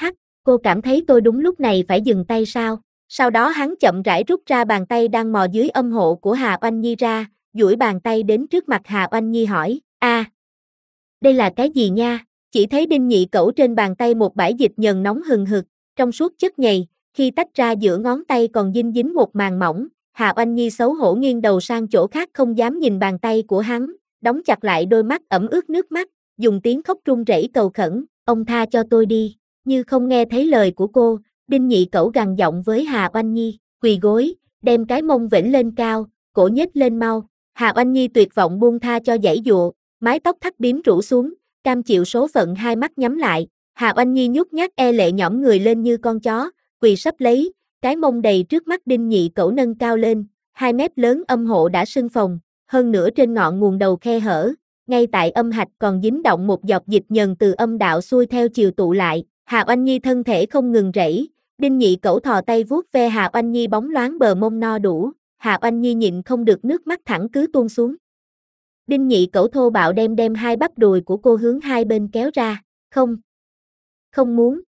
A: cô cảm thấy tôi đúng lúc này phải dừng tay sao? Sau đó hắn chậm rãi rút ra bàn tay đang mò dưới âm hộ của Hà Oanh Nhi ra, duỗi bàn tay đến trước mặt Hà Oanh Nhi hỏi, đây là cái gì nha? Chỉ thấy Đinh Nhị Cẩu trên bàn tay một bãi dịch nhờn nóng hừng hực, trong suốt chất nhầy, khi tách ra giữa ngón tay còn dính dính một màng mỏng. Hà Oanh Nhi xấu hổ nghiêng đầu sang chỗ khác không dám nhìn bàn tay của hắn, đóng chặt lại đôi mắt ẩm ướt nước mắt, dùng tiếng khóc run rẩy cầu khẩn, ông tha cho tôi đi. Như không nghe thấy lời của cô, Đinh Nhị Cẩu gằn giọng với Hà Oanh Nhi, quỳ gối, đem cái mông vểnh lên cao, cổ nhếch lên mau. Hà Oanh Nhi tuyệt vọng buông tha cho giãy dụa, mái tóc thắt bím rủ xuống, cam chịu số phận, hai mắt nhắm lại. Hà Oanh Nhi nhút nhát lệ nhõm người lên như con chó, quỳ sấp lấy, cái mông đầy trước mắt Đinh Nhị Cẩu nâng cao lên, 2 mét lớn âm hộ đã sưng phồng, hơn nữa trên ngọn nguồn đầu khe hở, ngay tại âm hạch còn dính động một giọt dịch nhờn từ âm đạo xuôi theo chiều tụ lại. Hà Oanh Nhi thân thể không ngừng rẩy, Đinh Nhị Cẩu thò tay vuốt ve Hà Oanh Nhi bóng loáng bờ mông no đủ, Hà Oanh Nhi nhịn không được nước mắt thẳng cứ tuôn xuống. Đinh Nhị Cẩu thô bạo đem hai bắp đùi của cô hướng hai bên kéo ra, không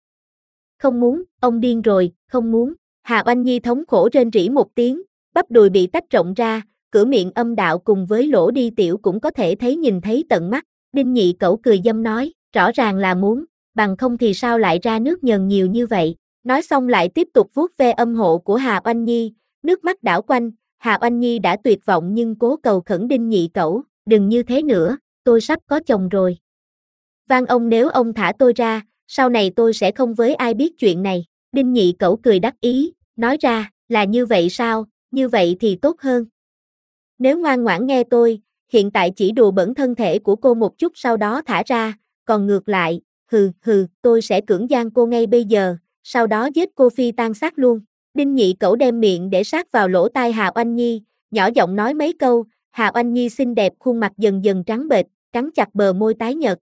A: muốn, ông điên rồi, không muốn. Hà Oanh Nhi thống khổ rên rỉ một tiếng, bắp đùi bị tách rộng ra, cửa miệng âm đạo cùng với lỗ đi tiểu cũng có thể nhìn thấy tận mắt. Đinh Nhị Cẩu cười dâm nói, rõ ràng là muốn, bằng không thì sao lại ra nước nhờn nhiều như vậy. Nói xong lại tiếp tục vuốt ve âm hộ của Hà Oanh Nhi, nước mắt đảo quanh. Hà Oanh Nhi đã tuyệt vọng nhưng cố cầu khẩn Đinh Nhị Cẩu, đừng như thế nữa, tôi sắp có chồng rồi. Van ông, nếu ông thả tôi ra, sau này tôi sẽ không với ai biết chuyện này. Đinh Nhị Cẩu cười đắc ý, nói ra, là như vậy sao, như vậy thì tốt hơn. Nếu ngoan ngoãn nghe tôi, hiện tại chỉ đùa bẩn thân thể của cô một chút sau đó thả ra, còn ngược lại, tôi sẽ cưỡng gian cô ngay bây giờ, sau đó giết cô phi tan xác luôn. Đinh Nhị Cẩu đem miệng để sát vào lỗ tai Hà Oanh Nhi, nhỏ giọng nói mấy câu. Hà Oanh Nhi xinh đẹp khuôn mặt dần dần trắng bệch, cắn chặt bờ môi tái nhợt,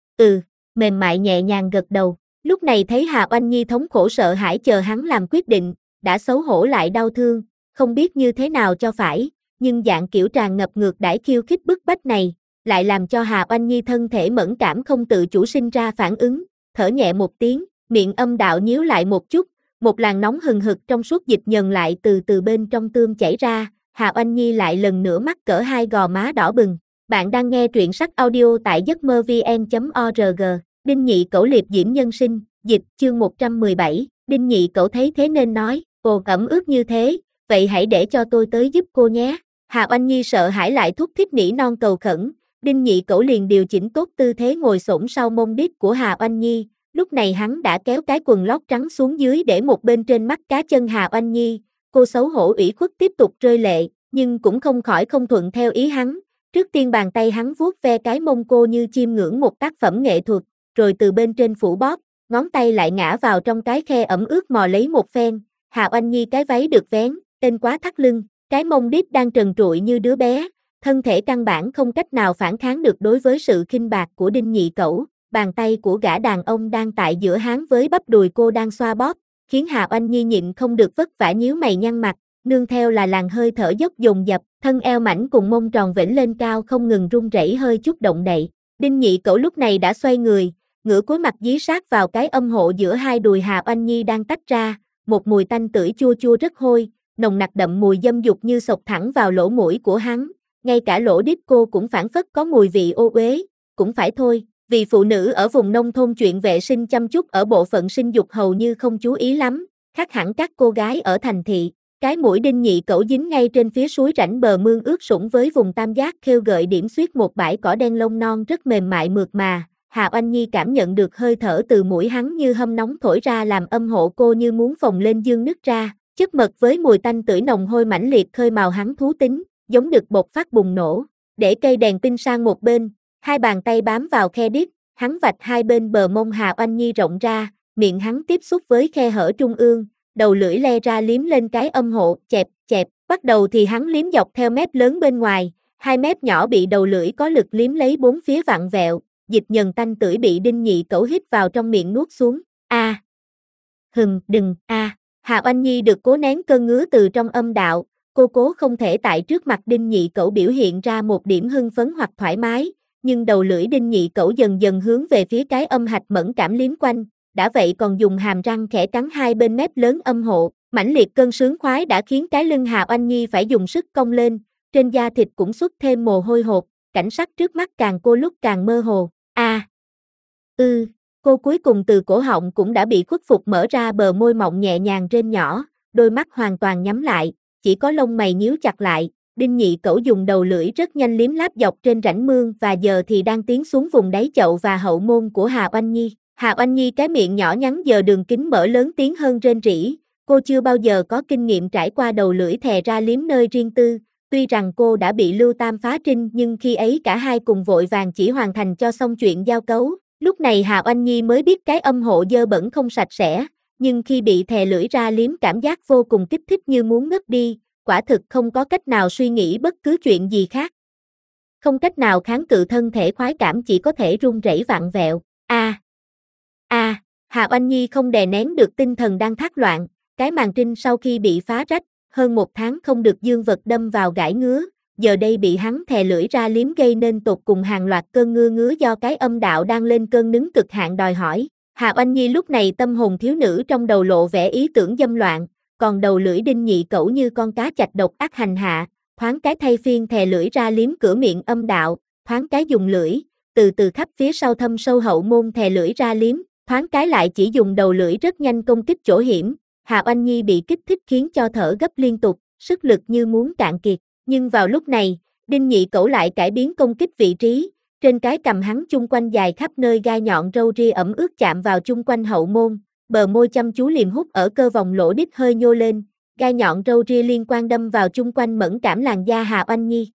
A: mềm mại nhẹ nhàng gật đầu. Lúc này thấy Hà Oanh Nhi thống khổ sợ hãi chờ hắn làm quyết định, đã xấu hổ lại đau thương, không biết như thế nào cho phải, nhưng dạng kiểu tràn ngập ngược đãi khiêu khích bức bách này, lại làm cho Hà Oanh Nhi thân thể mẫn cảm không tự chủ sinh ra phản ứng, thở nhẹ một tiếng, miệng âm đạo nhíu lại một chút, một làn nóng hừng hực trong suốt dịch nhờn lại từ bên trong tương chảy ra. Hà Oanh Nhi lại lần nữa mắc cỡ hai gò má đỏ bừng. Bạn đang nghe truyện sách audio tại giấc mơ vn.org. Đinh Nhị Cẩu liệp diễm nhân sinh, dịch, chương 117. Đinh Nhị Cẩu thấy thế nên nói, ồ, ẩm ướt như thế, vậy hãy để cho tôi tới giúp cô nhé. Hà Oanh Nhi sợ hãi lại thúc thích nỉ non cầu khẩn. Đinh Nhị Cẩu liền điều chỉnh tốt tư thế ngồi xổm sau mông đít của Hà Oanh Nhi. Lúc này hắn đã kéo cái quần lót trắng xuống dưới để một bên trên mắt cá chân Hà Oanh Nhi. Cô xấu hổ ủy khuất tiếp tục rơi lệ, nhưng cũng không khỏi không thuận theo ý hắn. Trước tiên bàn tay hắn vuốt ve cái mông cô như chiêm ngưỡng một tác phẩm nghệ thuật, rồi từ bên trên phủ bóp, ngón tay lại ngã vào trong cái khe ẩm ướt mò lấy một phen. Hà Oanh Nhi cái váy được vén, tên quá thắt lưng, cái mông đít đang trần trụi như đứa bé, thân thể căn bản không cách nào phản kháng được đối với sự khinh bạc của Đinh Nhị Cẩu. Bàn tay của gã đàn ông đang tại giữa hắn với bắp đùi cô đang xoa bóp, khiến Hà Oanh Nhi nhịn không được vất vả nhíu mày nhăn mặt, nương theo là làn hơi thở dốc dồn dập, thân eo mảnh cùng mông tròn vểnh lên cao không ngừng run rẩy hơi chút động đậy. Đinh Nhị Cẩu lúc này đã xoay người, ngửa cúi mặt dí sát vào cái âm hộ giữa hai đùi Hà Oanh Nhi đang tách ra, một mùi tanh tưởi chua chua rất hôi, nồng nặc đậm mùi dâm dục như xộc thẳng vào lỗ mũi của hắn, ngay cả lỗ đít cô cũng phảng phất có mùi vị ô uế, cũng phải thôi. Vì phụ nữ ở vùng nông thôn chuyện vệ sinh chăm chút ở bộ phận sinh dục hầu như không chú ý lắm, khác hẳn các cô gái ở thành thị. Cái mũi Đinh Nhị Cẩu dính ngay trên phía suối rãnh bờ mương ướt sũng với vùng tam giác khêu gợi điểm xuyết một bãi cỏ đen lông non rất mềm mại mượt mà. Hà Oanh Nhi cảm nhận được hơi thở từ mũi hắn như hâm nóng thổi ra làm âm hộ cô như muốn phồng lên dương nứt ra, chất mật với mùi tanh tưởi nồng hôi mãnh liệt khơi màu hắn thú tính, giống đực bộc phát bùng nổ. Để cây đèn pin sang một bên, hai bàn tay bám vào khe đít, hắn vạch hai bên bờ mông Hà Oanh Nhi rộng ra, miệng hắn tiếp xúc với khe hở trung ương, đầu lưỡi le ra liếm lên cái âm hộ, chẹp, bắt đầu thì hắn liếm dọc theo mép lớn bên ngoài, hai mép nhỏ bị đầu lưỡi có lực liếm lấy bốn phía vặn vẹo, dịch nhờn tanh tưởi bị Đinh Nhị Cẩu hít vào trong miệng nuốt xuống. Đừng, Hà Oanh Nhi được cố nén cơn ngứa từ trong âm đạo, cô cố không thể tại trước mặt Đinh Nhị Cẩu biểu hiện ra một điểm hưng phấn hoặc thoải mái, nhưng đầu lưỡi Đinh Nhị Cẩu dần dần hướng về phía cái âm hạch mẫn cảm liếm quanh, đã vậy còn dùng hàm răng khẽ cắn hai bên mép lớn âm hộ, mãnh liệt cơn sướng khoái đã khiến cái lưng Hà Oanh Nhi phải dùng sức cong lên, trên da thịt cũng xuất thêm mồ hôi hột, cảnh sắc trước mắt càng cô lúc càng mơ hồ. Cô cuối cùng từ cổ họng cũng đã bị khuất phục, mở ra bờ môi mọng nhẹ nhàng rên nhỏ, đôi mắt hoàn toàn nhắm lại, chỉ có lông mày nhíu chặt lại. Đinh Nhị Cẩu dùng đầu lưỡi rất nhanh liếm láp dọc trên rãnh mương và giờ thì đang tiến xuống vùng đáy chậu và hậu môn của Hà Oanh Nhi. Hà Oanh Nhi cái miệng nhỏ nhắn giờ đường kính mở lớn tiếng hơn rên rỉ, cô chưa bao giờ có kinh nghiệm trải qua đầu lưỡi thè ra liếm nơi riêng tư. Tuy rằng cô đã bị Lưu Tam phá trinh nhưng khi ấy cả hai cùng vội vàng chỉ hoàn thành cho xong chuyện giao cấu. Lúc này Hà Oanh Nhi mới biết cái âm hộ dơ bẩn không sạch sẽ, nhưng khi bị thè lưỡi ra liếm cảm giác vô cùng kích thích như muốn ngất đi, quả thực không có cách nào suy nghĩ bất cứ chuyện gì khác. Không cách nào kháng cự thân thể khoái cảm, chỉ có thể run rẩy vặn vẹo. Hà Oanh Nhi không đè nén được tinh thần đang thác loạn, cái màng trinh sau khi bị phá rách, hơn 1 tháng không được dương vật đâm vào gãi ngứa, giờ đây bị hắn thè lưỡi ra liếm gây nên tột cùng hàng loạt cơn ngứa do cái âm đạo đang lên cơn nứng cực hạn đòi hỏi. Hà Oanh Nhi lúc này tâm hồn thiếu nữ trong đầu lộ vẻ ý tưởng dâm loạn, còn đầu lưỡi Đinh Nhị Cẩu như con cá chạch độc ác hành hạ, thoáng cái thay phiên thè lưỡi ra liếm cửa miệng âm đạo, thoáng cái dùng lưỡi, từ từ khắp phía sau thâm sâu hậu môn thè lưỡi ra liếm, thoáng cái lại chỉ dùng đầu lưỡi rất nhanh công kích chỗ hiểm. Hà Oanh Nhi bị kích thích khiến cho thở gấp liên tục, sức lực như muốn cạn kiệt. Nhưng vào lúc này, Đinh Nhị Cẩu lại cải biến công kích vị trí, trên cái cằm hắn chung quanh dài khắp nơi gai nhọn râu ria ẩm ướt chạm vào chung quanh hậu môn, bờ môi chăm chú liềm hút ở cơ vòng lỗ đít hơi nhô lên, gai nhọn râu ria liên quan đâm vào chung quanh mẫn cảm làn da Hà Oanh Nhi.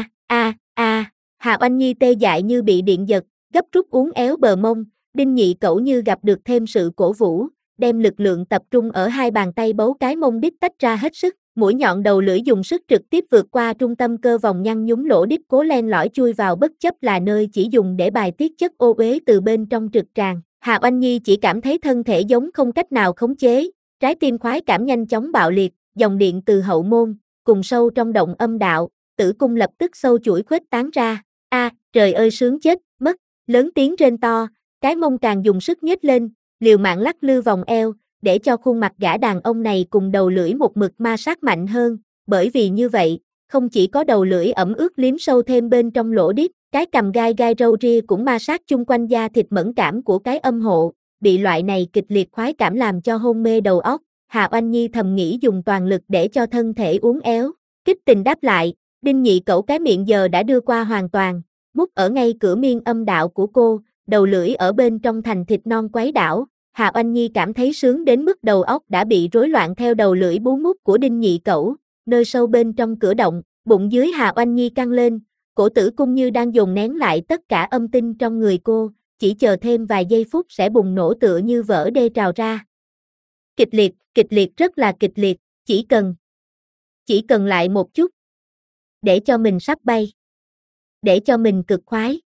A: Hà Oanh Nhi tê dại như bị điện giật, gấp rút uốn éo bờ mông, Đinh Nhị Cẩu như gặp được thêm sự cổ vũ, đem lực lượng tập trung ở hai bàn tay bấu cái mông đít tách ra hết sức, mũi nhọn đầu lưỡi dùng sức trực tiếp vượt qua trung tâm cơ vòng nhăn nhúm lỗ đít cố len lỏi chui vào, bất chấp là nơi chỉ dùng để bài tiết chất ô uế từ bên trong trực tràng. Hà Oanh Nhi chỉ cảm thấy thân thể giống không cách nào khống chế, trái tim khoái cảm nhanh chóng bạo liệt, dòng điện từ hậu môn, cùng sâu trong động âm đạo, tử cung lập tức sâu chuỗi khuếch tán ra. Trời ơi sướng chết, mất, lớn tiếng rên to, cái mông càng dùng sức nhếch lên, liều mạng lắc lư vòng eo, để cho khuôn mặt gã đàn ông này cùng đầu lưỡi một mực ma sát mạnh hơn, bởi vì như vậy, không chỉ có đầu lưỡi ẩm ướt liếm sâu thêm bên trong lỗ đít, cái cằm gai râu ria cũng ma sát chung quanh da thịt mẫn cảm của cái âm hộ, bị loại này kịch liệt khoái cảm làm cho hôn mê đầu óc. Hà Oanh Nhi thầm nghĩ dùng toàn lực để cho thân thể uốn éo, kích tình đáp lại, Đinh Nhị Cẩu cái miệng giờ đã đưa qua hoàn toàn, mút ở ngay cửa miên âm đạo của cô, đầu lưỡi ở bên trong thành thịt non quấy đảo. Hà Oanh Nhi cảm thấy sướng đến mức đầu óc đã bị rối loạn theo đầu lưỡi bú mút của Đinh Nhị Cẩu, nơi sâu bên trong cửa động, bụng dưới Hà Oanh Nhi căng lên, cổ tử cung như đang dồn nén lại tất cả âm tinh trong người cô, chỉ chờ thêm vài giây phút sẽ bùng nổ tựa như vỡ đê trào ra. Kịch liệt rất là kịch liệt, chỉ cần lại một chút, để cho mình sắp bay, để cho mình cực khoái.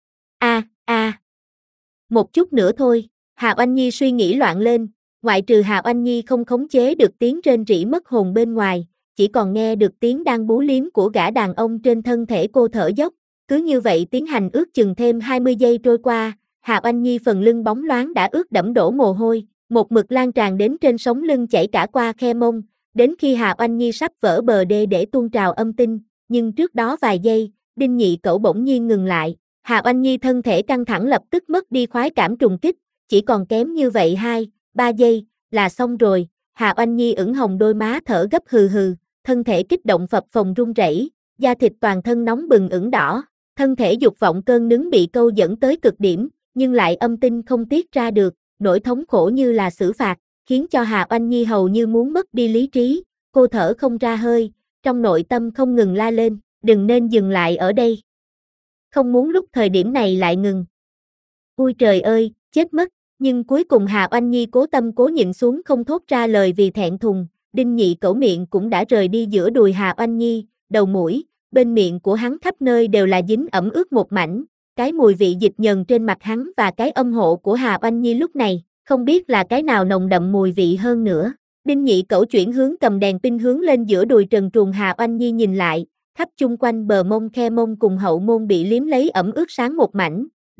A: Một chút nữa thôi. Hà Oanh Nhi suy nghĩ loạn lên, ngoại trừ Hà Oanh Nhi không khống chế được tiếng rên rỉ mất hồn bên ngoài, chỉ còn nghe được tiếng đang bú liếm của gã đàn ông trên thân thể cô thở dốc. Cứ như vậy tiến hành ước chừng thêm 20 giây trôi qua, Hà Oanh Nhi phần lưng bóng loáng đã ướt đẫm đổ mồ hôi, một mực lan tràn đến trên sống lưng chảy cả qua khe mông, đến khi Hà Oanh Nhi sắp vỡ bờ đê để tuôn trào âm tinh, nhưng trước đó vài giây, Đinh Nhị Cẩu bỗng nhiên ngừng lại. Hà Oanh Nhi thân thể căng thẳng lập tức mất đi khoái cảm trùng kích, chỉ còn kém như vậy 2-3 giây, là xong rồi. Hà Oanh Nhi ửng hồng đôi má thở gấp hừ hừ, thân thể kích động phập phồng run rẩy, da thịt toàn thân nóng bừng ửng đỏ, thân thể dục vọng cơn nứng bị câu dẫn tới cực điểm, nhưng lại âm tinh không tiết ra được, nỗi thống khổ như là xử phạt, khiến cho Hà Oanh Nhi hầu như muốn mất đi lý trí, cô thở không ra hơi, trong nội tâm không ngừng la lên, đừng nên dừng lại ở đây. Không muốn lúc thời điểm này lại ngừng. Ui trời ơi, chết mất, nhưng cuối cùng Hà Oanh Nhi cố tâm cố nhịn xuống không thốt ra lời vì thẹn thùng, Đinh Nhị Cẩu miệng cũng đã rời đi giữa đùi Hà Oanh Nhi, đầu mũi, bên miệng của hắn khắp nơi đều là dính ẩm ướt một mảnh, cái mùi vị dịch nhờn trên mặt hắn và cái âm hộ của Hà Oanh Nhi lúc này, không biết là cái nào nồng đậm mùi vị hơn nữa. Đinh Nhị Cẩu chuyển hướng cầm đèn pin hướng lên giữa đùi trần truồng Hà Oanh Nhi nhìn lại, khắp chung quanh bờ mông khe mông cùng hậu môn bị liếm lấy ẩm ướt sáng một mảnh,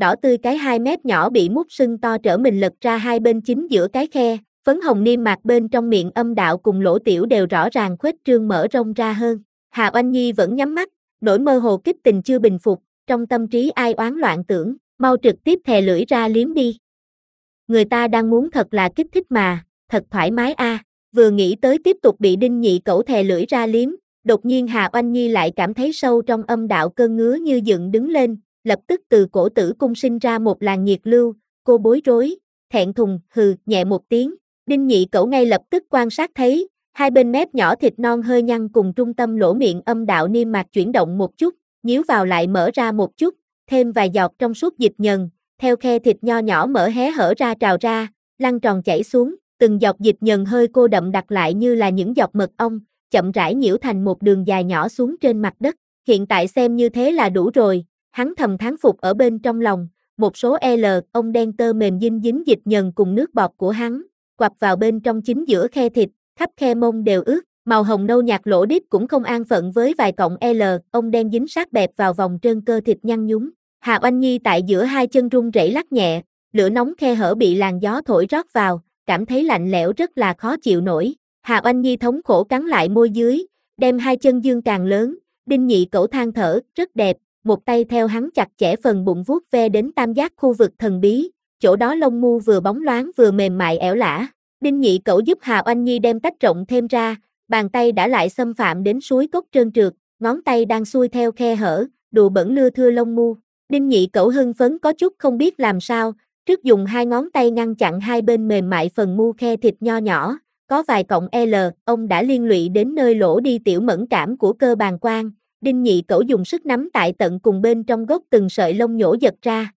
A: đỏ tươi cái hai mép nhỏ bị mút sưng to trở mình lật ra hai bên chính giữa cái khe, phấn hồng niêm mạc bên trong miệng âm đạo cùng lỗ tiểu đều rõ ràng khuếch trương mở rộng ra hơn. Hà Oanh Nhi vẫn nhắm mắt, nỗi mơ hồ kích tình chưa bình phục, trong tâm trí ai oán loạn tưởng, mau trực tiếp thè lưỡi ra liếm đi. Người ta đang muốn thật là kích thích mà, thật thoải mái a. Vừa nghĩ tới tiếp tục bị Đinh Nhị Cẩu thè lưỡi ra liếm, đột nhiên Hà Oanh Nhi lại cảm thấy sâu trong âm đạo cơn ngứa như dựng đứng lên, lập tức từ cổ tử cung sinh ra một làn nhiệt lưu, cô bối rối, thẹn thùng, hừ, nhẹ một tiếng. Đinh Nhị Cẩu ngay lập tức quan sát thấy, hai bên mép nhỏ thịt non hơi nhăn cùng trung tâm lỗ miệng âm đạo niêm mạc chuyển động một chút, nhíu vào lại mở ra một chút, thêm vài giọt trong suốt dịch nhờn, theo khe thịt nho nhỏ mở hé hở ra trào ra, lăn tròn chảy xuống, từng giọt dịch nhờn hơi cô đậm đặc lại như là những giọt mật ong, chậm rãi nhiễu thành một đường dài nhỏ xuống trên mặt đất. Hiện tại xem như thế là đủ rồi, hắn thầm thán phục ở bên trong lòng, một số ông đen tơ mềm dinh dính dịch nhờn cùng nước bọt của hắn, quặp vào bên trong chính giữa khe thịt, khắp khe mông đều ướt, màu hồng nâu nhạt lỗ đít cũng không an phận với vài cọng ông đen dính sát bẹp vào vòng trơn cơ thịt nhăn nhúm. Hà Oanh Nhi tại giữa hai chân run rẩy lắc nhẹ, lửa nóng khe hở bị làn gió thổi rót vào, cảm thấy lạnh lẽo rất là khó chịu nổi. Hà Oanh Nhi thống khổ cắn lại môi dưới, đem hai chân dương càng lớn, Đinh Nhị Cẩu than thở, rất đẹp, một tay theo hắn chặt chẽ phần bụng vuốt ve đến tam giác khu vực thần bí, chỗ đó lông mu vừa bóng loáng vừa mềm mại ẻo lả. Đinh Nhị Cẩu giúp Hà Oanh Nhi đem tách rộng thêm ra, bàn tay đã lại xâm phạm đến suối cốc trơn trượt, ngón tay đang xuôi theo khe hở, đùa bẩn lưa thưa lông mu. Đinh Nhị Cẩu hưng phấn có chút không biết làm sao, trước dùng hai ngón tay ngăn chặn hai bên mềm mại phần mu khe thịt nho nhỏ, có vài cọng ông đã liên lụy đến nơi lỗ đi tiểu mẫn cảm của cơ bàng quang. Đinh Nhị Cẩu dùng sức nắm tại tận cùng bên trong gốc từng sợi lông nhổ giật ra,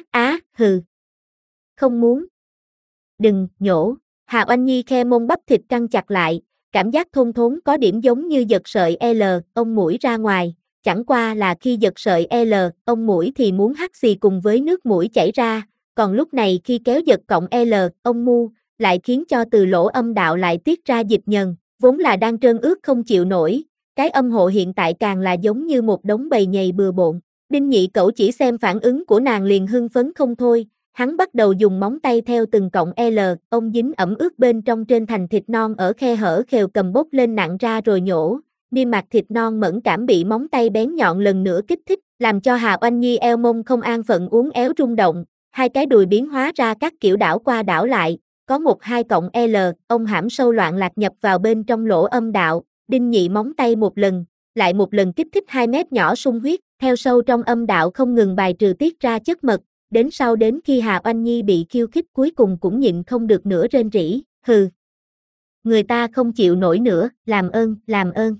A: hừ. Không muốn. Đừng, nhổ. Hà Oanh Nhi khe mông bắp thịt căng chặt lại, cảm giác thôn thốn có điểm giống như giật sợi ông mũi ra ngoài, chẳng qua là khi giật sợi ông mũi thì muốn hắt xì cùng với nước mũi chảy ra, còn lúc này khi kéo giật cọng ông mu, lại khiến cho từ lỗ âm đạo lại tiết ra dịch nhờn, vốn là đang trơn ướt không chịu nổi, cái âm hộ hiện tại càng là giống như một đống bầy nhầy bừa bộn. Đinh Nhị Cẩu chỉ xem phản ứng của nàng liền hưng phấn không thôi, hắn bắt đầu dùng móng tay theo từng cọng ông dính ẩm ướt bên trong trên thành thịt non ở khe hở khều cầm bốc lên nặng ra rồi nhổ, niêm mạc thịt non mẫn cảm bị móng tay bén nhọn lần nữa kích thích, làm cho Hà Oanh Nhi eo mông không an phận uốn éo rung động, hai cái đùi biến hóa ra các kiểu đảo qua đảo lại, có một hai cọng ông hãm sâu loạn lạc nhập vào bên trong lỗ âm đạo, Đinh Nhị móng tay một lần, lại một lần kích thích hai mép nhỏ sung huyết, theo sâu trong âm đạo không ngừng bài trừ tiết ra chất mật, đến sau đến khi Hà Oanh Nhi bị khiêu khích cuối cùng cũng nhịn không được nữa rên rỉ, hừ. Người ta không chịu nổi nữa, làm ơn.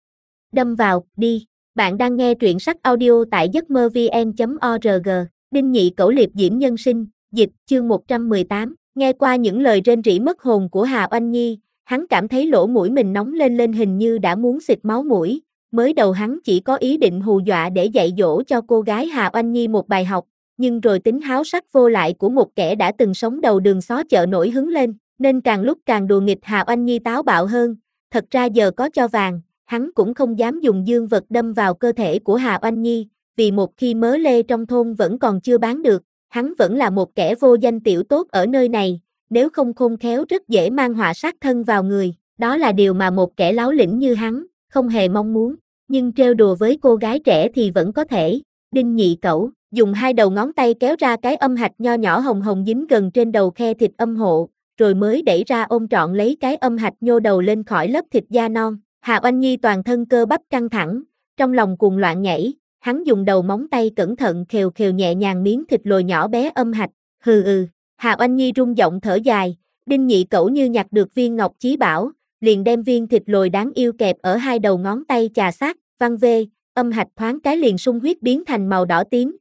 A: Đâm vào, đi. Bạn đang nghe truyện sách audio tại giấcmơ-vn.org, Đinh Nhị Cẩu liệp diễm nhân sinh, dịch, chương 118. Nghe qua những lời rên rỉ mất hồn của Hà Oanh Nhi, hắn cảm thấy lỗ mũi mình nóng lên hình như đã muốn xịt máu mũi, mới đầu hắn chỉ có ý định hù dọa để dạy dỗ cho cô gái Hà Oanh Nhi một bài học, nhưng rồi tính háo sắc vô lại của một kẻ đã từng sống đầu đường xó chợ nổi hứng lên, nên càng lúc càng đùa nghịch Hà Oanh Nhi táo bạo hơn, thật ra giờ có cho vàng, hắn cũng không dám dùng dương vật đâm vào cơ thể của Hà Oanh Nhi, vì một khi mớ lê trong thôn vẫn còn chưa bán được, hắn vẫn là một kẻ vô danh tiểu tốt ở nơi này, nếu không khôn khéo rất dễ mang họa sát thân vào người, đó là điều mà một kẻ láo lĩnh như hắn, không hề mong muốn, nhưng trêu đùa với cô gái trẻ thì vẫn có thể. Đinh Nhị Cẩu dùng hai đầu ngón tay kéo ra cái âm hạch nho nhỏ hồng hồng dính gần trên đầu khe thịt âm hộ, rồi mới đẩy ra ôm trọn lấy cái âm hạch nhô đầu lên khỏi lớp thịt da non. Hà Oanh Nhi toàn thân cơ bắp căng thẳng, trong lòng cuồng loạn nhảy, hắn dùng đầu móng tay cẩn thận khều khều nhẹ nhàng miếng thịt lồi nhỏ bé âm hạch, hừ. Hà Oanh Nhi rung giọng thở dài, Đinh Nhị Cẩu như nhặt được viên ngọc chí bảo, liền đem viên thịt lồi đáng yêu kẹp ở hai đầu ngón tay chà sát, văng về, âm hạch thoáng cái liền sung huyết biến thành màu đỏ tím.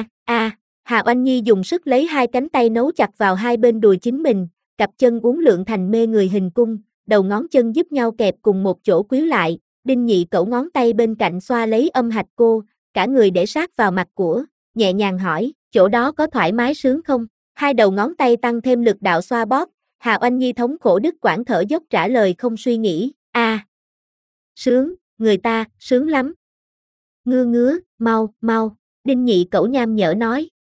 A: Hà Oanh Nhi dùng sức lấy hai cánh tay nấu chặt vào hai bên đùi chính mình, cặp chân uốn lượn thành mê người hình cung, đầu ngón chân giúp nhau kẹp cùng một chỗ quýu lại, Đinh Nhị Cẩu ngón tay bên cạnh xoa lấy âm hạch cô, cả người để sát vào mặt của, nhẹ nhàng hỏi, chỗ đó có thoải mái sướng không? Hai đầu ngón tay tăng thêm lực đạo xoa bóp, Hà Oanh Nhi thống khổ đứt quãng thở dốc trả lời không suy nghĩ, sướng, người ta, sướng lắm. Ngứa, mau, Đinh Nhị Cẩu nham nhở nói,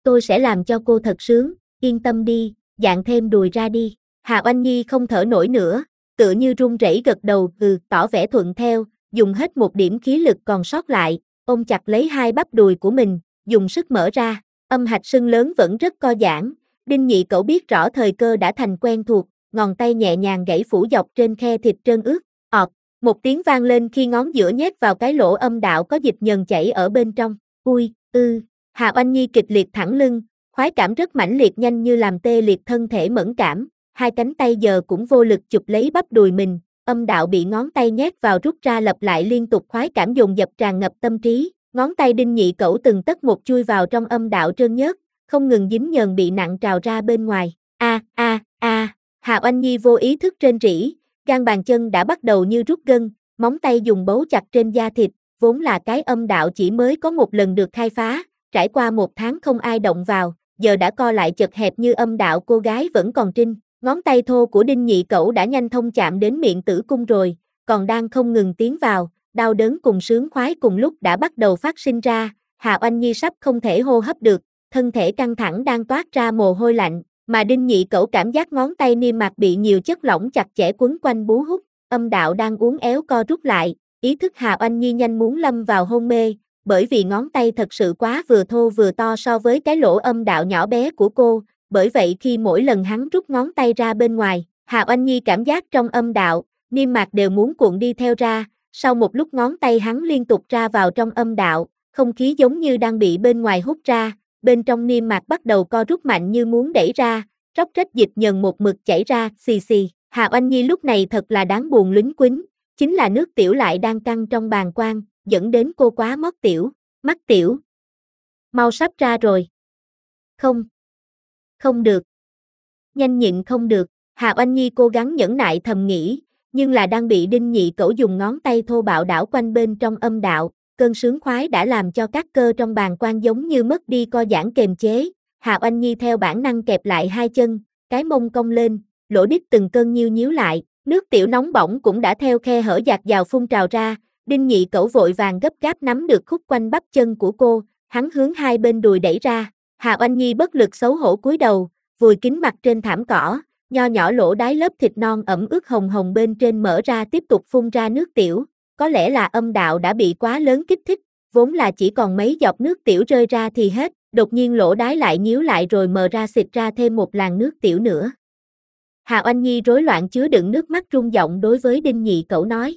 A: tôi sẽ làm cho cô thật sướng, yên tâm đi, dạn thêm đùi ra đi. Hạ Oanh Nhi không thở nổi nữa, tựa như run rẩy gật đầu, tỏ vẻ thuận theo, dùng hết một điểm khí lực còn sót lại, ôm chặt lấy hai bắp đùi của mình, dùng sức mở ra, âm hạch sưng lớn vẫn rất co giãn. Đinh Nhị Cẩu biết rõ thời cơ đã thành quen thuộc, ngón tay nhẹ nhàng gãy phủ dọc trên khe thịt trơn ướt, một tiếng vang lên khi ngón giữa nhét vào cái lỗ âm đạo có dịch nhờn chảy ở bên trong. Ui, Hạ Oanh Nhi kịch liệt thẳng lưng, khoái cảm rất mãnh liệt nhanh như làm tê liệt thân thể mẫn cảm, hai cánh tay giờ cũng vô lực chụp lấy bắp đùi mình, âm đạo bị ngón tay nhét vào rút ra lặp lại liên tục, khoái cảm dồn dập tràn ngập tâm trí, ngón tay Đinh Nhị Cẩu từng tấc một chui vào trong âm đạo trơn nhớt, không ngừng dính nhờn bị nặng trào ra bên ngoài. Hạ Oanh Nhi vô ý thức rên rỉ, gan bàn chân đã bắt đầu như rút gân, móng tay dùng bấu chặt trên da thịt, vốn là cái âm đạo chỉ mới có một lần được khai phá, trải qua 1 tháng không ai động vào, giờ đã co lại chật hẹp như âm đạo cô gái vẫn còn trinh, ngón tay thô của Đinh Nhị Cẩu đã nhanh thông chạm đến miệng tử cung rồi, còn đang không ngừng tiến vào, đau đớn cùng sướng khoái cùng lúc đã bắt đầu phát sinh ra, Hạ Oanh Nhi sắp không thể hô hấp được, thân thể căng thẳng đang toát ra mồ hôi lạnh, mà Đinh Nhị Cẩu cảm giác ngón tay niêm mạc bị nhiều chất lỏng chặt chẽ quấn quanh bú hút, âm đạo đang uốn éo co rút lại, ý thức Hạ Oanh Nhi nhanh muốn lâm vào hôn mê, bởi vì ngón tay thật sự quá vừa thô vừa to so với cái lỗ âm đạo nhỏ bé của cô, bởi vậy khi mỗi lần hắn rút ngón tay ra bên ngoài, Hạ Oanh Nhi cảm giác trong âm đạo, niêm mạc đều muốn cuộn đi theo ra, sau một lúc ngón tay hắn liên tục ra vào trong âm đạo, không khí giống như đang bị bên ngoài hút ra, bên trong niêm mạc bắt đầu co rút mạnh như muốn đẩy ra, róc rách dịch nhờn một mực chảy ra, xì xì. Hạ Oanh Nhi lúc này thật là đáng buồn lính quýnh, chính là nước tiểu lại đang căng trong bàng quang, dẫn đến cô quá mót tiểu, mắc tiểu. Mau sắp ra rồi. Không được. Nhanh nhịn không được, Hạ Oanh Nhi cố gắng nhẫn nại thầm nghĩ, nhưng là đang bị Đinh Nhị Cẩu dùng ngón tay thô bạo đảo quanh bên trong âm đạo, cơn sướng khoái đã làm cho các cơ trong bàng quang giống như mất đi co giãn kềm chế, Hạ Oanh Nhi theo bản năng kẹp lại hai chân, cái mông cong lên, lỗ đít từng cơn nhiêu nhíu lại, nước tiểu nóng bỏng cũng đã theo khe hở dạt dào phun trào ra, Đinh Nhị Cẩu vội vàng gấp gáp nắm được khúc quanh bắp chân của cô, hắn hướng hai bên đùi đẩy ra, Hạ Oanh Nhi bất lực xấu hổ cúi đầu, vùi kín mặt trên thảm cỏ, nho nhỏ lỗ đái lớp thịt non ẩm ướt hồng hồng bên trên mở ra tiếp tục phun ra nước tiểu, có lẽ là âm đạo đã bị quá lớn kích thích, vốn là chỉ còn mấy giọt nước tiểu rơi ra thì hết, đột nhiên lỗ đái lại nhíu lại rồi mờ ra xịt ra thêm một làn nước tiểu nữa. Hạ Oanh Nhi rối loạn chứa đựng nước mắt run giọng đối với Đinh Nhị Cẩu nói,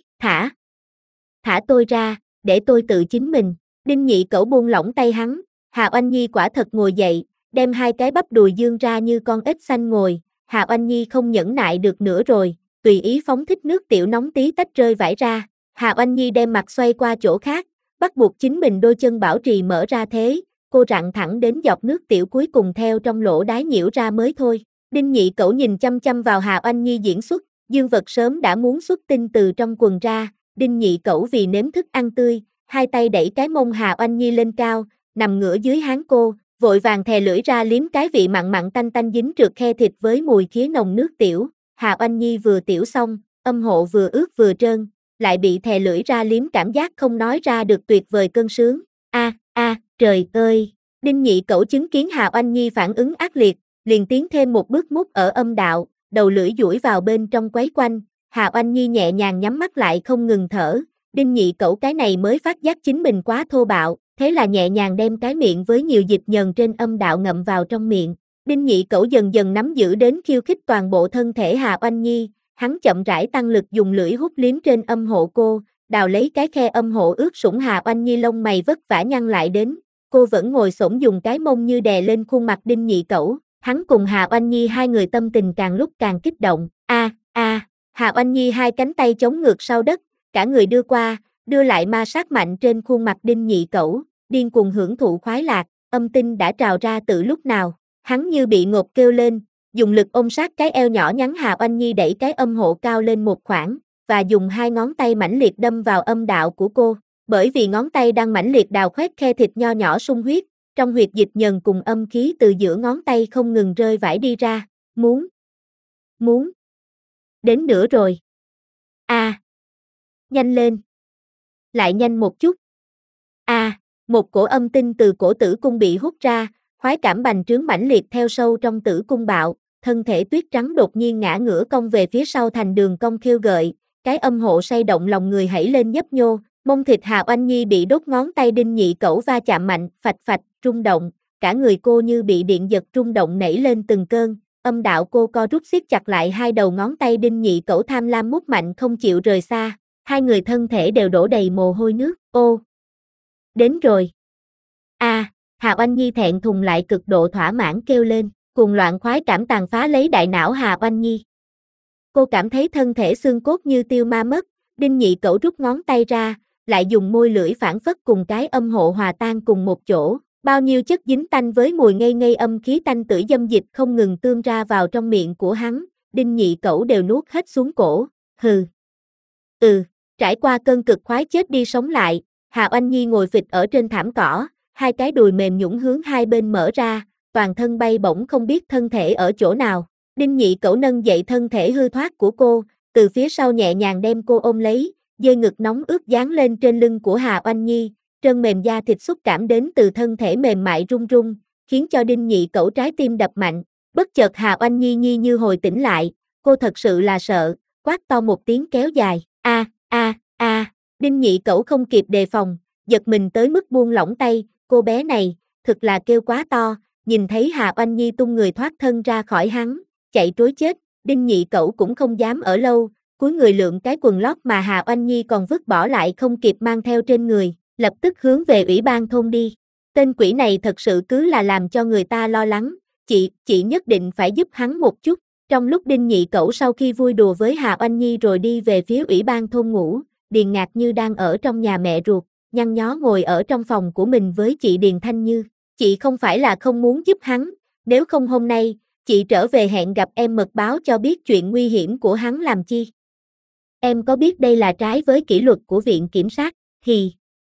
A: thả tôi ra, để tôi tự chính mình. Đinh Nhị Cẩu buông lỏng tay hắn, Hạ Oanh Nhi quả thật ngồi dậy, đem hai cái bắp đùi dương ra như con ếch xanh ngồi, Hạ Oanh Nhi không nhẫn nại được nữa rồi, tùy ý phóng thích nước tiểu nóng tí tách rơi vãi ra, Hạ Oanh Nhi đem mặt xoay qua chỗ khác, bắt buộc chính mình đôi chân bảo trì mở ra thế, cô rặn thẳng đến giọt nước tiểu cuối cùng theo trong lỗ đái nhiễu ra mới thôi. Đinh Nhị Cẩu nhìn chăm chăm vào Hạ Oanh Nhi diễn xuất, dương vật sớm đã muốn xuất tinh từ trong quần ra, Đinh Nhị Cẩu vì nếm thức ăn tươi, hai tay đẩy cái mông Hạ Oanh Nhi lên cao, nằm ngửa dưới háng cô, vội vàng thè lưỡi ra liếm cái vị mặn mặn tanh tanh dính trượt khe thịt với mùi khía nồng nước tiểu, Hạ Oanh Nhi vừa tiểu xong, âm hộ vừa ướt vừa trơn, lại bị thè lưỡi ra liếm cảm giác không nói ra được tuyệt vời cơn sướng, trời ơi, Đinh Nhị Cẩu chứng kiến Hạ Oanh Nhi phản ứng ác liệt, liền tiến thêm một bước mút ở âm đạo, đầu lưỡi duỗi vào bên trong quấy quanh, Hạ Oanh Nhi nhẹ nhàng nhắm mắt lại không ngừng thở, Đinh Nhị Cẩu cái này mới phát giác chính mình quá thô bạo, thế là nhẹ nhàng đem cái miệng với nhiều dịch nhờn trên âm đạo ngậm vào trong miệng, Đinh Nhị Cẩu dần dần nắm giữ đến khiêu khích toàn bộ thân thể Hạ Oanh Nhi, hắn chậm rãi tăng lực dùng lưỡi hút liếm trên âm hộ cô, đào lấy cái khe âm hộ ướt sũng Hạ Oanh Nhi lông mày vất vả nhăn lại đến, cô vẫn ngồi xổm dùng cái mông như đè lên khuôn mặt Đinh Nhị Cẩu, hắn cùng Hạ Oanh Nhi hai người tâm tình càng lúc càng kích động, Hạ Oanh Nhi hai cánh tay chống ngược sau đất, cả người đưa qua, đưa lại ma sát mạnh trên khuôn mặt Đinh Nhị Cẩu, điên cuồng hưởng thụ khoái lạc, âm tinh đã trào ra từ lúc nào, hắn như bị ngột kêu lên, dùng lực ôm sát cái eo nhỏ nhắn Hạ Oanh Nhi đẩy cái âm hộ cao lên một khoảng, và dùng hai ngón tay mãnh liệt đâm vào âm đạo của cô, bởi vì ngón tay đang mãnh liệt đào khoét khe thịt nho nhỏ sung huyết, trong huyệt dịch nhờn cùng âm khí từ giữa ngón tay không ngừng rơi vãi đi ra, muốn, đến nữa rồi. Nhanh lên. Lại nhanh một chút. Một cổ âm tinh từ cổ tử cung bị hút ra, khoái cảm bành trướng mãnh liệt theo sâu trong tử cung bạo, thân thể tuyết trắng đột nhiên ngã ngửa cong về phía sau thành đường cong khiêu gợi, cái âm hộ say động lòng người hãy lên nhấp nhô, mông thịt Hà Oanh Nhi bị đốt ngón tay Đinh Nhị Cẩu va chạm mạnh, phạch phạch, rung động, cả người cô như bị điện giật rung động nảy lên từng cơn, âm đạo cô co rút siết chặt lại hai đầu ngón tay Đinh Nhị Cẩu tham lam mút mạnh không chịu rời xa, hai người thân thể đều đổ đầy mồ hôi nước, ô, đến rồi. Hà Oanh Nhi thẹn thùng lại cực độ thỏa mãn kêu lên, cuồng loạn khoái cảm tàn phá lấy đại não Hà Oanh Nhi. Cô cảm thấy thân thể xương cốt như tiêu ma mất, Đinh Nhị Cẩu rút ngón tay ra, lại dùng môi lưỡi phản phất cùng cái âm hộ hòa tan cùng một chỗ, bao nhiêu chất dính tanh với mùi ngây ngây âm khí tanh tưởi dâm dịch không ngừng tươm ra vào trong miệng của hắn, Đinh Nhị Cẩu đều nuốt hết xuống cổ, hừ. Trải qua cơn cực khoái chết đi sống lại, Hà Oanh Nhi ngồi phịch ở trên thảm cỏ, hai cái đùi mềm nhũn hướng hai bên mở ra, toàn thân bay bổng không biết thân thể ở chỗ nào. Đinh Nhị Cẩu nâng dậy thân thể hư thoát của cô, từ phía sau nhẹ nhàng đem cô ôm lấy, dây ngực nóng ướt dán lên trên lưng của Hà Oanh Nhi, trơn mềm da thịt xúc cảm đến từ thân thể mềm mại rung rung, khiến cho Đinh Nhị Cẩu trái tim đập mạnh. Bất chợt Hà Oanh Nhi như hồi tỉnh lại, cô thật sự là sợ, quát to một tiếng kéo dài, Đinh Nhị Cẩu không kịp đề phòng, giật mình tới mức buông lỏng tay, cô bé này, thực là kêu quá to, nhìn thấy Hà Oanh Nhi tung người thoát thân ra khỏi hắn, chạy trối chết, Đinh Nhị Cẩu cũng không dám ở lâu, cúi người lượm cái quần lót mà Hà Oanh Nhi còn vứt bỏ lại không kịp mang theo trên người, lập tức hướng về ủy ban thôn đi. Tên quỷ này thật sự cứ là làm cho người ta lo lắng, chị nhất định phải giúp hắn một chút. Trong lúc Đinh Nhị Cẩu sau khi vui đùa với Hà Oanh Nhi rồi đi về phía ủy ban thôn ngủ, Điền Ngạc Như đang ở trong nhà mẹ ruột, nhăn nhó ngồi ở trong phòng của mình với chị Điền Thanh Như. Chị không phải là không muốn giúp hắn, nếu không hôm nay, chị trở về hẹn gặp em mật báo cho biết chuyện nguy hiểm của hắn làm chi. Em có biết đây là trái với kỷ luật của viện kiểm sát, thì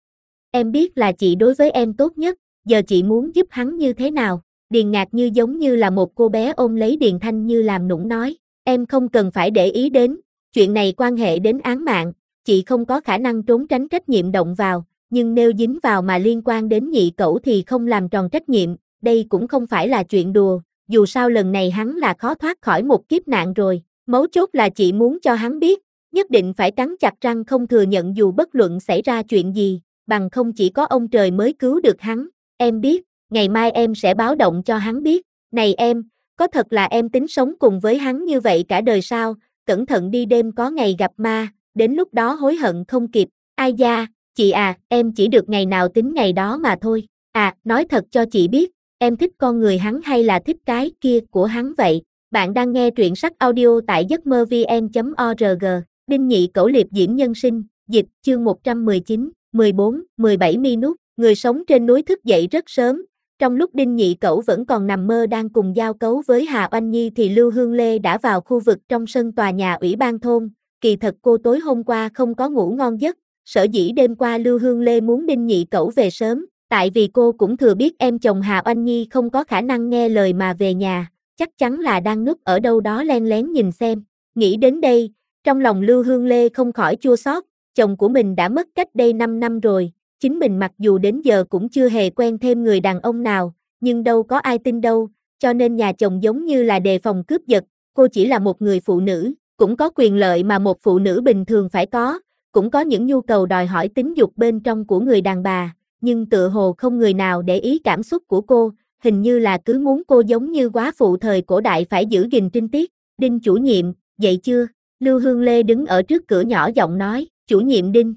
A: em biết là chị đối với em tốt nhất, giờ chị muốn giúp hắn như thế nào? Điền Ngạc Như giống như là một cô bé ôm lấy Điền Thanh Như làm nũng nói, em không cần phải để ý đến, chuyện này quan hệ đến án mạng, chị không có khả năng trốn tránh trách nhiệm động vào, nhưng nếu dính vào mà liên quan đến Nhị Cẩu thì không làm tròn trách nhiệm, đây cũng không phải là chuyện đùa, dù sao lần này hắn là khó thoát khỏi một kiếp nạn rồi, mấu chốt là chị muốn cho hắn biết, nhất định phải cắn chặt răng không thừa nhận dù bất luận xảy ra chuyện gì, bằng không chỉ có ông trời mới cứu được hắn, em biết, ngày mai em sẽ báo động cho hắn biết, này em, có thật là em tính sống cùng với hắn như vậy cả đời sao, cẩn thận đi đêm có ngày gặp ma, đến lúc đó hối hận không kịp, ai da, chị à, em chỉ được ngày nào tính ngày đó mà thôi, nói thật cho chị biết, em thích con người hắn hay là thích cái kia của hắn vậy, bạn đang nghe truyện sách audio tại giấc mơ vn.org, Đinh Nhị Cẩu liệp diễm nhân sinh, dịch, chương 119, 14, 17 minute, người sống trên núi thức dậy rất sớm. Trong lúc Đinh Nhị Cẩu vẫn còn nằm mơ đang cùng giao cấu với Hà Oanh Nhi thì Lưu Hương Lê đã vào khu vực trong sân tòa nhà ủy ban thôn, kỳ thật cô tối hôm qua không có ngủ ngon giấc, sở dĩ đêm qua Lưu Hương Lê muốn Đinh Nhị Cẩu về sớm, tại vì cô cũng thừa biết em chồng Hà Oanh Nhi không có khả năng nghe lời mà về nhà, chắc chắn là đang núp ở đâu đó len lén nhìn xem, nghĩ đến đây, trong lòng Lưu Hương Lê không khỏi chua xót, chồng của mình đã mất cách đây 5 năm rồi. Chính mình mặc dù đến giờ cũng chưa hề quen thêm người đàn ông nào, nhưng đâu có ai tin đâu, cho nên nhà chồng giống như là đề phòng cướp giật, cô chỉ là một người phụ nữ, cũng có quyền lợi mà một phụ nữ bình thường phải có, cũng có những nhu cầu đòi hỏi tính dục bên trong của người đàn bà, nhưng tựa hồ không người nào để ý cảm xúc của cô, hình như là cứ muốn cô giống như góa phụ thời cổ đại phải giữ gìn trinh tiết. Đinh chủ nhiệm, dậy chưa? Lưu Hương Lê đứng ở trước cửa nhỏ giọng nói, chủ nhiệm Đinh.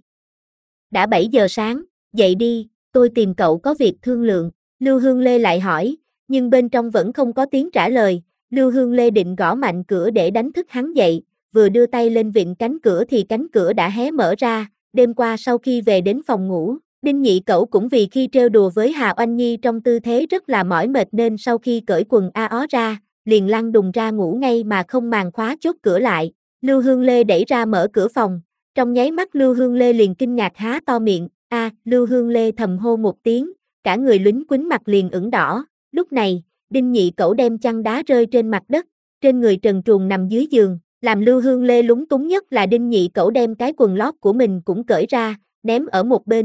A: Đã 7 giờ sáng, dậy đi, tôi tìm cậu có việc thương lượng. Lưu Hương Lê lại hỏi, nhưng bên trong vẫn không có tiếng trả lời. Lưu Hương Lê định gõ mạnh cửa để đánh thức hắn dậy, vừa đưa tay lên vịn cánh cửa thì cánh cửa đã hé mở ra. Đêm qua sau khi về đến phòng ngủ, Đinh Nhị Cẩu cũng vì khi trêu đùa với Hà Oanh Nhi trong tư thế rất là mỏi mệt nên sau khi cởi quần áo ra, liền lăn đùng ra ngủ ngay mà không màng khóa chốt cửa lại. Lưu Hương Lê đẩy ra mở cửa phòng, trong nháy mắt Lưu Hương Lê liền kinh ngạc há to miệng, Lưu Hương Lê thầm hô một tiếng, cả người lúnh quýnh mặt liền ửng đỏ. Lúc này, Đinh Nhị Cẩu đem chăn đá rơi trên mặt đất, trên người trần truồng nằm dưới giường, làm Lưu Hương Lê lúng túng nhất là Đinh Nhị Cẩu đem cái quần lót của mình cũng cởi ra, ném ở một bên,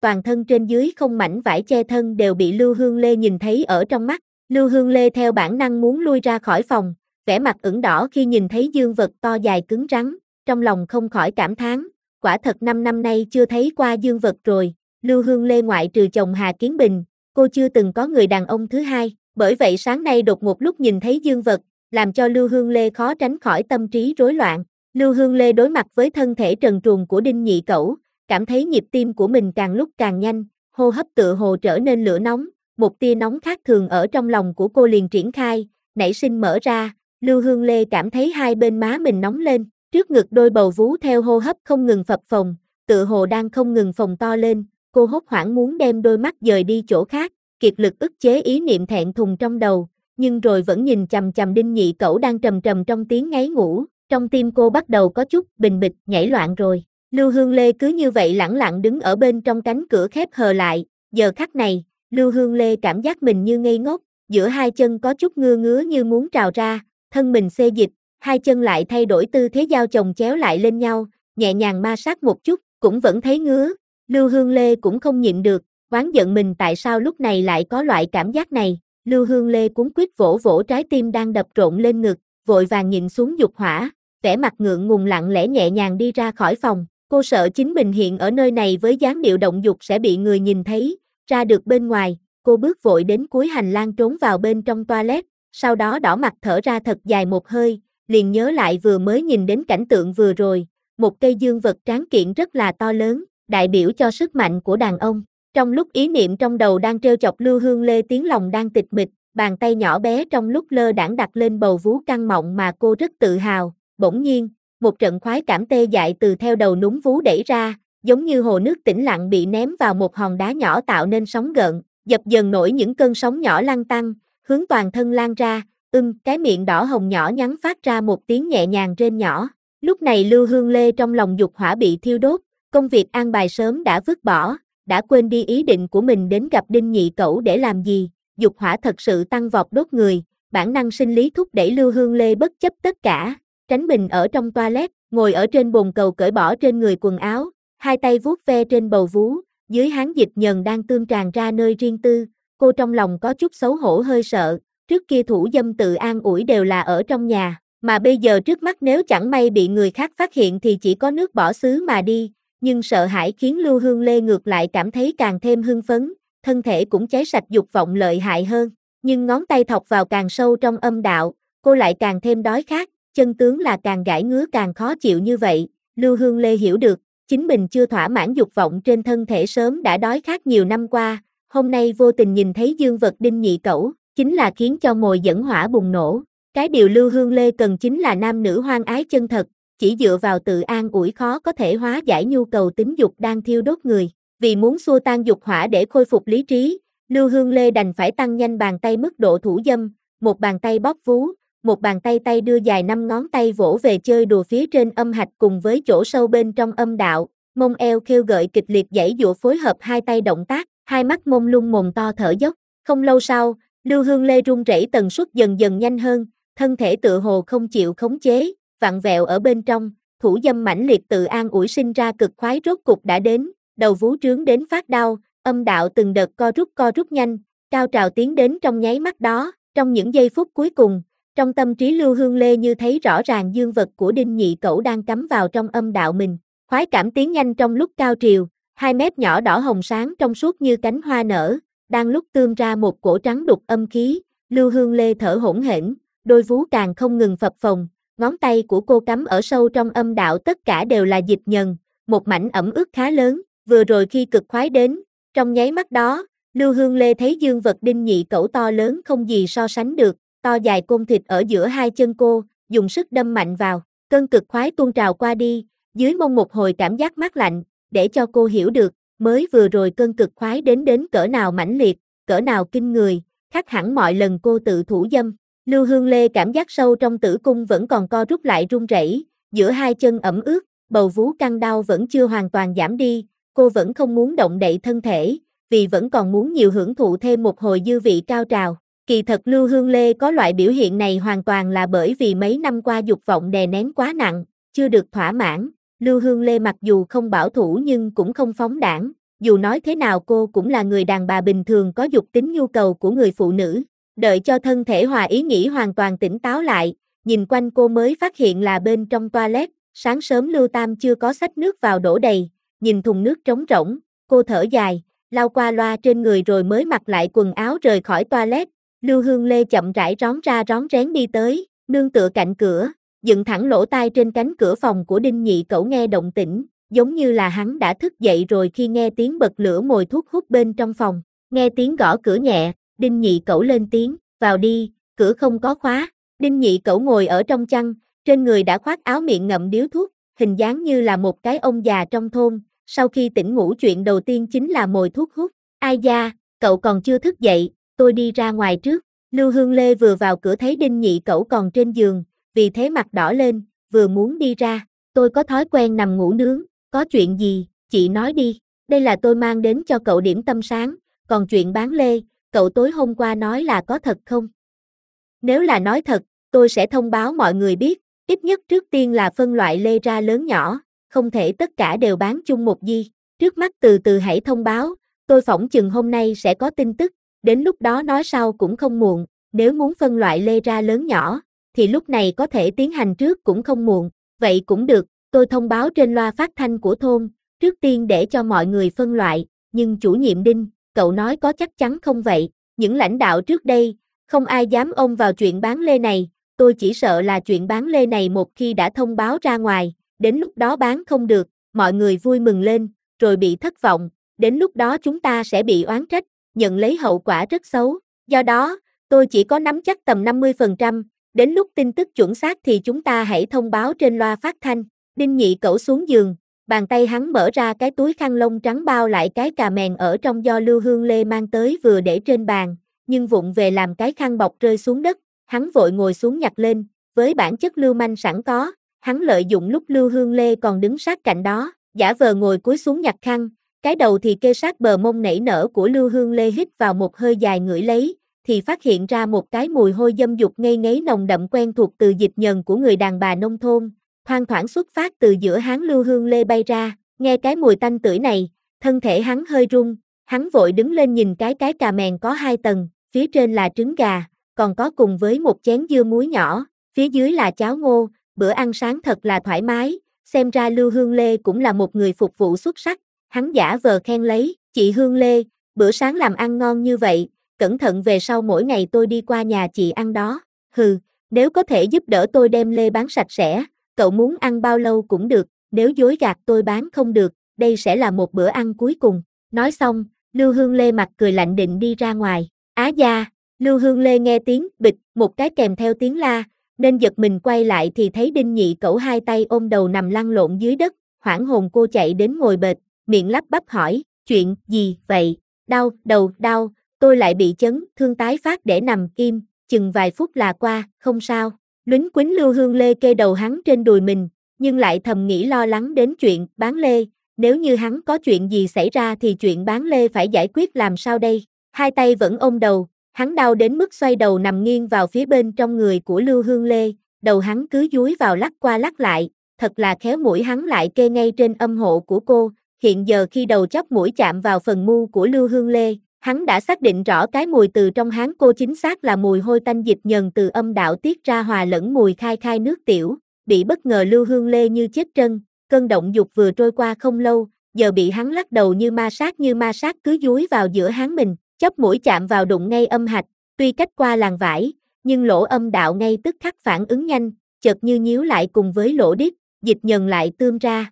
A: toàn thân trên dưới không mảnh vải che thân đều bị Lưu Hương Lê nhìn thấy ở trong mắt. Lưu Hương Lê theo bản năng muốn lui ra khỏi phòng, vẻ mặt ửng đỏ khi nhìn thấy dương vật to dài cứng rắn, trong lòng không khỏi cảm thán, quả thật 5 năm nay chưa thấy qua dương vật rồi. Lưu Hương Lê ngoại trừ chồng Hà Kiến Bình, cô chưa từng có người đàn ông thứ hai, bởi vậy sáng nay đột ngột lúc nhìn thấy dương vật, làm cho Lưu Hương Lê khó tránh khỏi tâm trí rối loạn. Lưu Hương Lê đối mặt với thân thể trần truồng của Đinh Nhị Cẩu, cảm thấy nhịp tim của mình càng lúc càng nhanh, hô hấp tựa hồ trở nên lửa nóng, một tia nóng khác thường ở trong lòng của cô liền triển khai, nảy sinh mở ra. Lưu Hương Lê cảm thấy hai bên má mình nóng lên, trước ngực đôi bầu vú theo hô hấp không ngừng phập phồng, tựa hồ đang không ngừng phồng to lên, cô hốt hoảng muốn đem đôi mắt dời đi chỗ khác, kiệt lực ức chế ý niệm thẹn thùng trong đầu, nhưng rồi vẫn nhìn chằm chằm Đinh Nhị Cẩu đang trầm trầm trong tiếng ngáy ngủ, trong tim cô bắt đầu có chút bình bịch nhảy loạn rồi. Lưu Hương Lê cứ như vậy lẳng lặng đứng ở bên trong cánh cửa khép hờ lại, giờ khắc này, Lưu Hương Lê cảm giác mình như ngây ngốc, giữa hai chân có chút ngứa ngứa như muốn trào ra, thân mình xê dịch, hai chân lại thay đổi tư thế giao chồng chéo lại lên nhau, nhẹ nhàng ma sát một chút, cũng vẫn thấy ngứa. Lưu Hương Lê cũng không nhịn được, oán giận mình tại sao lúc này lại có loại cảm giác này. Lưu Hương Lê cuống quýt vỗ vỗ trái tim đang đập rộn lên ngực, vội vàng nhìn xuống dục hỏa, vẻ mặt ngượng ngùng lặng lẽ nhẹ nhàng đi ra khỏi phòng. Cô sợ chính mình hiện ở nơi này với dáng điệu động dục sẽ bị người nhìn thấy, ra được bên ngoài, cô bước vội đến cuối hành lang trốn vào bên trong toilet, sau đó đỏ mặt thở ra thật dài một hơi, liền nhớ lại vừa mới nhìn đến cảnh tượng vừa rồi, một cây dương vật tráng kiện rất là to lớn, đại biểu cho sức mạnh của đàn ông. Trong lúc ý niệm trong đầu đang trêu chọc Lưu Hương Lê tiếng lòng đang tịch mịch, bàn tay nhỏ bé trong lúc lơ đãng đặt lên bầu vú căng mọng mà cô rất tự hào, bỗng nhiên, một trận khoái cảm tê dại từ theo đầu núm vú đẩy ra, giống như hồ nước tĩnh lặng bị ném vào một hòn đá nhỏ tạo nên sóng gợn, dập dần nổi những cơn sóng nhỏ lăn tăn, hướng toàn thân lan ra, cái miệng đỏ hồng nhỏ nhắn phát ra một tiếng nhẹ nhàng rên nhỏ. Lúc này Lưu Hương Lê trong lòng dục hỏa bị thiêu đốt, công việc an bài sớm đã vứt bỏ, đã quên đi ý định của mình đến gặp Đinh Nhị Cẩu để làm gì, dục hỏa thật sự tăng vọt đốt người, bản năng sinh lý thúc đẩy Lưu Hương Lê bất chấp tất cả, tránh mình ở trong toilet, ngồi ở trên bồn cầu cởi bỏ trên người quần áo, hai tay vuốt ve trên bầu vú, dưới háng dịch nhờn đang tương tràn ra nơi riêng tư, cô trong lòng có chút xấu hổ hơi sợ, trước kia thủ dâm tự an ủi đều là ở trong nhà, mà bây giờ trước mắt nếu chẳng may bị người khác phát hiện thì chỉ có nước bỏ xứ mà đi, nhưng sợ hãi khiến Lưu Hương Lê ngược lại cảm thấy càng thêm hưng phấn, thân thể cũng cháy sạch dục vọng lợi hại hơn, nhưng ngón tay thọc vào càng sâu trong âm đạo, cô lại càng thêm đói khát, chân tướng là càng gãi ngứa càng khó chịu như vậy, Lưu Hương Lê hiểu được, chính mình chưa thỏa mãn dục vọng trên thân thể sớm đã đói khát nhiều năm qua, hôm nay vô tình nhìn thấy dương vật Đinh Nhị Cẩu, chính là khiến cho mồi dẫn hỏa bùng nổ, cái điều Lưu Hương Lê cần chính là nam nữ hoan ái chân thật, chỉ dựa vào tự an ủi khó có thể hóa giải nhu cầu tính dục đang thiêu đốt người, vì muốn xua tan dục hỏa để khôi phục lý trí, Lưu Hương Lê đành phải tăng nhanh bàn tay mức độ thủ dâm, một bàn tay bóp vú, một bàn tay đưa dài 5 ngón tay vỗ về chơi đùa phía trên âm hạch cùng với chỗ sâu bên trong âm đạo, mông eo khêu gợi kịch liệt giãy giụa phối hợp hai tay động tác, hai mắt mông lung mồm to thở dốc. Không lâu sau, Lưu Hương Lê run rẩy tần suất dần dần nhanh hơn, thân thể tựa hồ không chịu khống chế, vặn vẹo ở bên trong, thủ dâm mãnh liệt tự an ủi sinh ra cực khoái rốt cục đã đến, đầu vú trướng đến phát đau, âm đạo từng đợt co rút nhanh, cao trào tiến đến trong nháy mắt đó, trong những giây phút cuối cùng, trong tâm trí Lưu Hương Lê như thấy rõ ràng dương vật của Đinh Nhị Cẩu đang cắm vào trong âm đạo mình, khoái cảm tiến nhanh trong lúc cao triều, hai mép nhỏ đỏ hồng sáng trong suốt như cánh hoa nở, đang lúc tươm ra một cổ trắng đục âm khí, Lưu Hương Lê thở hổn hển, đôi vú càng không ngừng phập phồng, ngón tay của cô cắm ở sâu trong âm đạo tất cả đều là dịch nhờn, một mảnh ẩm ướt khá lớn, vừa rồi khi cực khoái đến, trong nháy mắt đó, Lưu Hương Lê thấy dương vật Đinh Nhị Cẩu to lớn không gì so sánh được, to dài côn thịt ở giữa hai chân cô, dùng sức đâm mạnh vào, cơn cực khoái tuôn trào qua đi, dưới mông một hồi cảm giác mát lạnh, để cho cô hiểu được, mới vừa rồi cơn cực khoái đến cỡ nào mãnh liệt, cỡ nào kinh người, khác hẳn mọi lần cô tự thủ dâm. Lưu Hương Lê cảm giác sâu trong tử cung vẫn còn co rút lại run rẩy, giữa hai chân ẩm ướt, bầu vú căng đau vẫn chưa hoàn toàn giảm đi, cô vẫn không muốn động đậy thân thể, vì vẫn còn muốn nhiều hưởng thụ thêm một hồi dư vị cao trào. Kỳ thật Lưu Hương Lê có loại biểu hiện này hoàn toàn là bởi vì mấy năm qua dục vọng đè nén quá nặng, chưa được thỏa mãn. Lưu Hương Lê mặc dù không bảo thủ nhưng cũng không phóng đãng, dù nói thế nào cô cũng là người đàn bà bình thường có dục tính nhu cầu của người phụ nữ. Đợi cho thân thể Hòa ý nghĩ hoàn toàn tỉnh táo lại, nhìn quanh cô mới phát hiện là bên trong toilet, sáng sớm Lưu Tam chưa có xách nước vào đổ đầy, nhìn thùng nước trống rỗng, cô thở dài, lau qua loa trên người rồi mới mặc lại quần áo rời khỏi toilet. Lưu Hương Lê chậm rãi rón ra rón rén đi tới, nương tựa cạnh cửa, dựng thẳng lỗ tai trên cánh cửa phòng của Đinh Nhị Cẩu nghe động tĩnh, giống như là hắn đã thức dậy rồi khi nghe tiếng bật lửa mồi thuốc hút bên trong phòng. Nghe tiếng gõ cửa nhẹ, Đinh Nhị Cẩu lên tiếng, vào đi, cửa không có khóa. Đinh Nhị Cẩu ngồi ở trong chăn, trên người đã khoác áo miệng ngậm điếu thuốc, hình dáng như là một cái ông già trong thôn. Sau khi tỉnh ngủ chuyện đầu tiên chính là mồi thuốc hút. Ai da, cậu còn chưa thức dậy, tôi đi ra ngoài trước. Lưu Hương Lê vừa vào cửa thấy Đinh Nhị Cẩu còn trên giường, vì thế mặt đỏ lên, vừa muốn đi ra. Tôi có thói quen nằm ngủ nướng, có chuyện gì, chị nói đi. Đây là tôi mang đến cho cậu điểm tâm sáng, còn chuyện bán lê, cậu tối hôm qua nói là có thật không? Nếu là nói thật, tôi sẽ thông báo mọi người biết, ít nhất trước tiên là phân loại lê ra lớn nhỏ, không thể tất cả đều bán chung một di. Trước mắt từ từ hãy thông báo, tôi phỏng chừng hôm nay sẽ có tin tức, đến lúc đó nói sau cũng không muộn, nếu muốn phân loại lê ra lớn nhỏ, thì lúc này có thể tiến hành trước cũng không muộn, vậy cũng được, tôi thông báo trên loa phát thanh của thôn, trước tiên để cho mọi người phân loại, nhưng chủ nhiệm Đinh, cậu nói có chắc chắn không vậy, những lãnh đạo trước đây, không ai dám ôm vào chuyện bán lê này, tôi chỉ sợ là chuyện bán lê này một khi đã thông báo ra ngoài, đến lúc đó bán không được, mọi người vui mừng lên, rồi bị thất vọng, đến lúc đó chúng ta sẽ bị oán trách, nhận lấy hậu quả rất xấu, do đó, tôi chỉ có nắm chắc tầm 50%, đến lúc tin tức chuẩn xác thì chúng ta hãy thông báo trên loa phát thanh. Đinh Nhị Cẩu xuống giường, bàn tay hắn mở ra cái túi khăn lông trắng bao lại cái cà mèn ở trong do Lưu Hương Lê mang tới vừa để trên bàn, nhưng vụng về làm cái khăn bọc rơi xuống đất, hắn vội ngồi xuống nhặt lên, với bản chất lưu manh sẵn có, hắn lợi dụng lúc Lưu Hương Lê còn đứng sát cạnh đó, giả vờ ngồi cúi xuống nhặt khăn, cái đầu thì kê sát bờ mông nảy nở của Lưu Hương Lê hít vào một hơi dài ngửi lấy, thì phát hiện ra một cái mùi hôi dâm dục ngây ngấy nồng đậm quen thuộc từ dịch nhờn của người đàn bà nông thôn, thoang thoảng xuất phát từ giữa háng Lưu Hương Lê bay ra, nghe cái mùi tanh tưởi này, thân thể hắn hơi run, hắn vội đứng lên nhìn cái cà mèn có 2 tầng, phía trên là trứng gà, còn có cùng với một chén dưa muối nhỏ, phía dưới là cháo ngô, bữa ăn sáng thật là thoải mái, xem ra Lưu Hương Lê cũng là một người phục vụ xuất sắc, hắn giả vờ khen lấy, chị Hương Lê, bữa sáng làm ăn ngon như vậy, cẩn thận về sau mỗi ngày tôi đi qua nhà chị ăn đó, hừ, nếu có thể giúp đỡ tôi đem lê bán sạch sẽ, cậu muốn ăn bao lâu cũng được, nếu dối gạt tôi bán không được, đây sẽ là một bữa ăn cuối cùng, nói xong, Lưu Hương Lê mặt cười lạnh định đi ra ngoài, á da, Lưu Hương Lê nghe tiếng bịch, một cái kèm theo tiếng la, nên giật mình quay lại thì thấy Đinh Nhị Cẩu 2 tay ôm đầu nằm lăn lộn dưới đất, hoảng hồn cô chạy đến ngồi bệt, miệng lắp bắp hỏi, chuyện gì vậy, đau, đầu, đau, tôi lại bị chấn, thương tái phát để nằm im, chừng vài phút là qua, không sao, lính quýnh Lưu Hương Lê kê đầu hắn trên đùi mình, nhưng lại thầm nghĩ lo lắng đến chuyện bán lê, nếu như hắn có chuyện gì xảy ra thì chuyện bán lê phải giải quyết làm sao đây, 2 tay vẫn ôm đầu, hắn đau đến mức xoay đầu nằm nghiêng vào phía bên trong người của Lưu Hương Lê, đầu hắn cứ dúi vào lắc qua lắc lại, thật là khéo mũi hắn lại kê ngay trên âm hộ của cô, hiện giờ khi đầu chóp mũi chạm vào phần mu của Lưu Hương Lê, hắn đã xác định rõ cái mùi từ trong háng cô chính xác là mùi hôi tanh dịch nhờn từ âm đạo tiết ra hòa lẫn mùi khai khai nước tiểu, bị bất ngờ Lưu Hương Lê như chết trân, cơn động dục vừa trôi qua không lâu, giờ bị hắn lắc đầu như ma sát cứ dúi vào giữa háng mình, chóp mũi chạm vào đụng ngay âm hạch, tuy cách qua làn vải, nhưng lỗ âm đạo ngay tức khắc phản ứng nhanh, chợt như nhíu lại cùng với lỗ điếc, dịch nhờn lại tươm ra,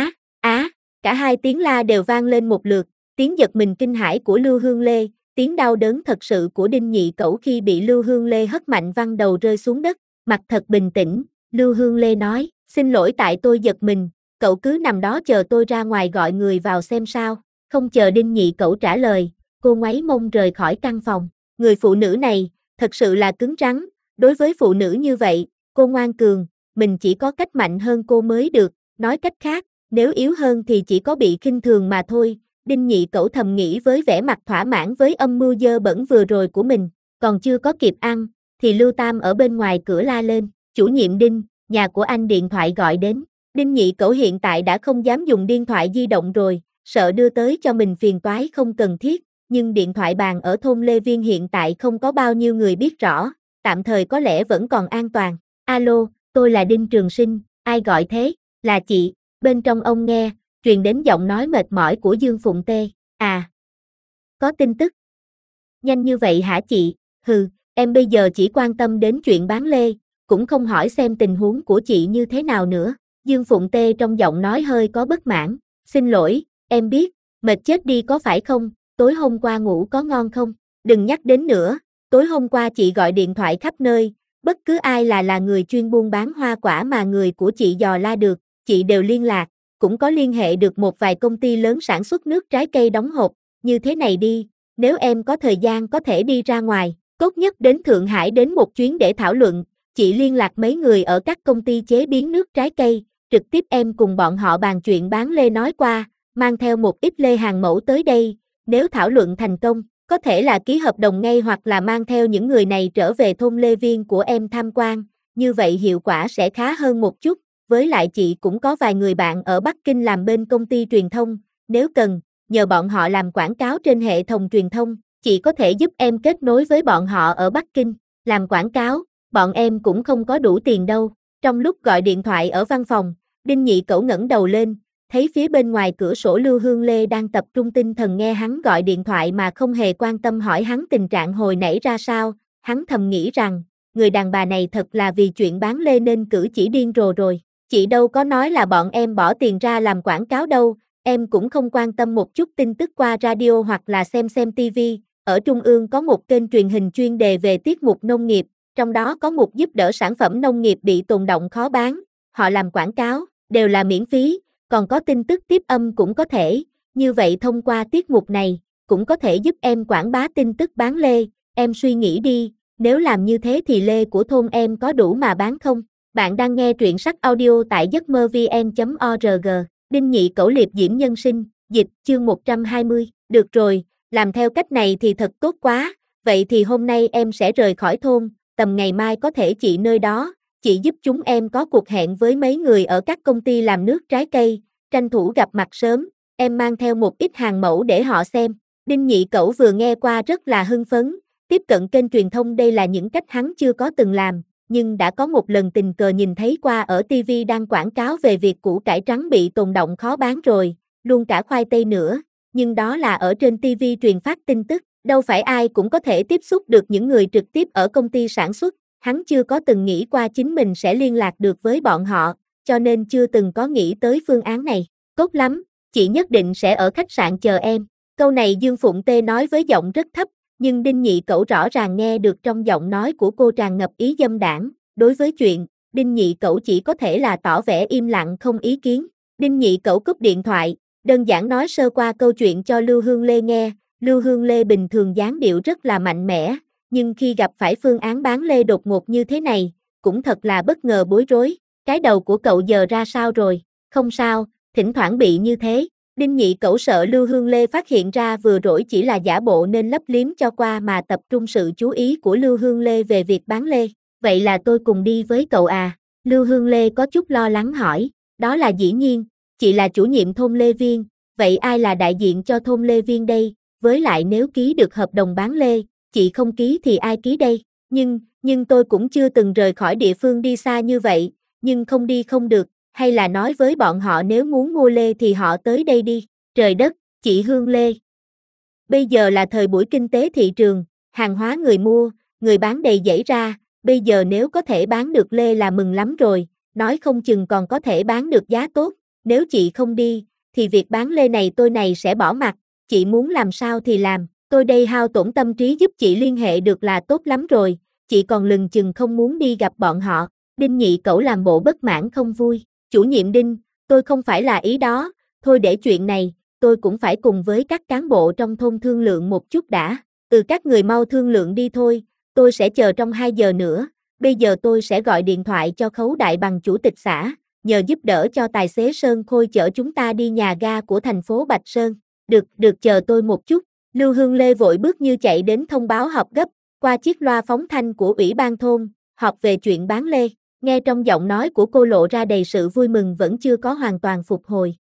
A: cả 2 tiếng la đều vang lên một lượt, tiếng giật mình kinh hãi của Lưu Hương Lê, tiếng đau đớn thật sự của Đinh Nhị Cẩu khi bị Lưu Hương Lê hất mạnh văng đầu rơi xuống đất, mặt thật bình tĩnh, Lưu Hương Lê nói, xin lỗi tại tôi giật mình, cậu cứ nằm đó chờ tôi ra ngoài gọi người vào xem sao, không chờ Đinh Nhị Cẩu trả lời, cô ngoáy mông rời khỏi căn phòng, người phụ nữ này, thật sự là cứng rắn, đối với phụ nữ như vậy, cô ngoan cường, mình chỉ có cách mạnh hơn cô mới được, nói cách khác, nếu yếu hơn thì chỉ có bị khinh thường mà thôi, Đinh Nhị Cẩu thầm nghĩ với vẻ mặt thỏa mãn với âm mưu dơ bẩn vừa rồi của mình, còn chưa có kịp ăn, thì Lưu Tam ở bên ngoài cửa la lên, chủ nhiệm Đinh, nhà của anh điện thoại gọi đến, Đinh Nhị Cẩu hiện tại đã không dám dùng điện thoại di động rồi, sợ đưa tới cho mình phiền toái không cần thiết, nhưng điện thoại bàn ở thôn Lê Viên hiện tại không có bao nhiêu người biết rõ, tạm thời có lẽ vẫn còn an toàn. Alo, tôi là Đinh Trường Sinh, ai gọi thế? Là chị. Bên trong ông nghe, truyền đến giọng nói mệt mỏi của Dương Phụng Tê. À, có tin tức. Nhanh như vậy hả chị? Hừ, em bây giờ chỉ quan tâm đến chuyện bán lê, cũng không hỏi xem tình huống của chị như thế nào nữa. Dương Phụng Tê trong giọng nói hơi có bất mãn. Xin lỗi, em biết, mệt chết đi có phải không? Tối hôm qua ngủ có ngon không? Đừng nhắc đến nữa, tối hôm qua chị gọi điện thoại khắp nơi, bất cứ ai là người chuyên buôn bán hoa quả mà người của chị dò la được, chị đều liên lạc, cũng có liên hệ được một vài công ty lớn sản xuất nước trái cây đóng hộp. Như thế này đi, nếu em có thời gian có thể đi ra ngoài, tốt nhất đến Thượng Hải đến một chuyến để thảo luận, chị liên lạc mấy người ở các công ty chế biến nước trái cây, trực tiếp em cùng bọn họ bàn chuyện bán lê nói qua, mang theo một ít lê hàng mẫu tới đây, nếu thảo luận thành công, có thể là ký hợp đồng ngay hoặc là mang theo những người này trở về thôn Lê Viên của em tham quan, như vậy hiệu quả sẽ khá hơn một chút, với lại chị cũng có vài người bạn ở Bắc Kinh làm bên công ty truyền thông, nếu cần, nhờ bọn họ làm quảng cáo trên hệ thống truyền thông, chị có thể giúp em kết nối với bọn họ ở Bắc Kinh, làm quảng cáo, bọn em cũng không có đủ tiền đâu. Trong lúc gọi điện thoại ở văn phòng, Đinh Nhị Cẩu ngẩng đầu lên, thấy phía bên ngoài cửa sổ Lưu Hương Lê đang tập trung tinh thần nghe hắn gọi điện thoại mà không hề quan tâm hỏi hắn tình trạng hồi nãy ra sao, hắn thầm nghĩ rằng, người đàn bà này thật là vì chuyện bán lê nên cử chỉ điên rồ rồi, chị đâu có nói là bọn em bỏ tiền ra làm quảng cáo đâu, em cũng không quan tâm một chút tin tức qua radio hoặc là xem TV, ở Trung ương có một kênh truyền hình chuyên đề về tiết mục nông nghiệp, trong đó có một giúp đỡ sản phẩm nông nghiệp bị tồn đọng khó bán, họ làm quảng cáo, đều là miễn phí, còn có tin tức tiếp âm cũng có thể, như vậy thông qua tiết mục này, cũng có thể giúp em quảng bá tin tức bán lê, em suy nghĩ đi, nếu làm như thế thì lê của thôn em có đủ mà bán không? Bạn đang nghe truyện sách audio tại giấc mơ vn.org, Đinh Nhị Cẩu liệp diễm nhân sinh, dịch, chương 120, được rồi, làm theo cách này thì thật tốt quá, vậy thì hôm nay em sẽ rời khỏi thôn, tầm ngày mai có thể chị nơi đó, chị giúp chúng em có cuộc hẹn với mấy người ở các công ty làm nước trái cây, tranh thủ gặp mặt sớm, em mang theo một ít hàng mẫu để họ xem. Đinh Nhị Cẩu vừa nghe qua rất là hưng phấn, tiếp cận kênh truyền thông đây là những cách hắn chưa có từng làm, nhưng đã có một lần tình cờ nhìn thấy qua ở TV đang quảng cáo về việc củ cải trắng bị tồn đọng khó bán rồi, luôn cả khoai tây nữa, nhưng đó là ở trên TV truyền phát tin tức, đâu phải ai cũng có thể tiếp xúc được những người trực tiếp ở công ty sản xuất. Hắn chưa có từng nghĩ qua chính mình sẽ liên lạc được với bọn họ, cho nên chưa từng có nghĩ tới phương án này. Tốt lắm, chị nhất định sẽ ở khách sạn chờ em. Câu này Dương Phụng Tê nói với giọng rất thấp, nhưng Đinh Nhị Cẩu rõ ràng nghe được trong giọng nói của cô tràn ngập ý dâm đảng. Đối với chuyện, Đinh Nhị Cẩu chỉ có thể là tỏ vẻ im lặng không ý kiến. Đinh Nhị Cẩu cúp điện thoại, đơn giản nói sơ qua câu chuyện cho Lưu Hương Lê nghe. Lưu Hương Lê bình thường dáng điệu rất là mạnh mẽ, nhưng khi gặp phải phương án bán lê đột ngột như thế này, cũng thật là bất ngờ bối rối. Cái đầu của cậu giờ ra sao rồi? Không sao, thỉnh thoảng bị như thế. Đinh Nhị Cẩu sợ Lưu Hương Lê phát hiện ra vừa rồi chỉ là giả bộ nên lấp liếm cho qua mà tập trung sự chú ý của Lưu Hương Lê về việc bán lê. Vậy là tôi cùng đi với cậu à? Lưu Hương Lê có chút lo lắng hỏi. Đó là dĩ nhiên, chị là chủ nhiệm thôn Lê Viên, vậy ai là đại diện cho thôn Lê Viên đây? Với lại nếu ký được hợp đồng bán lê, chị không ký thì ai ký đây? Nhưng tôi cũng chưa từng rời khỏi địa phương đi xa như vậy, nhưng không đi không được, hay là nói với bọn họ nếu muốn mua lê thì họ tới đây đi. Trời đất, chị Hương Lê. Bây giờ là thời buổi kinh tế thị trường, hàng hóa người mua, người bán đầy dãy ra, bây giờ nếu có thể bán được lê là mừng lắm rồi, nói không chừng còn có thể bán được giá tốt, nếu chị không đi, thì việc bán lê này tôi này sẽ bỏ mặc, chị muốn làm sao thì làm. Tôi đây hao tổn tâm trí giúp chị liên hệ được là tốt lắm rồi, chị còn lừng chừng không muốn đi gặp bọn họ. Đinh Nhị Cẩu làm bộ bất mãn không vui. Chủ nhiệm Đinh, tôi không phải là ý đó, thôi để chuyện này, tôi cũng phải cùng với các cán bộ trong thôn thương lượng một chút đã. Các người mau thương lượng đi thôi, tôi sẽ chờ trong 2 giờ nữa, bây giờ tôi sẽ gọi điện thoại cho Khấu Đại Bằng chủ tịch xã, nhờ giúp đỡ cho tài xế Sơn Khôi chở chúng ta đi nhà ga của thành phố Bạch Sơn. Được chờ tôi một chút. Lưu Hương Lê vội bước như chạy đến thông báo họp gấp, qua chiếc loa phóng thanh của ủy ban thôn, họp về chuyện bán lê. Nghe trong giọng nói của cô lộ ra đầy sự vui mừng vẫn chưa có hoàn toàn phục hồi.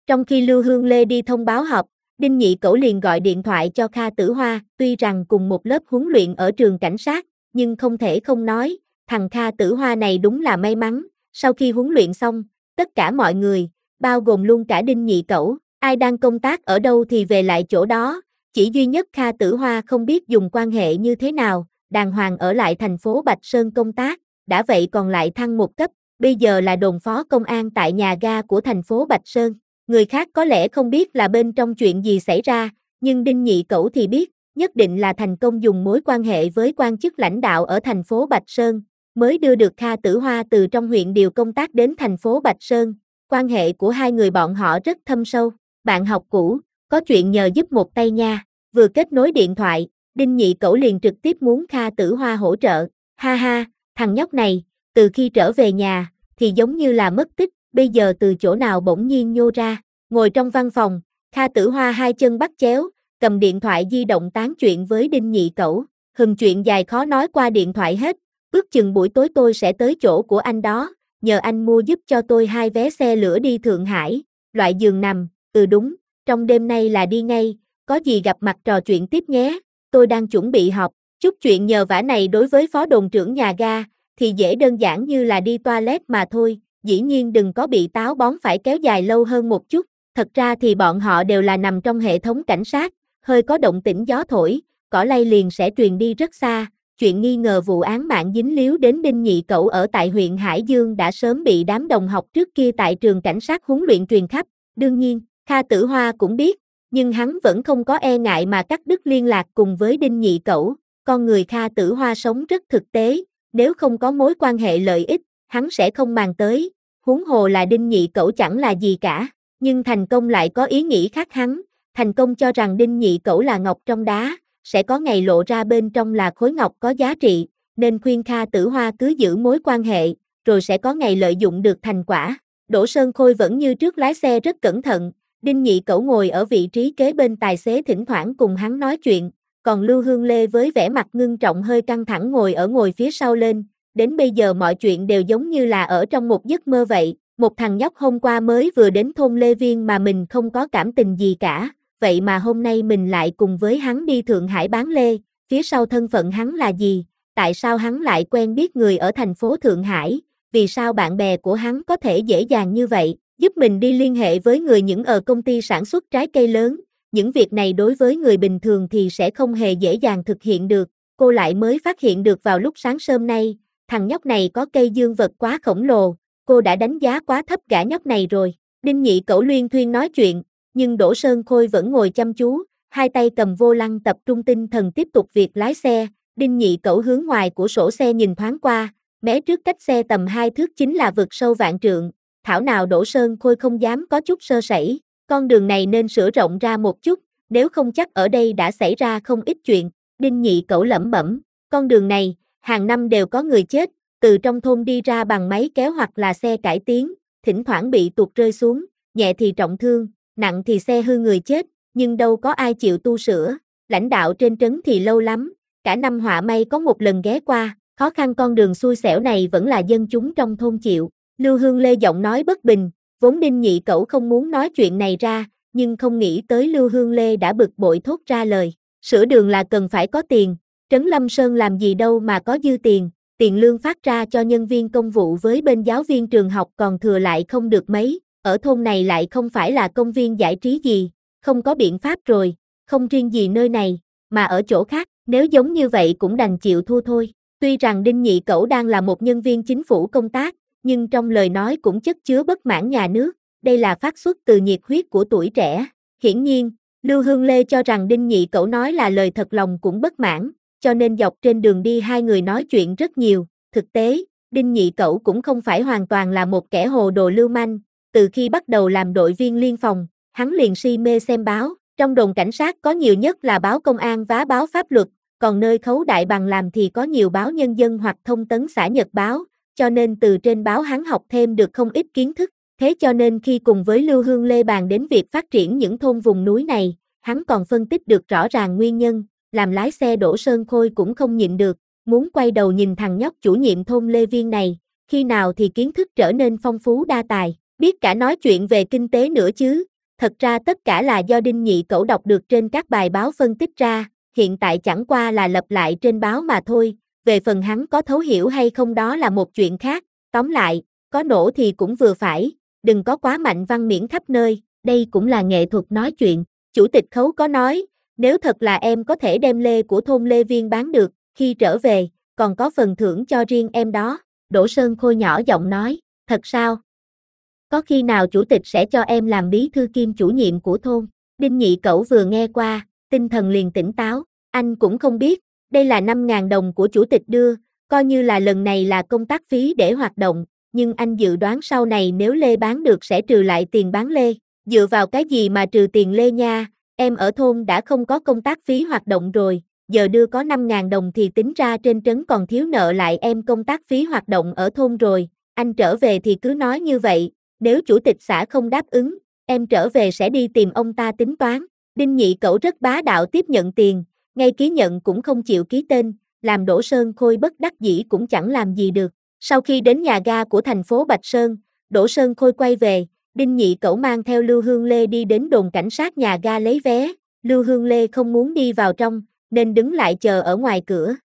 A: Trong khi Lưu Hương Lê đi thông báo họp, Đinh Nhị Cẩu liền gọi điện thoại cho Kha Tử Hoa, tuy rằng cùng một lớp huấn luyện ở trường cảnh sát, nhưng không thể không nói, thằng Kha Tử Hoa này đúng là may mắn, sau khi huấn luyện xong, tất cả mọi người, bao gồm luôn cả Đinh Nhị Cẩu, ai đang công tác ở đâu thì về lại chỗ đó, chỉ duy nhất Kha Tử Hoa không biết dùng quan hệ như thế nào, đàng hoàng ở lại thành phố Bạch Sơn công tác, đã vậy còn lại thăng một cấp, bây giờ là đồn phó công an tại nhà ga của thành phố Bạch Sơn. Người khác có lẽ không biết là bên trong chuyện gì xảy ra, nhưng Đinh Nhị Cẩu thì biết, nhất định là thành công dùng mối quan hệ với quan chức lãnh đạo ở thành phố Bạch Sơn, mới đưa được Kha Tử Hoa từ trong huyện điều công tác đến thành phố Bạch Sơn. Quan hệ của hai người bọn họ rất thâm sâu. Bạn học cũ, có chuyện nhờ giúp một tay nha. Vừa kết nối điện thoại, Đinh Nhị Cẩu liền trực tiếp muốn Kha Tử Hoa hỗ trợ. Ha ha, thằng nhóc này, từ khi trở về nhà, thì giống như là mất tích, bây giờ từ chỗ nào bỗng nhiên nhô ra. Ngồi trong văn phòng, Kha Tử Hoa hai chân bắt chéo, cầm điện thoại di động tán chuyện với Đinh Nhị Cẩu. Chuyện dài khó nói qua điện thoại hết, ước chừng buổi tối tôi sẽ tới chỗ của anh đó, nhờ anh mua giúp cho tôi 2 vé xe lửa đi Thượng Hải, loại giường nằm, đúng, trong đêm nay là đi ngay, có gì gặp mặt trò chuyện tiếp nhé, tôi đang chuẩn bị họp, chút chuyện nhờ vả này đối với phó đồn trưởng nhà ga, thì dễ đơn giản như là đi toilet mà thôi, dĩ nhiên đừng có bị táo bón phải kéo dài lâu hơn một chút, thật ra thì bọn họ đều là nằm trong hệ thống cảnh sát, hơi có động tĩnh gió thổi, cỏ lay liền sẽ truyền đi rất xa. Chuyện nghi ngờ vụ án mạng dính líu đến Đinh Nhị Cẩu ở tại huyện Hải Dương đã sớm bị đám đồng học trước kia tại trường cảnh sát huấn luyện truyền khắp. Đương nhiên, Kha Tử Hoa cũng biết, nhưng hắn vẫn không có e ngại mà cắt đứt liên lạc cùng với Đinh Nhị Cẩu. Con người Kha Tử Hoa sống rất thực tế, nếu không có mối quan hệ lợi ích, hắn sẽ không màng tới. Huống hồ là Đinh Nhị Cẩu chẳng là gì cả, nhưng Thành Công lại có ý nghĩ khác hắn. Thành Công cho rằng Đinh Nhị Cẩu là ngọc trong đá, sẽ có ngày lộ ra bên trong là khối ngọc có giá trị, nên khuyên Kha Tử Hoa cứ giữ mối quan hệ, rồi sẽ có ngày lợi dụng được thành quả. Đỗ Sơn Khôi vẫn như trước lái xe rất cẩn thận, Đinh Nhị Cẩu ngồi ở vị trí kế bên tài xế thỉnh thoảng cùng hắn nói chuyện, còn Lưu Hương Lê với vẻ mặt ngưng trọng hơi căng thẳng ngồi phía sau lên, đến bây giờ mọi chuyện đều giống như là ở trong một giấc mơ vậy, một thằng nhóc hôm qua mới vừa đến thôn Lê Viên mà mình không có cảm tình gì cả. Vậy mà hôm nay mình lại cùng với hắn đi Thượng Hải bán lê, phía sau thân phận hắn là gì, tại sao hắn lại quen biết người ở thành phố Thượng Hải, vì sao bạn bè của hắn có thể dễ dàng như vậy, giúp mình đi liên hệ với người những ở công ty sản xuất trái cây lớn, những việc này đối với người bình thường thì sẽ không hề dễ dàng thực hiện được, cô lại mới phát hiện được vào lúc sáng sớm nay, thằng nhóc này có cây dương vật quá khổng lồ, cô đã đánh giá quá thấp gã nhóc này rồi. Đinh Nhị Cẩu luyên thuyên nói chuyện, nhưng Đỗ Sơn Khôi vẫn ngồi chăm chú, hai tay cầm vô lăng tập trung tinh thần tiếp tục việc lái xe. Đinh Nhị Cẩu hướng ngoài của sổ xe nhìn thoáng qua, mé trước cách xe tầm 2 thước chính là vực sâu vạn trượng, thảo nào Đỗ Sơn Khôi không dám có chút sơ sẩy, con đường này nên sửa rộng ra một chút, nếu không chắc ở đây đã xảy ra không ít chuyện. Đinh Nhị Cẩu lẩm bẩm, con đường này, hàng năm đều có người chết, từ trong thôn đi ra bằng máy kéo hoặc là xe cải tiến, thỉnh thoảng bị tuột rơi xuống, nhẹ thì trọng thương, nặng thì xe hư người chết, nhưng đâu có ai chịu tu sửa, lãnh đạo trên trấn thì lâu lắm, cả năm họa may có một lần ghé qua, khó khăn con đường xui xẻo này vẫn là dân chúng trong thôn chịu. Lưu Hương Lê giọng nói bất bình, vốn Đinh Nhị Cẩu không muốn nói chuyện này ra, nhưng không nghĩ tới Lưu Hương Lê đã bực bội thốt ra lời, sửa đường là cần phải có tiền, trấn Lâm Sơn làm gì đâu mà có dư tiền, tiền lương phát ra cho nhân viên công vụ với bên giáo viên trường học còn thừa lại không được mấy. Ở thôn này lại không phải là công viên giải trí gì, không có biện pháp rồi, không riêng gì nơi này, mà ở chỗ khác, nếu giống như vậy cũng đành chịu thua thôi. Tuy rằng Đinh Nhị Cẩu đang là một nhân viên chính phủ công tác, nhưng trong lời nói cũng chất chứa bất mãn nhà nước, đây là phát xuất từ nhiệt huyết của tuổi trẻ. Hiển nhiên, Lưu Hương Lê cho rằng Đinh Nhị Cẩu nói là lời thật lòng cũng bất mãn, cho nên dọc trên đường đi hai người nói chuyện rất nhiều. Thực tế, Đinh Nhị Cẩu cũng không phải hoàn toàn là một kẻ hồ đồ lưu manh. Từ khi bắt đầu làm đội viên liên phòng, hắn liền si mê xem báo, trong đồn cảnh sát có nhiều nhất là báo công an và báo pháp luật, còn nơi Khấu Đại Bằng làm thì có nhiều báo Nhân dân hoặc Thông tấn xã Nhật báo, cho nên từ trên báo hắn học thêm được không ít kiến thức, thế cho nên khi cùng với Lưu Hương Lê bàn đến việc phát triển những thôn vùng núi này, hắn còn phân tích được rõ ràng nguyên nhân, làm lái xe Đỗ Sơn Khôi cũng không nhịn được, muốn quay đầu nhìn thằng nhóc chủ nhiệm thôn Lê Viên này, khi nào thì kiến thức trở nên phong phú đa tài. Biết cả nói chuyện về kinh tế nữa chứ, Thật ra tất cả là do Đinh Nhị Cẩu đọc được trên các bài báo phân tích ra, hiện tại chẳng qua là lặp lại trên báo mà thôi, về phần hắn có thấu hiểu hay không đó là một chuyện khác, tóm lại, có nổ thì cũng vừa phải, đừng có quá mạnh văn miễn khắp nơi, đây cũng là nghệ thuật nói chuyện. Chủ tịch Khấu có nói, nếu thật là em có thể đem lê của thôn Lê Viên bán được, khi trở về, còn có phần thưởng cho riêng em đó. Đỗ Sơn Khôi nhỏ giọng nói, thật sao? Có khi nào chủ tịch sẽ cho em làm bí thư kiêm chủ nhiệm của thôn? Đinh Nhị Cẩu vừa nghe qua, tinh thần liền tỉnh táo, anh cũng không biết, đây là 5.000 đồng của chủ tịch đưa, coi như là lần này là công tác phí để hoạt động, nhưng anh dự đoán sau này nếu lê bán được sẽ trừ lại tiền bán lê. Dựa vào cái gì mà trừ tiền lê nha, em ở thôn đã không có công tác phí hoạt động rồi, giờ đưa có 5.000 đồng thì tính ra trên trấn còn thiếu nợ lại em công tác phí hoạt động ở thôn rồi, anh trở về thì cứ nói như vậy, nếu chủ tịch xã không đáp ứng, em trở về sẽ đi tìm ông ta tính toán. Đinh Nhị Cẩu rất bá đạo tiếp nhận tiền, ngay ký nhận cũng không chịu ký tên, làm Đỗ Sơn Khôi bất đắc dĩ cũng chẳng làm gì được. Sau khi đến nhà ga của thành phố Bạch Sơn, Đỗ Sơn Khôi quay về, Đinh Nhị Cẩu mang theo Lưu Hương Lê đi đến đồn cảnh sát nhà ga lấy vé, Lưu Hương Lê không muốn đi vào trong, nên đứng lại chờ ở ngoài cửa.